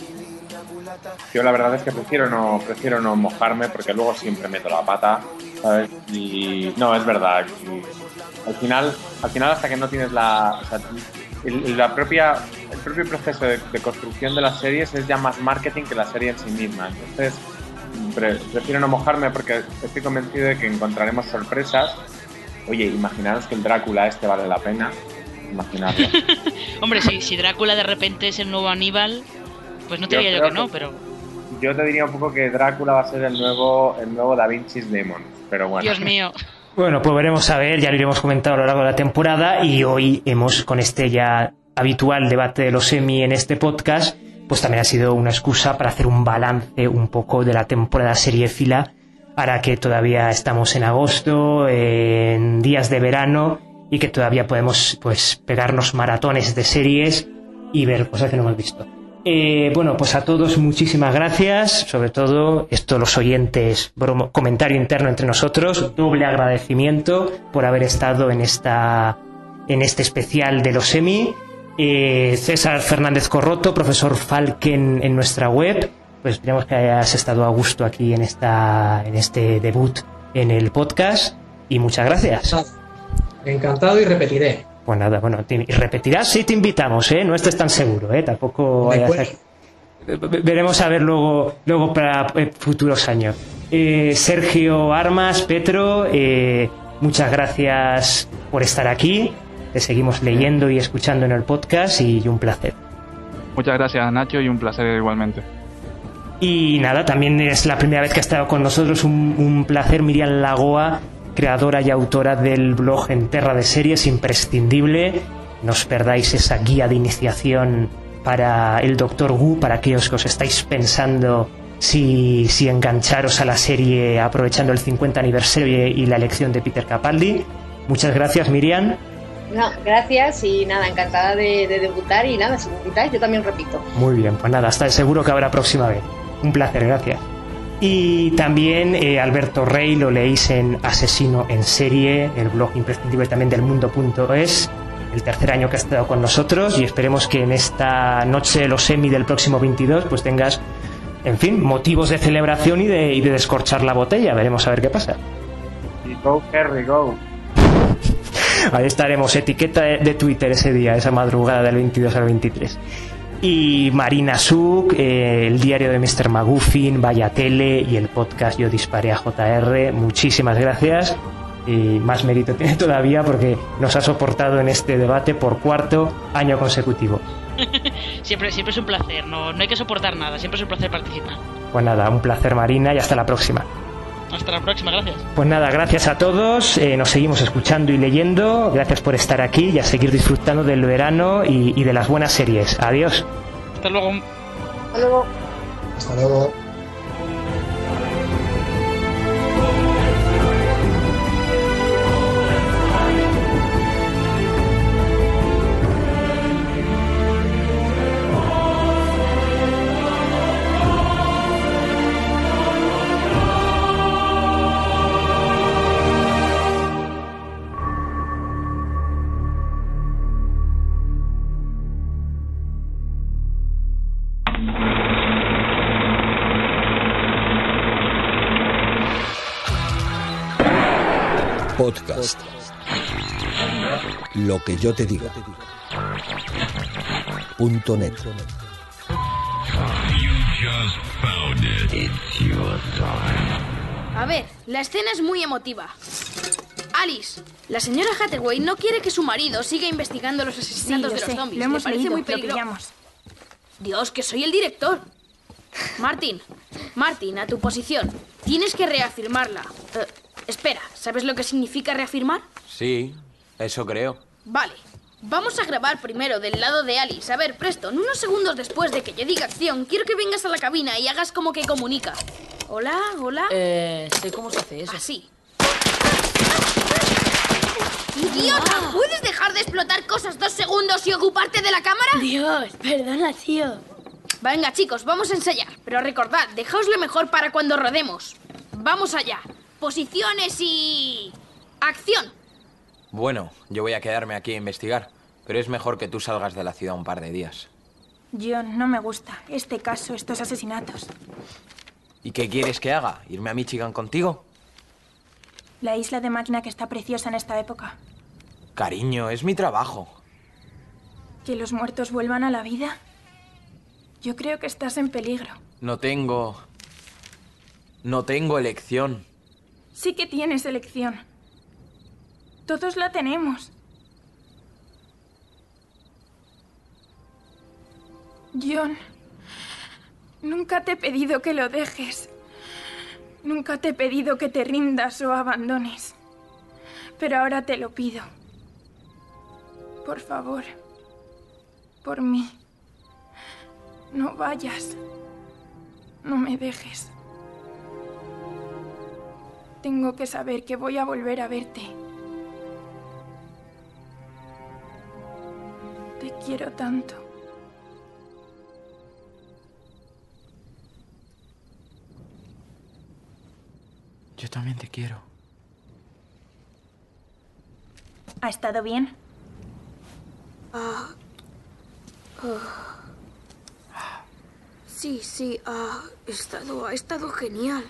Yo la verdad es que prefiero no mojarme, porque luego siempre meto la pata, ¿sabes? Y no, es verdad. Al final hasta que no tienes el propio proceso de construcción de las series es ya más marketing que la serie en sí misma. Entonces prefiero no mojarme, porque estoy convencido de que encontraremos sorpresas. Oye, imaginaros que el Drácula vale la pena. Imaginarlo. Hombre, si Drácula de repente es el nuevo Aníbal, pues no te diría yo que no, pero... Yo te diría un poco que Drácula va a ser el nuevo Da Vinci's Demon, pero bueno. Dios mío. Bueno, pues veremos a ver, ya lo iremos comentando a lo largo de la temporada, y hoy hemos, con este ya habitual debate de los Emmy en este podcast, pues también ha sido una excusa para hacer un balance un poco de la temporada seriéfila, para que todavía estamos en agosto, en días de verano, y que todavía podemos pues pegarnos maratones de series y ver cosas que no hemos visto. Bueno, pues a todos muchísimas gracias, sobre todo los oyentes, comentario interno entre nosotros, doble agradecimiento por haber estado en este especial de los Emmy. César Fernández Corroto, profesor Falken en nuestra web, pues esperamos que hayas estado a gusto aquí en este debut en el podcast, y muchas gracias. Encantado, y repetiré. Pues nada, bueno, y repetirás si te invitamos, no estés tan seguro, tampoco veremos a ver luego para futuros años. Sergio Armas, Petro, muchas gracias por estar aquí, te seguimos leyendo y escuchando en el podcast, y un placer. Muchas gracias, Nacho, y un placer igualmente. Y nada, también es la primera vez que ha estado con nosotros, un placer, Miriam Lagoa, creadora y autora del blog En Terra de Series, imprescindible. No os perdáis esa guía de iniciación para el Dr. Who, para aquellos que os estáis pensando si engancharos a la serie aprovechando el 50 aniversario y la elección de Peter Capaldi. Muchas gracias, Miriam. No, gracias, y nada, encantada de debutar, y nada, si me invitáis yo también repito. Muy bien, pues nada, hasta seguro que habrá próxima vez. Un placer, gracias. Y también Alberto Rey lo leéis en Asesino en Serie, el blog imprescindible también del mundo.es, el tercer año que ha estado con nosotros, y esperemos que en esta noche de los Emmy del próximo 22 pues tengas, en fin, motivos de celebración y de descorchar la botella. Veremos a ver qué pasa. Y go, Kerry, go. Ahí estaremos, etiqueta de Twitter ese día, esa madrugada del 22 al 23. Y Marina Suk, el diario de Mr. Maguffin, Vaya Tele y el podcast Yo Disparé a JR. Muchísimas gracias, y más mérito tiene todavía porque nos ha soportado en este debate por cuarto año consecutivo. siempre es un placer, no hay que soportar nada, siempre es un placer participar. Pues nada, un placer, Marina, y hasta la próxima. Hasta la próxima, gracias. Pues nada, gracias a todos, nos seguimos escuchando y leyendo, gracias por estar aquí y a seguir disfrutando del verano y de las buenas series. Adiós. Hasta luego. Hasta luego. Hasta luego. Podcast. Lo que yo te diga. .net. A ver, la escena es muy emotiva. Alice, la señora Hathaway no quiere que su marido siga investigando los asesinatos de los zombies. Lo hemos Le parece leído, muy lo peligroso. pillamos. Dios, que soy el director. Martin, a tu posición. Tienes que reafirmarla. Espera, ¿sabes lo que significa reafirmar? Sí, eso creo. Vale. Vamos a grabar primero del lado de Alice. A ver, Preston, unos segundos después de que yo diga acción, quiero que vengas a la cabina y hagas como que comunica. Hola, hola. Sé cómo se hace eso. Así. ¡Idiota! ¿Puedes dejar de explotar cosas 2 segundos y ocuparte de la cámara? Dios, perdona, tío. Venga, chicos, vamos a ensayar. Pero recordad, dejaos lo mejor para cuando rodemos. Vamos allá. Posiciones y... ¡acción! Bueno, yo voy a quedarme aquí a investigar, pero es mejor que tú salgas de la ciudad un par de días. John, no me gusta este caso, estos asesinatos. ¿Y qué quieres que haga? ¿Irme a Michigan contigo? La isla de Máquina que está preciosa en esta época. Cariño, es mi trabajo. ¿Que los muertos vuelvan a la vida? Yo creo que estás en peligro. No tengo elección. Sí que tienes elección. Todos la tenemos. John, nunca te he pedido que lo dejes. Nunca te he pedido que te rindas o abandones. Pero ahora te lo pido. Por favor. Por mí. No vayas. No me dejes. Tengo que saber que voy a volver a verte. Te quiero tanto. Yo también te quiero. ¿Ha estado bien? Sí, ha estado genial.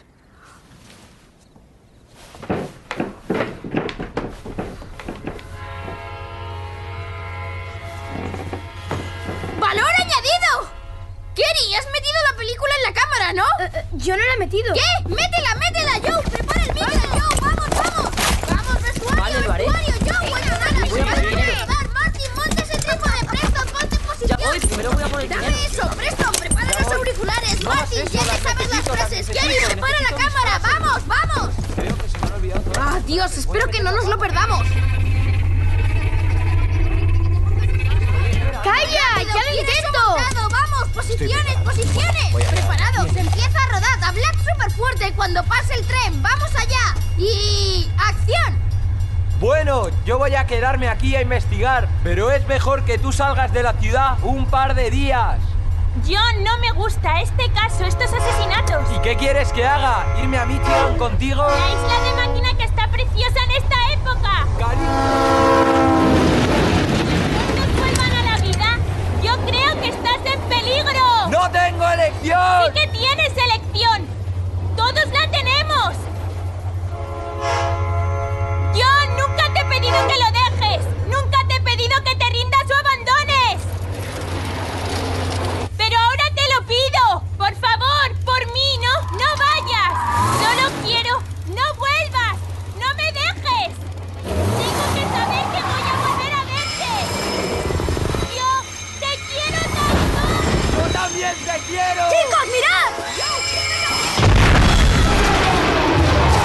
¡Valor añadido! Kenny, has metido la película en la cámara, ¿no? Yo no la he metido. ¿Qué? ¡Métela, Joe! ¡Prepara el micro, Joe! ¡Vamos! ¡Vamos, vestuario! Vale, lo haré. Joe, rodar! Martin, monta ese trípode, Preston, ponte en posición. Ya voy, primero voy a poner ¡Dame dinero. eso, Preston! ¡Prepara los auriculares! Martin, ya te sabes las frases. Kenny, prepara la cámara. ¡Vamos! Creo que se me ha olvidado todo. ¡Ah, Dios! Espero que no nos lo perdamos. ¡Calla! ¡Ya lo intento! ¡Vamos! ¡Posiciones! ¡Preparados! ¡Empieza a rodar! ¡Hablad súper fuerte cuando pase el tren! ¡Vamos allá! ¡Y... acción! Bueno, yo voy a quedarme aquí a investigar, pero es mejor que tú salgas de la ciudad un par de días. John, no me gusta este caso, estos asesinatos. ¿Y qué quieres que haga? ¿Irme a Michigan contigo? La isla de Máquina que está preciosa en esta época. ¿Muertos vuelvan a la vida? Yo creo que estás en peligro. ¡No tengo elección! ¡Sí que tienes elección! ¡Todos la tenemos! John, nunca te he pedido que lo dejes. Nunca te he pedido que te rindas o abandones. Pero ahora te lo pido. Por favor, por mí, no vayas. Solo quiero, no vuelvas. No me dejes. Tengo que saber que voy a volver a verte. Yo te quiero tanto. ¡Yo también te quiero! ¡Chicos, mirad!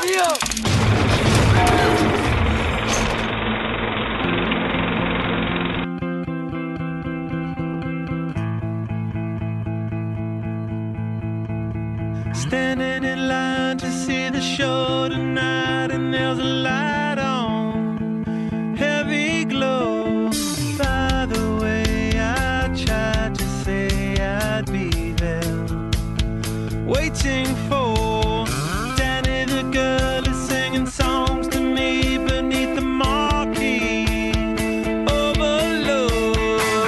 Standing in line to see the show tonight, and there's a light on, heavy glow. By the way, I tried to say I'd be there, waiting for Danny the girl is singing songs to me beneath the marquee. Overload.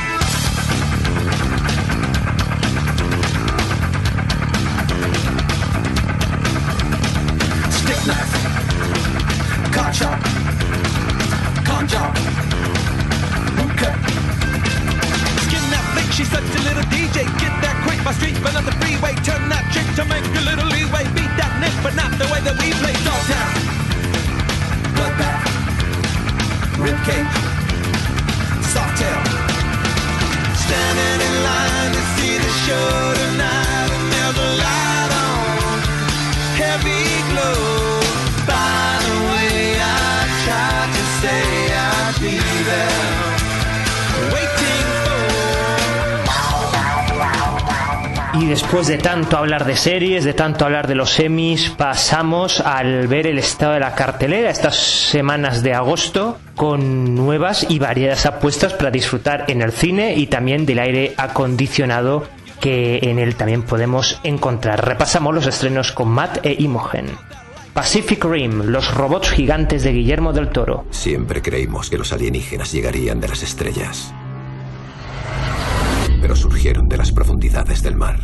Stick knife, car chop, con job, okay. Skin that flick, she's such a little DJ. Get that quick by street, but on the freeway. Turn that trick to make a little leeway. Beat that nick, but not the way that we play. Dogtown, bloodbath, ribcage, softail. Standing in line to see the show tonight, and there's a light on, heavy glow. By the way, I tried to say I'd be there, waiting for. Y después de tanto hablar de series, de tanto hablar de los Emmys, pasamos al ver el estado de la cartelera estas semanas de agosto, con nuevas y variadas apuestas para disfrutar en el cine y también del aire acondicionado que en él también podemos encontrar. Repasamos los estrenos con Matt e Imogen. Pacific Rim, los robots gigantes de Guillermo del Toro. Siempre creímos que los alienígenas llegarían de las estrellas, pero surgieron de las profundidades del mar.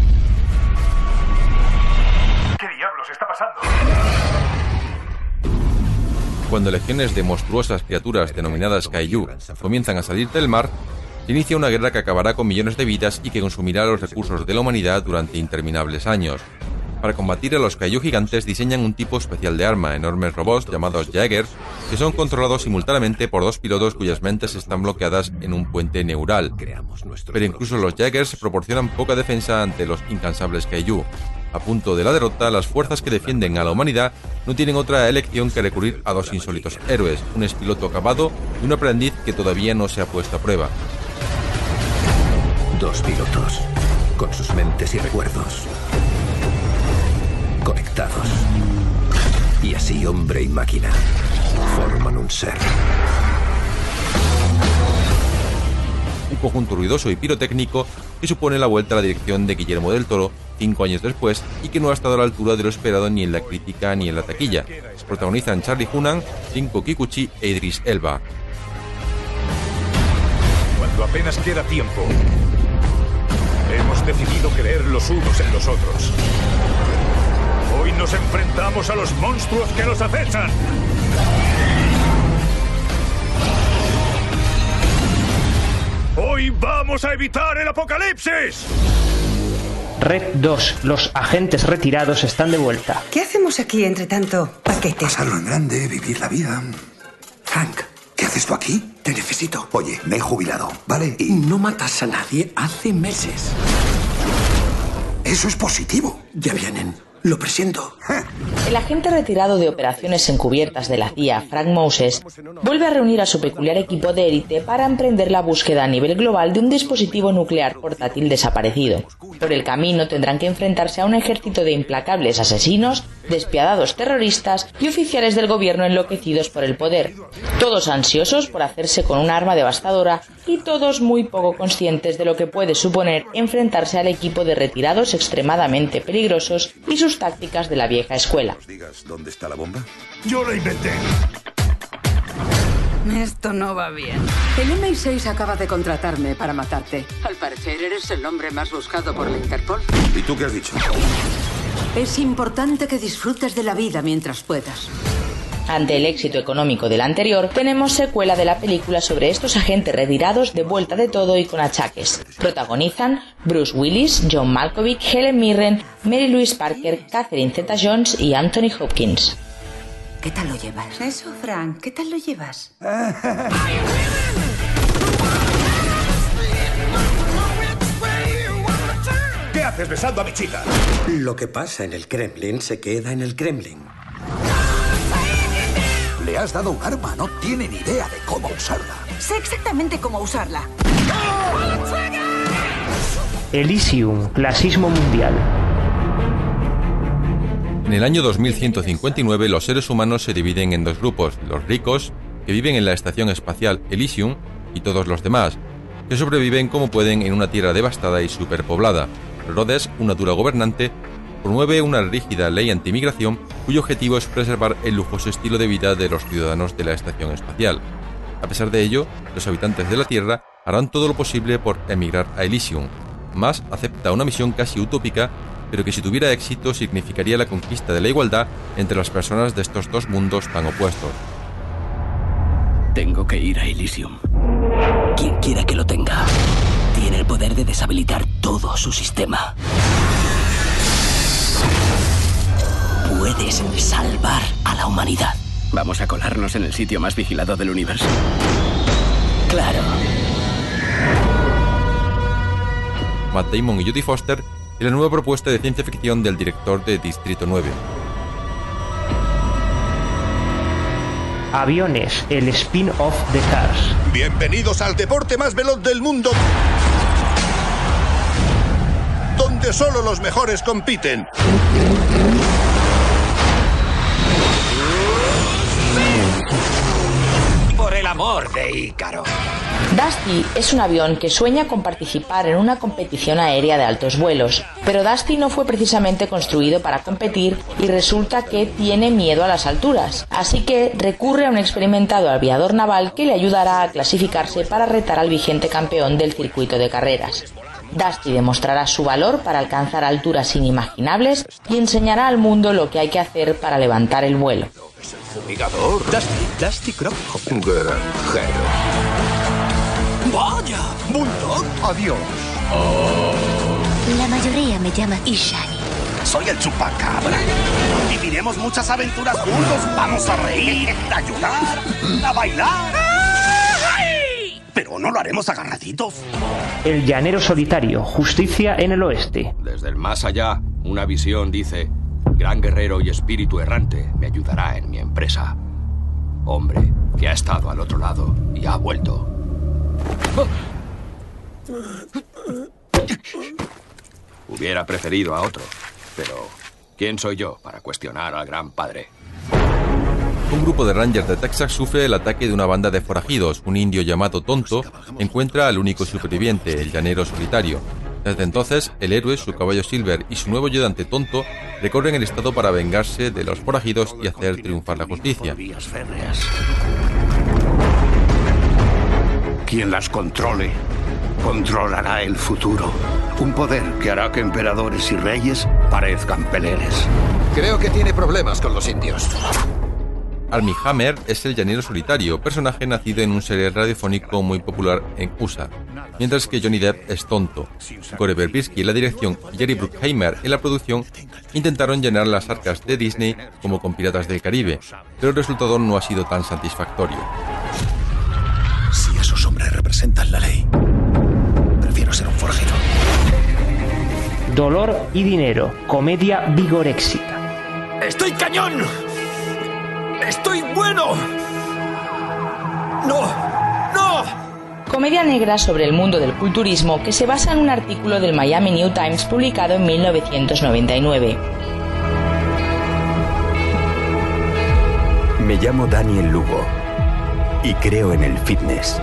¿Qué diablos está pasando? Cuando legiones de monstruosas criaturas denominadas Kaiju comienzan a salir del mar, se inicia una guerra que acabará con millones de vidas y que consumirá los recursos de la humanidad durante interminables años. Para combatir a los Kaiju gigantes diseñan un tipo especial de arma, enormes robots llamados Jaegers, que son controlados simultáneamente por dos pilotos cuyas mentes están bloqueadas en un puente neural. Pero incluso los Jaegers proporcionan poca defensa ante los incansables Kaiju. A punto de la derrota, las fuerzas que defienden a la humanidad no tienen otra elección que recurrir a dos insólitos héroes, un expiloto acabado y un aprendiz que todavía no se ha puesto a prueba. Dos pilotos, con sus mentes y recuerdos conectados. Y así hombre y máquina forman un ser. Un conjunto ruidoso y pirotécnico que supone la vuelta a la dirección de Guillermo del Toro 5 años después y que no ha estado a la altura de lo esperado ni en la crítica ni en la taquilla. Protagonizan Charlie Hunnam, Rinko Kikuchi e Idris Elba. Cuando apenas queda tiempo, hemos decidido creer los unos en los otros. Hoy nos enfrentamos a los monstruos que nos acechan. Hoy vamos a evitar el apocalipsis. Red 2, los agentes retirados están de vuelta. ¿Qué hacemos aquí entre tanto paquete? Pasarlo en grande, vivir la vida. Hank, ¿qué haces tú aquí? Te necesito. Oye, me he jubilado, ¿vale? Y no matas a nadie hace meses. Eso es positivo. Ya vienen. Lo presiento. El agente retirado de operaciones encubiertas de la CIA, Frank Moses, vuelve a reunir a su peculiar equipo de élite para emprender la búsqueda a nivel global de un dispositivo nuclear portátil desaparecido. Por el camino tendrán que enfrentarse a un ejército de implacables asesinos, despiadados terroristas y oficiales del gobierno enloquecidos por el poder, todos ansiosos por hacerse con un arma devastadora y todos muy poco conscientes de lo que puede suponer enfrentarse al equipo de retirados extremadamente peligrosos y sus tácticas de la vieja escuela. ¿Dónde está la bomba? Yo la inventé. Esto no va bien. El MI6 acaba de contratarme para matarte. Al parecer eres el hombre más buscado por la Interpol. ¿Y tú qué has dicho? Es importante que disfrutes de la vida mientras puedas. Ante el éxito económico del anterior, tenemos secuela de la película sobre estos agentes retirados de vuelta de todo y con achaques. Protagonizan Bruce Willis, John Malkovich, Helen Mirren, Mary Louise Parker, Catherine Zeta-Jones y Anthony Hopkins. ¿Qué tal lo llevas? Eso, Frank, ¿qué tal lo llevas? ¿Qué haces besando a mi chica? Lo que pasa en el Kremlin se queda en el Kremlin. Le has dado un arma, no tiene ni idea de cómo usarla. Sé exactamente cómo usarla. Elysium, clasismo mundial. En el año 2159 los seres humanos se dividen en dos grupos, los ricos, que viven en la estación espacial Elysium, y todos los demás, que sobreviven como pueden en una tierra devastada y superpoblada. Rhodes, una dura gobernante, promueve una rígida ley antimigración cuyo objetivo es preservar el lujoso estilo de vida de los ciudadanos de la estación espacial. A pesar de ello, los habitantes de la Tierra harán todo lo posible por emigrar a Elysium. Mas acepta una misión casi utópica, pero que si tuviera éxito significaría la conquista de la igualdad entre las personas de estos dos mundos tan opuestos. Tengo que ir a Elysium. Quien quiera que lo tenga, tiene el poder de deshabilitar todo su sistema. Puedes salvar a la humanidad. ¿Vamos a colarnos en el sitio más vigilado del universo? Claro. Matt Damon y Jodie Foster en la nueva propuesta de ciencia ficción del director de Distrito 9. Aviones, el spin-off de Cars. Bienvenidos al deporte más veloz del mundo, donde solo los mejores compiten. Por el amor de Ícaro. Dusty es un avión que sueña con participar en una competición aérea de altos vuelos, pero Dusty no fue precisamente construido para competir y resulta que tiene miedo a las alturas, así que recurre a un experimentado aviador naval que le ayudará a clasificarse para retar al vigente campeón del circuito de carreras. Dusty demostrará su valor para alcanzar alturas inimaginables y enseñará al mundo lo que hay que hacer para levantar el vuelo. Fumigador. Dusty Croc. Granjero. ¡Vaya! ¡Bulldog! Adiós. La mayoría me llama Ishani. Soy el chupacabra. Viviremos muchas aventuras juntos. Vamos a reír, a llorar, a bailar. Pero no lo haremos agarraditos. El llanero solitario, justicia en el oeste. Desde el más allá, una visión dice: gran guerrero y espíritu errante me ayudará en mi empresa. Hombre que ha estado al otro lado y ha vuelto. Hubiera preferido a otro, pero ¿quién soy yo para cuestionar al gran padre? Un grupo de Rangers de Texas sufre el ataque de una banda de forajidos. Un indio llamado Tonto encuentra al único superviviente, el llanero solitario. Desde entonces, el héroe, su caballo Silver y su nuevo ayudante Tonto recorren el estado para vengarse de los forajidos y hacer triunfar la justicia. Quien las controle, controlará el futuro. Un poder que hará que emperadores y reyes parezcan peleles. Creo que tiene problemas con los indios. Armie Hammer es el llanero solitario, personaje nacido en un serial radiofónico muy popular en USA, mientras que Johnny Depp es Tonto. Gore Verbinski en la dirección y Jerry Bruckheimer en la producción intentaron llenar las arcas de Disney como con Piratas del Caribe, pero el resultado no ha sido tan satisfactorio. Si esos hombres representan la ley, prefiero ser un forajido. Dolor y dinero, comedia vigoréxica. ¡Estoy cañón! ¡Estoy bueno! ¡No! ¡No! Comedia negra sobre el mundo del culturismo que se basa en un artículo del Miami New Times publicado en 1999. Me llamo Daniel Lugo y creo en el fitness.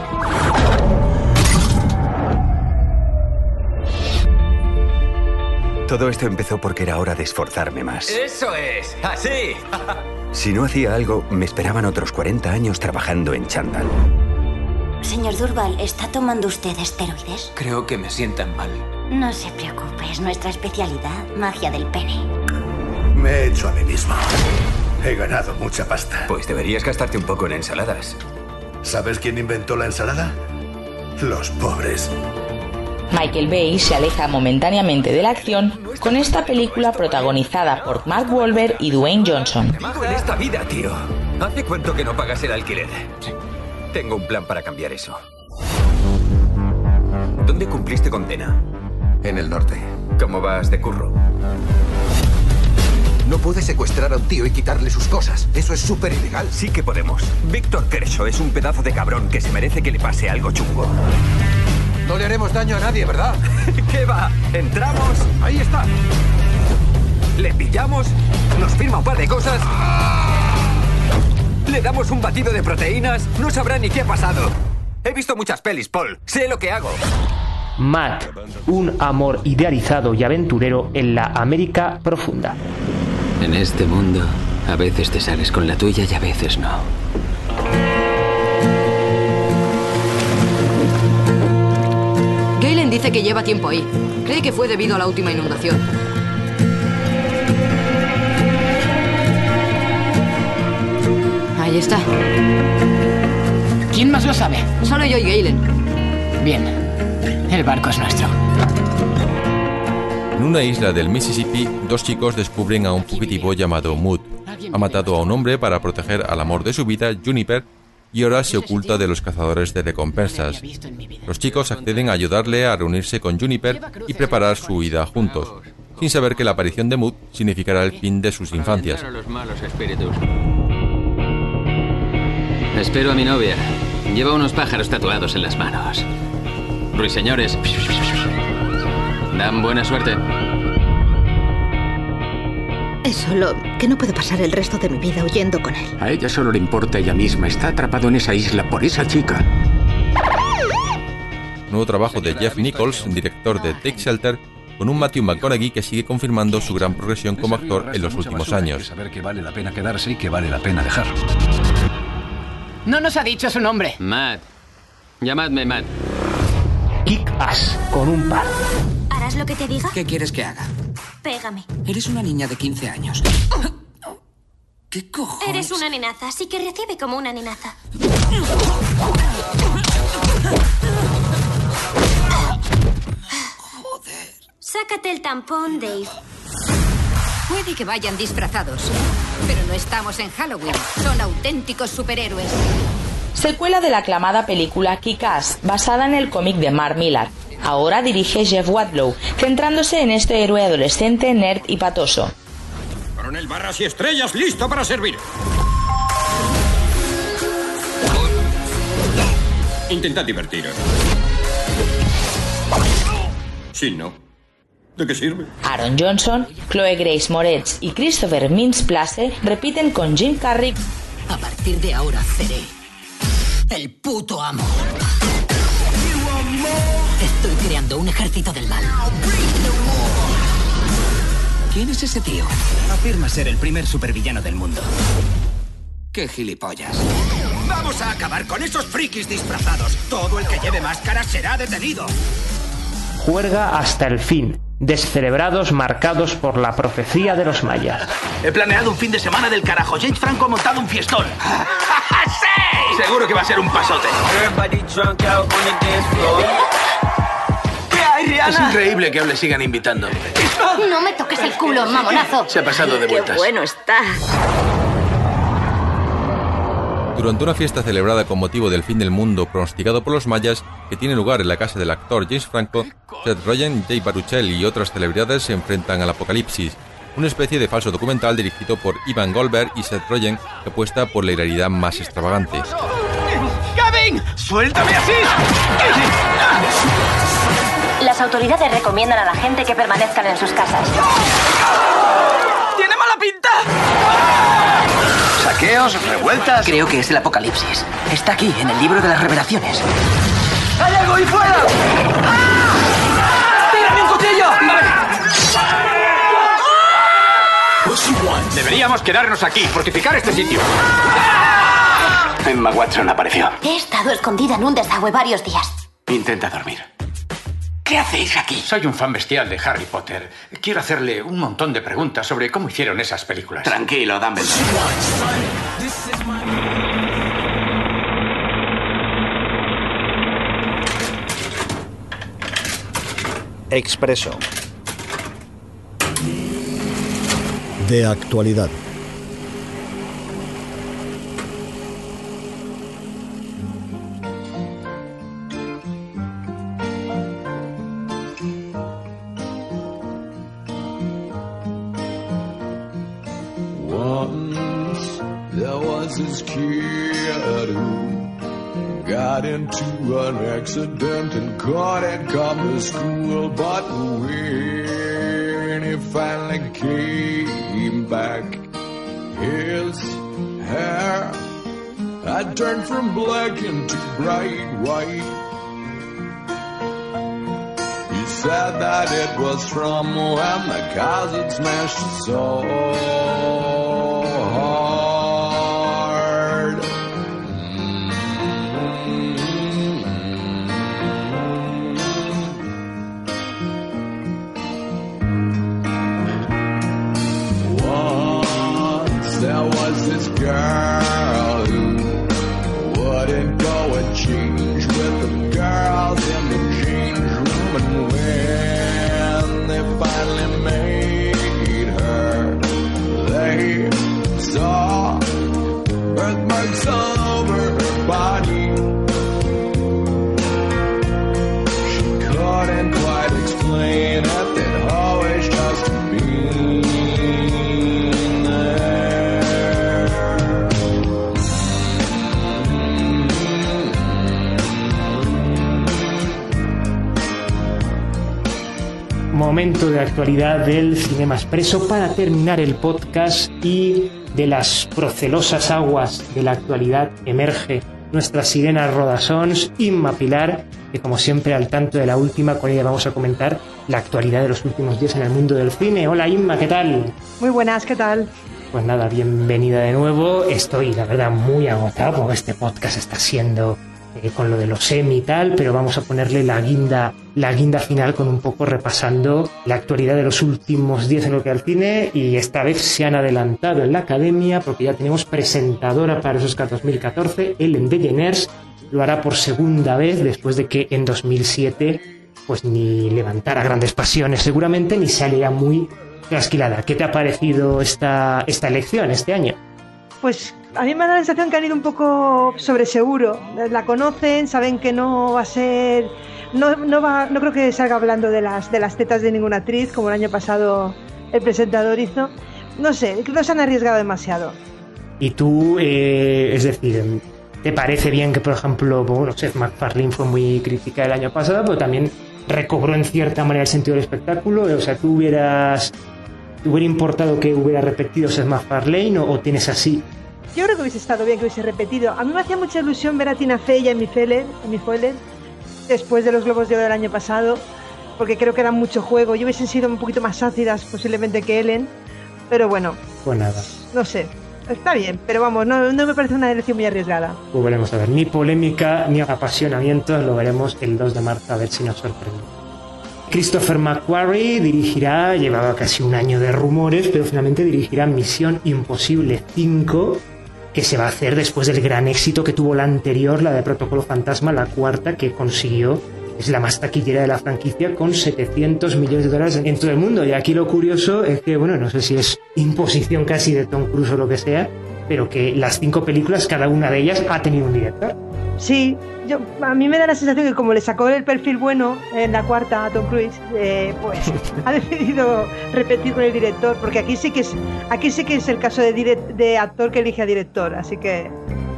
Todo esto empezó porque era hora de esforzarme más. ¡Eso es! ¡Así! Si no hacía algo, me esperaban otros 40 años trabajando en chándal. Señor Durval, ¿está tomando usted esteroides? Creo que me sientan mal. No se preocupe, es nuestra especialidad, magia del pene. Me he hecho a mí mismo. He ganado mucha pasta. Pues deberías gastarte un poco en ensaladas. ¿Sabes quién inventó la ensalada? Los pobres. Michael Bay se aleja momentáneamente de la acción con esta película protagonizada por Mark Wahlberg y Dwayne Johnson. En esta vida, tío. ¿Hace cuánto que no pagas el alquiler? Tengo un plan para cambiar eso. ¿Dónde cumpliste condena? En el norte. ¿Cómo vas de curro? No puede secuestrar a un tío y quitarle sus cosas. Eso es súper ilegal. Sí que podemos. Víctor Kershaw es un pedazo de cabrón que se merece que le pase algo chungo. No le haremos daño a nadie, ¿verdad? ¿Qué va? Entramos. Ahí está. Le pillamos. Nos firma un par de cosas. Le damos un batido de proteínas. No sabrá ni qué ha pasado. He visto muchas pelis, Paul. Sé lo que hago. Matt, un amor idealizado y aventurero en la América profunda. En este mundo, a veces te sales con la tuya y a veces no. Galen dice que lleva tiempo ahí. Cree que fue debido a la última inundación. Ahí está. ¿Quién más lo sabe? Solo yo y Galen. Bien. El barco es nuestro. En una isla del Mississippi, dos chicos descubren a un fugitivo llamado Mood. Ha matado a un hombre para proteger al amor de su vida, Juniper, y ahora se oculta de los cazadores de recompensas. Los chicos acceden a ayudarle a reunirse con Juniper y preparar su huida juntos, sin saber que la aparición de Mood significará el fin de sus infancias. Espero a mi novia. Lleva unos pájaros tatuados en las manos. Ruiseñores. Dan buena suerte. Es solo que no puedo pasar el resto de mi vida huyendo con él. A ella solo le importa ella misma. Está atrapado en esa isla por esa chica. Nuevo trabajo de Jeff Nichols, director de Take Shelter, con un Matthew McConaughey que sigue confirmando su gran progresión como actor en los últimos años. Saber que vale la pena quedarse y que vale la pena dejar. No nos ha dicho su nombre. Matt. Llamadme Matt. Kick-Ass, con un par. ¿Harás lo que te diga? ¿Qué quieres que haga? Pégame. Eres una niña de 15 años. ¿Qué cojones? Eres una nenaza, así que recibe como una nenaza. Joder. Sácate el tampón, Dave. Puede que vayan disfrazados, pero no estamos en Halloween. Son auténticos superhéroes. Secuela de la aclamada película Kick-Ass, basada en el cómic de Mark Millar. Ahora dirige Jeff Wadlow, centrándose en este héroe adolescente, nerd y patoso. Coronel Barras y Estrellas, listo para servir. Intentad divertiros. Sí, ¿no? ¿De qué sirve? Aaron Johnson, Chloe Grace Moretz y Christopher Mintz-Plasse repiten con Jim Carrey. A partir de ahora seré el puto amo. Estoy creando un ejército del mal. ¿Quién es ese tío? Afirma ser el primer supervillano del mundo. ¡Qué gilipollas! ¡Vamos a acabar con esos frikis disfrazados! Todo el que lleve máscara será detenido. Juerga hasta el fin. Descerebrados marcados por la profecía de los mayas. He planeado un fin de semana del carajo. James Franco ha montado un fiestón. ¡Sí! Seguro que va a ser un pasote. ¿Qué hay, Rihanna? Es increíble que aún le sigan invitando. No me toques el culo, mamonazo. Se ha pasado de vueltas. Qué bueno está. Durante una fiesta celebrada con motivo del fin del mundo pronosticado por los mayas, que tiene lugar en la casa del actor James Franco, Seth Rogen, Jay Baruchel y otras celebridades se enfrentan al apocalipsis, una especie de falso documental dirigido por Ivan Goldberg y Seth Rogen que apuesta por la hilaridad más extravagante. ¡Gavin! ¡Suéltame así! Las autoridades recomiendan a la gente que permanezcan en sus casas. ¡Tiene mala pinta! ¿Saqueos? ¿Revueltas? Creo que es el apocalipsis. Está aquí, en el libro de las revelaciones. ¡Hay algo ahí fuera! ¡Ah! ¡Tírame un cuchillo! Deberíamos quedarnos aquí, fortificar este sitio. Emma Watson apareció. He estado escondida en un desagüe varios días. Intenta dormir. ¿Qué hacéis aquí? Soy un fan bestial de Harry Potter. Quiero hacerle un montón de preguntas sobre cómo hicieron esas películas. Tranquilo, Dumbledore. Expreso. De actualidad. was his kid who got into an accident and couldn't come to school. But when he finally came back, his hair had turned from black into bright white. He said that it was from when the cars had smashed so hard. Once there was this girl who wouldn't go and change with the girls in the change room. And when they finally made her, they saw birthmarks all over her body. She couldn't quite explain it, they'd always just been there. Momento de actualidad del Cinema Expreso para terminar el podcast, y de las procelosas aguas de la actualidad emerge nuestra sirena Rodasons, Inma Pilar, que como siempre al tanto de la última, con ella vamos a comentar la actualidad de los últimos días en el mundo del cine. Hola Inma, ¿qué tal? Muy buenas, ¿qué tal? Pues nada, bienvenida de nuevo. Estoy, la verdad, muy agotado porque este podcast está siendo con lo de los Emmy y tal, pero vamos a ponerle la guinda final con un poco repasando la actualidad de los últimos días en lo que al cine, y esta vez se han adelantado en la academia porque ya tenemos presentadora para los Oscar 2014, Ellen DeGeneres. Lo hará por segunda vez después de que en 2007 pues ni levantara grandes pasiones seguramente, ni saliera muy trasquilada. ¿Qué te ha parecido esta elección este año? Pues a mí me da la sensación que han ido un poco sobre seguro. La conocen, saben que no va a ser... No creo que salga hablando de las tetas de ninguna actriz, como el año pasado el presentador hizo. No sé, creo que se han arriesgado demasiado. Y tú, es decir, ¿te parece bien que, por ejemplo, bueno, Seth MacFarlane fue muy crítica el año pasado, pero también recobró en cierta manera el sentido del espectáculo? O sea, ¿te hubiera importado que hubiera repetido Seth MacFarlane o tienes así? Yo creo que hubiese estado bien que hubiese repetido. A mí me hacía mucha ilusión ver a Tina Fey y a Amy Poehler después de los Globos de Oro del año pasado, porque creo que era mucho juego y hubiesen sido un poquito más ácidas posiblemente que Ellen, pero bueno. Pues nada. No sé, está bien, pero vamos, no me parece una elección muy arriesgada. Pues veremos a ver, ni polémica ni apasionamiento, lo veremos el 2 de marzo a ver si nos sorprende. Christopher McQuarrie dirigirá, llevaba casi un año de rumores, pero finalmente dirigirá Misión Imposible 5, que se va a hacer después del gran éxito que tuvo la anterior, la de Protocolo Fantasma, la cuarta, que consiguió, es la más taquillera de la franquicia, con $700 millones en todo el mundo. Y aquí lo curioso es que, bueno, no sé si es imposición casi de Tom Cruise o lo que sea, pero que las 5 películas, cada una de ellas ha tenido un director. Sí, a mí me da la sensación que como le sacó el perfil bueno en la cuarta a Tom Cruise, pues ha decidido repetir con el director, porque aquí sí que es el caso de actor que elige a director, así que...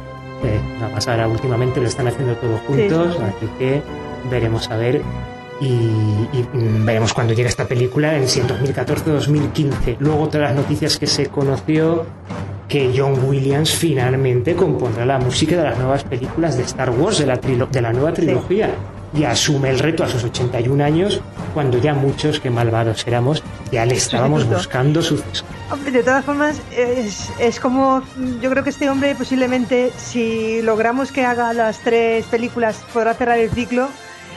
nada más ahora últimamente lo están haciendo todos juntos, sí. Así que veremos a ver y veremos cuando llegue esta película, en 2014 o 2015. Luego todas las noticias que se conoció, que John Williams finalmente compondrá la música de las nuevas películas de Star Wars, de la nueva trilogía, sí. Y asume el reto a sus 81 años, cuando ya muchos, que malvados éramos, ya le estábamos buscando suceso. Hombre, de todas formas, es como, yo creo que este hombre posiblemente, si logramos que haga las 3 películas, podrá cerrar el ciclo.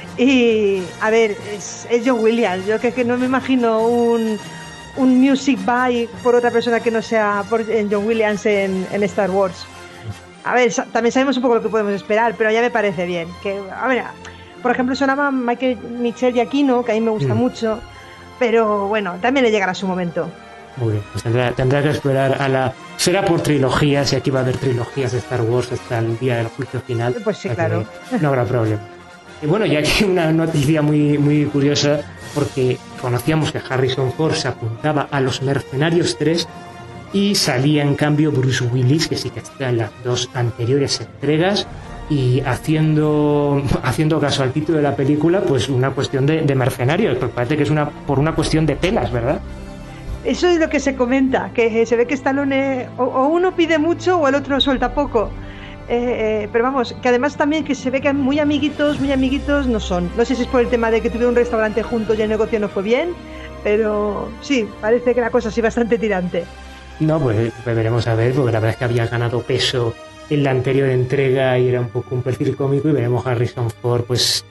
Y, a ver, es John Williams. Yo que no me imagino un music by por otra persona que no sea por John Williams en Star Wars. A ver, también sabemos un poco lo que podemos esperar, pero ya me parece bien. Que, a ver, por ejemplo, sonaba Michel Giacchino, que a mí me gusta mucho, pero bueno, también le llegará su momento. Muy bien, pues tendrá que esperar será por trilogías, y aquí va a haber trilogías de Star Wars hasta el día del juicio final. Pues sí, claro. No habrá problema. Y bueno, y aquí una noticia muy, muy curiosa, porque conocíamos que Harrison Ford se apuntaba a Los Mercenarios 3, y salía en cambio Bruce Willis, que sí que está en las 2 anteriores entregas, y haciendo caso al título de la película, pues una cuestión de mercenarios, pues parece que es por una cuestión de pelas, ¿verdad? Eso es lo que se comenta, que se ve que Stallone o uno pide mucho o el otro suelta poco. Pero vamos, que además también que se ve que muy amiguitos no son. No sé si es por el tema de que tuvieron un restaurante juntos y el negocio no fue bien, pero sí, parece que la cosa sí bastante tirante. No, pues veremos a ver, porque la verdad es que había ganado peso en la anterior entrega y era un poco un perfil cómico, y veremos a Harrison Ford, pues,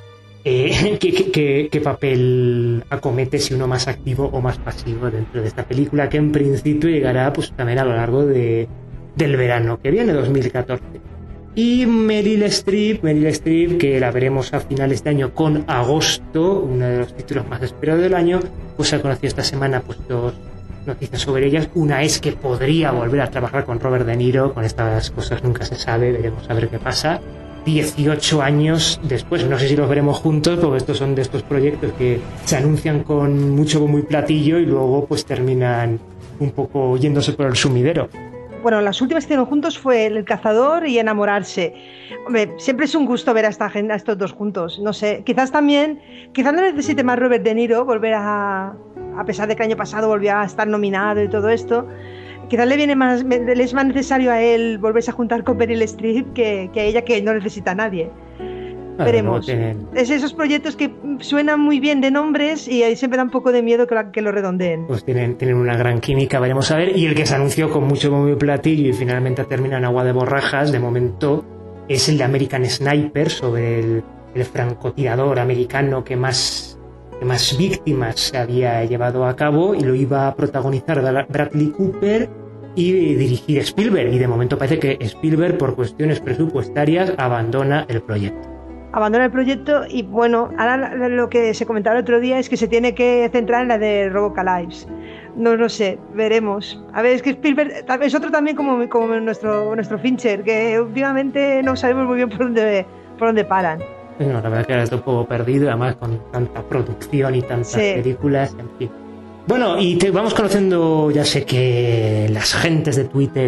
qué papel acomete, si uno más activo o más pasivo dentro de esta película, que en principio llegará pues también a lo largo del verano que viene, 2014. Y Meryl Streep, que la veremos a finales de año con Agosto, uno de los títulos más esperados del año, pues se ha conocido esta semana pues 2 noticias sobre ellas. Una es que podría volver a trabajar con Robert De Niro. Con estas cosas nunca se sabe, veremos a ver qué pasa 18 años después. No sé si los veremos juntos, porque estos son de estos proyectos que se anuncian con mucho bombo y platillo y luego pues terminan un poco yéndose por el sumidero. Bueno, las últimas que hicieron juntos fue El Cazador y Enamorarse. Hombre, siempre es un gusto ver a estos dos juntos. No sé, quizás no necesite más Robert De Niro volver a pesar de que el año pasado volvió a estar nominado y todo esto. Quizás le es más necesario a él volverse a juntar con Meryl Streep que a ella, que no necesita a nadie. Veremos. Es esos proyectos que suenan muy bien de nombres y ahí siempre da un poco de miedo que lo redondeen. Pues tienen una gran química, veremos a ver. Y el que se anunció con mucho bombo y platillo y finalmente termina en agua de borrajas, de momento, es el de American Sniper, sobre el francotirador americano que más víctimas se había llevado a cabo, y lo iba a protagonizar Bradley Cooper y dirigir Spielberg. Y de momento parece que Spielberg, por cuestiones presupuestarias, abandona el proyecto. Y bueno, ahora lo que se comentaba el otro día es que se tiene que centrar en la de Robocalypse. No lo sé, veremos. A ver, es que Spielberg es otro también como nuestro Fincher, que últimamente no sabemos muy bien por dónde paran. No, la verdad es que ahora estoy un poco perdido, además con tanta producción y tantas películas, en fin. Bueno, y vamos conociendo, ya sé que las gentes de Twitter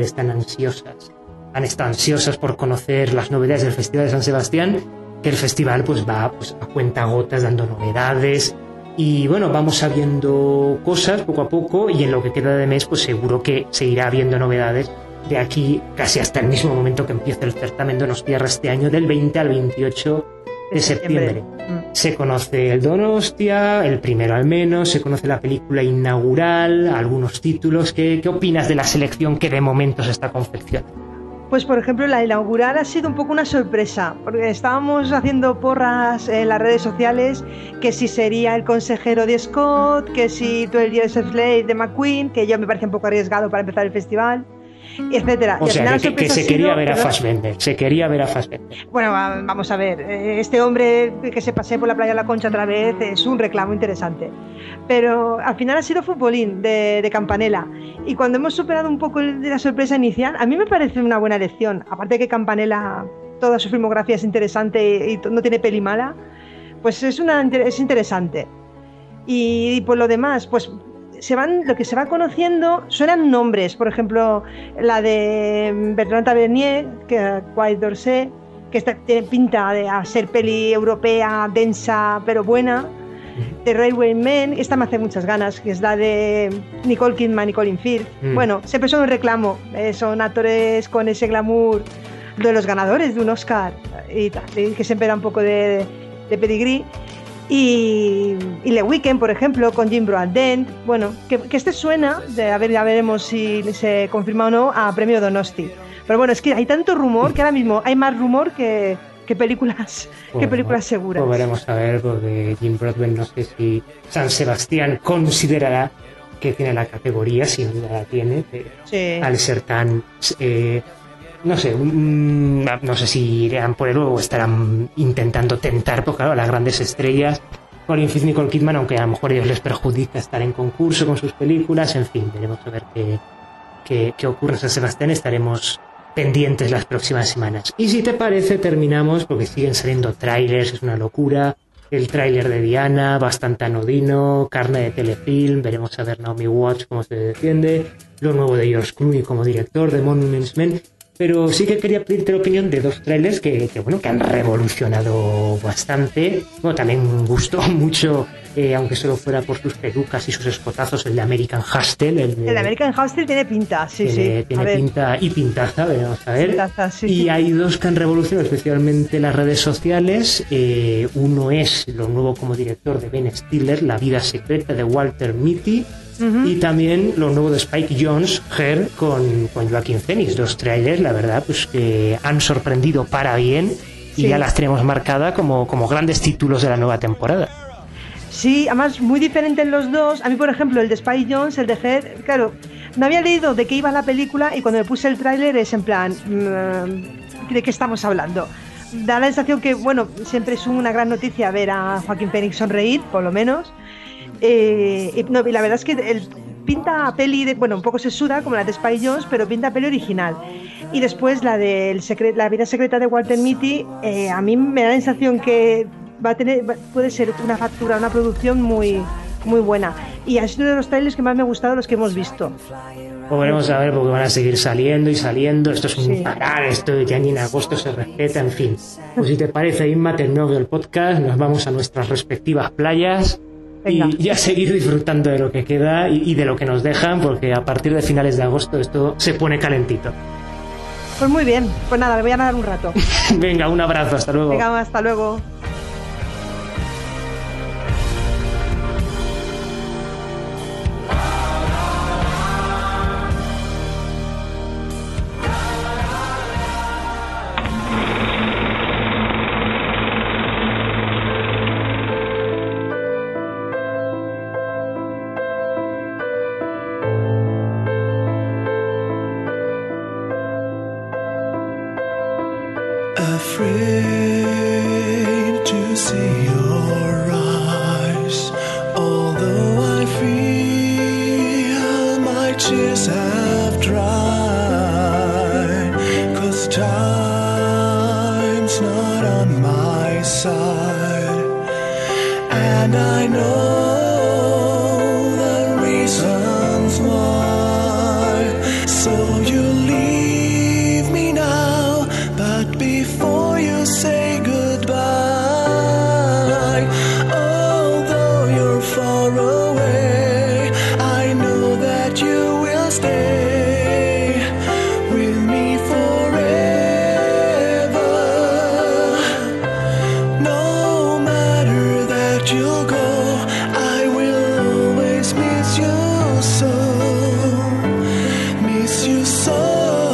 han estado ansiosas por conocer las novedades del Festival de San Sebastián, que el festival pues va pues a cuentagotas dando novedades, y bueno, vamos sabiendo cosas poco a poco, y en lo que queda de mes pues seguro que seguirá habiendo novedades de aquí casi hasta el mismo momento que empieza el certamen Donostiarra este año, del 20 al 28 de septiembre. Se conoce el Donostia, el primero al menos, se conoce la película inaugural, algunos títulos. ¿Qué opinas de la selección que de momento se está confeccionando? Pues por ejemplo, la inaugural ha sido un poco una sorpresa, porque estábamos haciendo porras en las redes sociales, que si sería el consejero de Scott, que si 12 Years a Slave de McQueen, que ya me parece un poco arriesgado para empezar el festival, etcétera. O sea, que se quería ver a Fassbender. Bueno, vamos a ver, este hombre que se pase por la playa de la Concha otra vez es un reclamo interesante, pero al final ha sido futbolín de Campanella, y cuando hemos superado un poco de la sorpresa inicial, a mí me parece una buena elección. Aparte de que Campanella, toda su filmografía es interesante y no tiene peli mala, pues es interesante. Y por lo demás, pues lo que se va conociendo suenan nombres, por ejemplo la de Bertrand Tavernier, Quiet D'Orsay, que tiene pinta de ser peli europea densa pero buena. The Railwaymen, esta me hace muchas ganas, que es la de Nicole Kidman y Colin Firth. Bueno, siempre son un reclamo, son actores con ese glamour de los ganadores de un Oscar y tal, que siempre da un poco de pedigrí. Y Le Weekend, por ejemplo, con Jim Broadbent. Bueno, que este suena, ya veremos si se confirma o no, a premio Donosti. Pero bueno, es que hay tanto rumor que ahora mismo hay más rumor que películas, seguras. Pues veremos a ver, porque Jim Broadbent, no sé si San Sebastián considerará que tiene la categoría, sin duda la tiene, al ser tan... no sé si irán por él o estarán intentando tentar, porque claro, las grandes estrellas, Colin Firth y Nicole Kidman, aunque a lo mejor a ellos les perjudica estar en concurso con sus películas, en fin, veremos a ver qué ocurre en San Sebastián. Estaremos pendientes las próximas semanas. Y si te parece, terminamos, porque siguen saliendo trailers, es una locura. el tráiler de Diana, bastante anodino, carne de telefilm, veremos a ver Naomi Watts cómo se defiende, lo nuevo de George Clooney como director de Monuments Men. Pero sí que quería pedirte la opinión de dos trailers que han revolucionado bastante. Bueno, también gustó mucho, aunque solo fuera por sus pelucas y sus escotazos, el de American Hustle. El de American Hustle tiene pinta, Tiene pinta y pintaza, veremos a ver. Pintaza, sí, y hay dos que han revolucionado especialmente las redes sociales. Uno es lo nuevo como director de Ben Stiller, La vida secreta de Walter Mitty. Y también lo nuevo de Spike Jonze, Her, con Joaquin Phoenix. Dos trailers, la verdad, pues que han sorprendido para bien y ya las tenemos marcadas como grandes títulos de la nueva temporada. Sí, además muy diferentes los dos. A mí, por ejemplo, el de Spike Jonze, el de Her, claro, no había leído de qué iba la película y cuando me puse el tráiler es en plan, ¿de qué estamos hablando? Da la sensación que, bueno, siempre es una gran noticia ver a Joaquin Phoenix sonreír, por lo menos. Y la verdad es que pinta peli un poco sesuda como la de Spike Jonze, pero pinta peli original. Y después la de La vida secreta de Walter Mitty, a mí me da la sensación que puede ser una factura, una producción muy, muy buena. Y ha sido de los trailers que más me han gustado los que hemos visto. Pues veremos a ver, porque van a seguir saliendo y saliendo. Esto es un parar, esto ya ni en agosto se respeta, en fin. Pues si te parece, Inma, terminamos el podcast, nos vamos a nuestras respectivas playas. Venga. Y a seguir disfrutando de lo que queda y de lo que nos dejan, porque a partir de finales de agosto esto se pone calentito. Pues muy bien, pues nada, me voy a nadar un rato. Venga, un abrazo, hasta luego. Venga, hasta luego. Afraid to see your eyes, although I feel my tears have dried, 'cause time's not on my side, and I know the reasons why. So you leave me now, but before you say goodbye, although you're far away, I know that you will stay with me forever. No matter that you'll go, I will always miss you so, miss you so.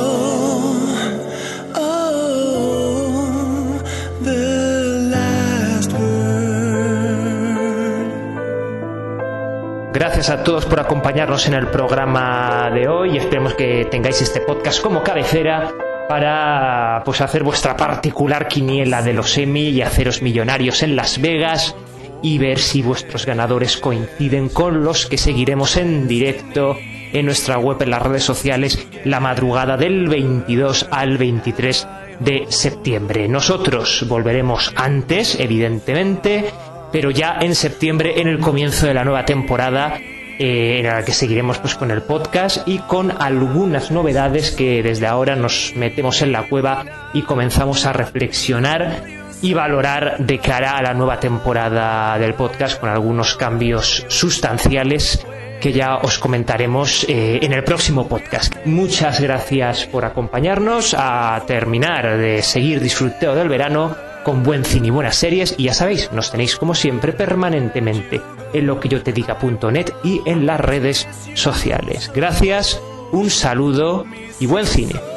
Gracias a todos por acompañarnos en el programa de hoy. Esperemos que tengáis este podcast como cabecera para hacer vuestra particular quiniela de los Emmy y haceros millonarios en Las Vegas y ver si vuestros ganadores coinciden con los que seguiremos en directo en nuestra web, en las redes sociales, la madrugada del 22 al 23 de septiembre. Nosotros volveremos antes, evidentemente, pero ya en septiembre, en el comienzo de la nueva temporada, en la que seguiremos con el podcast y con algunas novedades que desde ahora nos metemos en la cueva y comenzamos a reflexionar y valorar de cara a la nueva temporada del podcast, con algunos cambios sustanciales que ya os comentaremos en el próximo podcast. Muchas gracias por acompañarnos, a terminar de seguir disfrutando del verano con buen cine y buenas series, y ya sabéis, nos tenéis como siempre permanentemente en loqueyotediga.net y en las redes sociales. Gracias, un saludo y buen cine.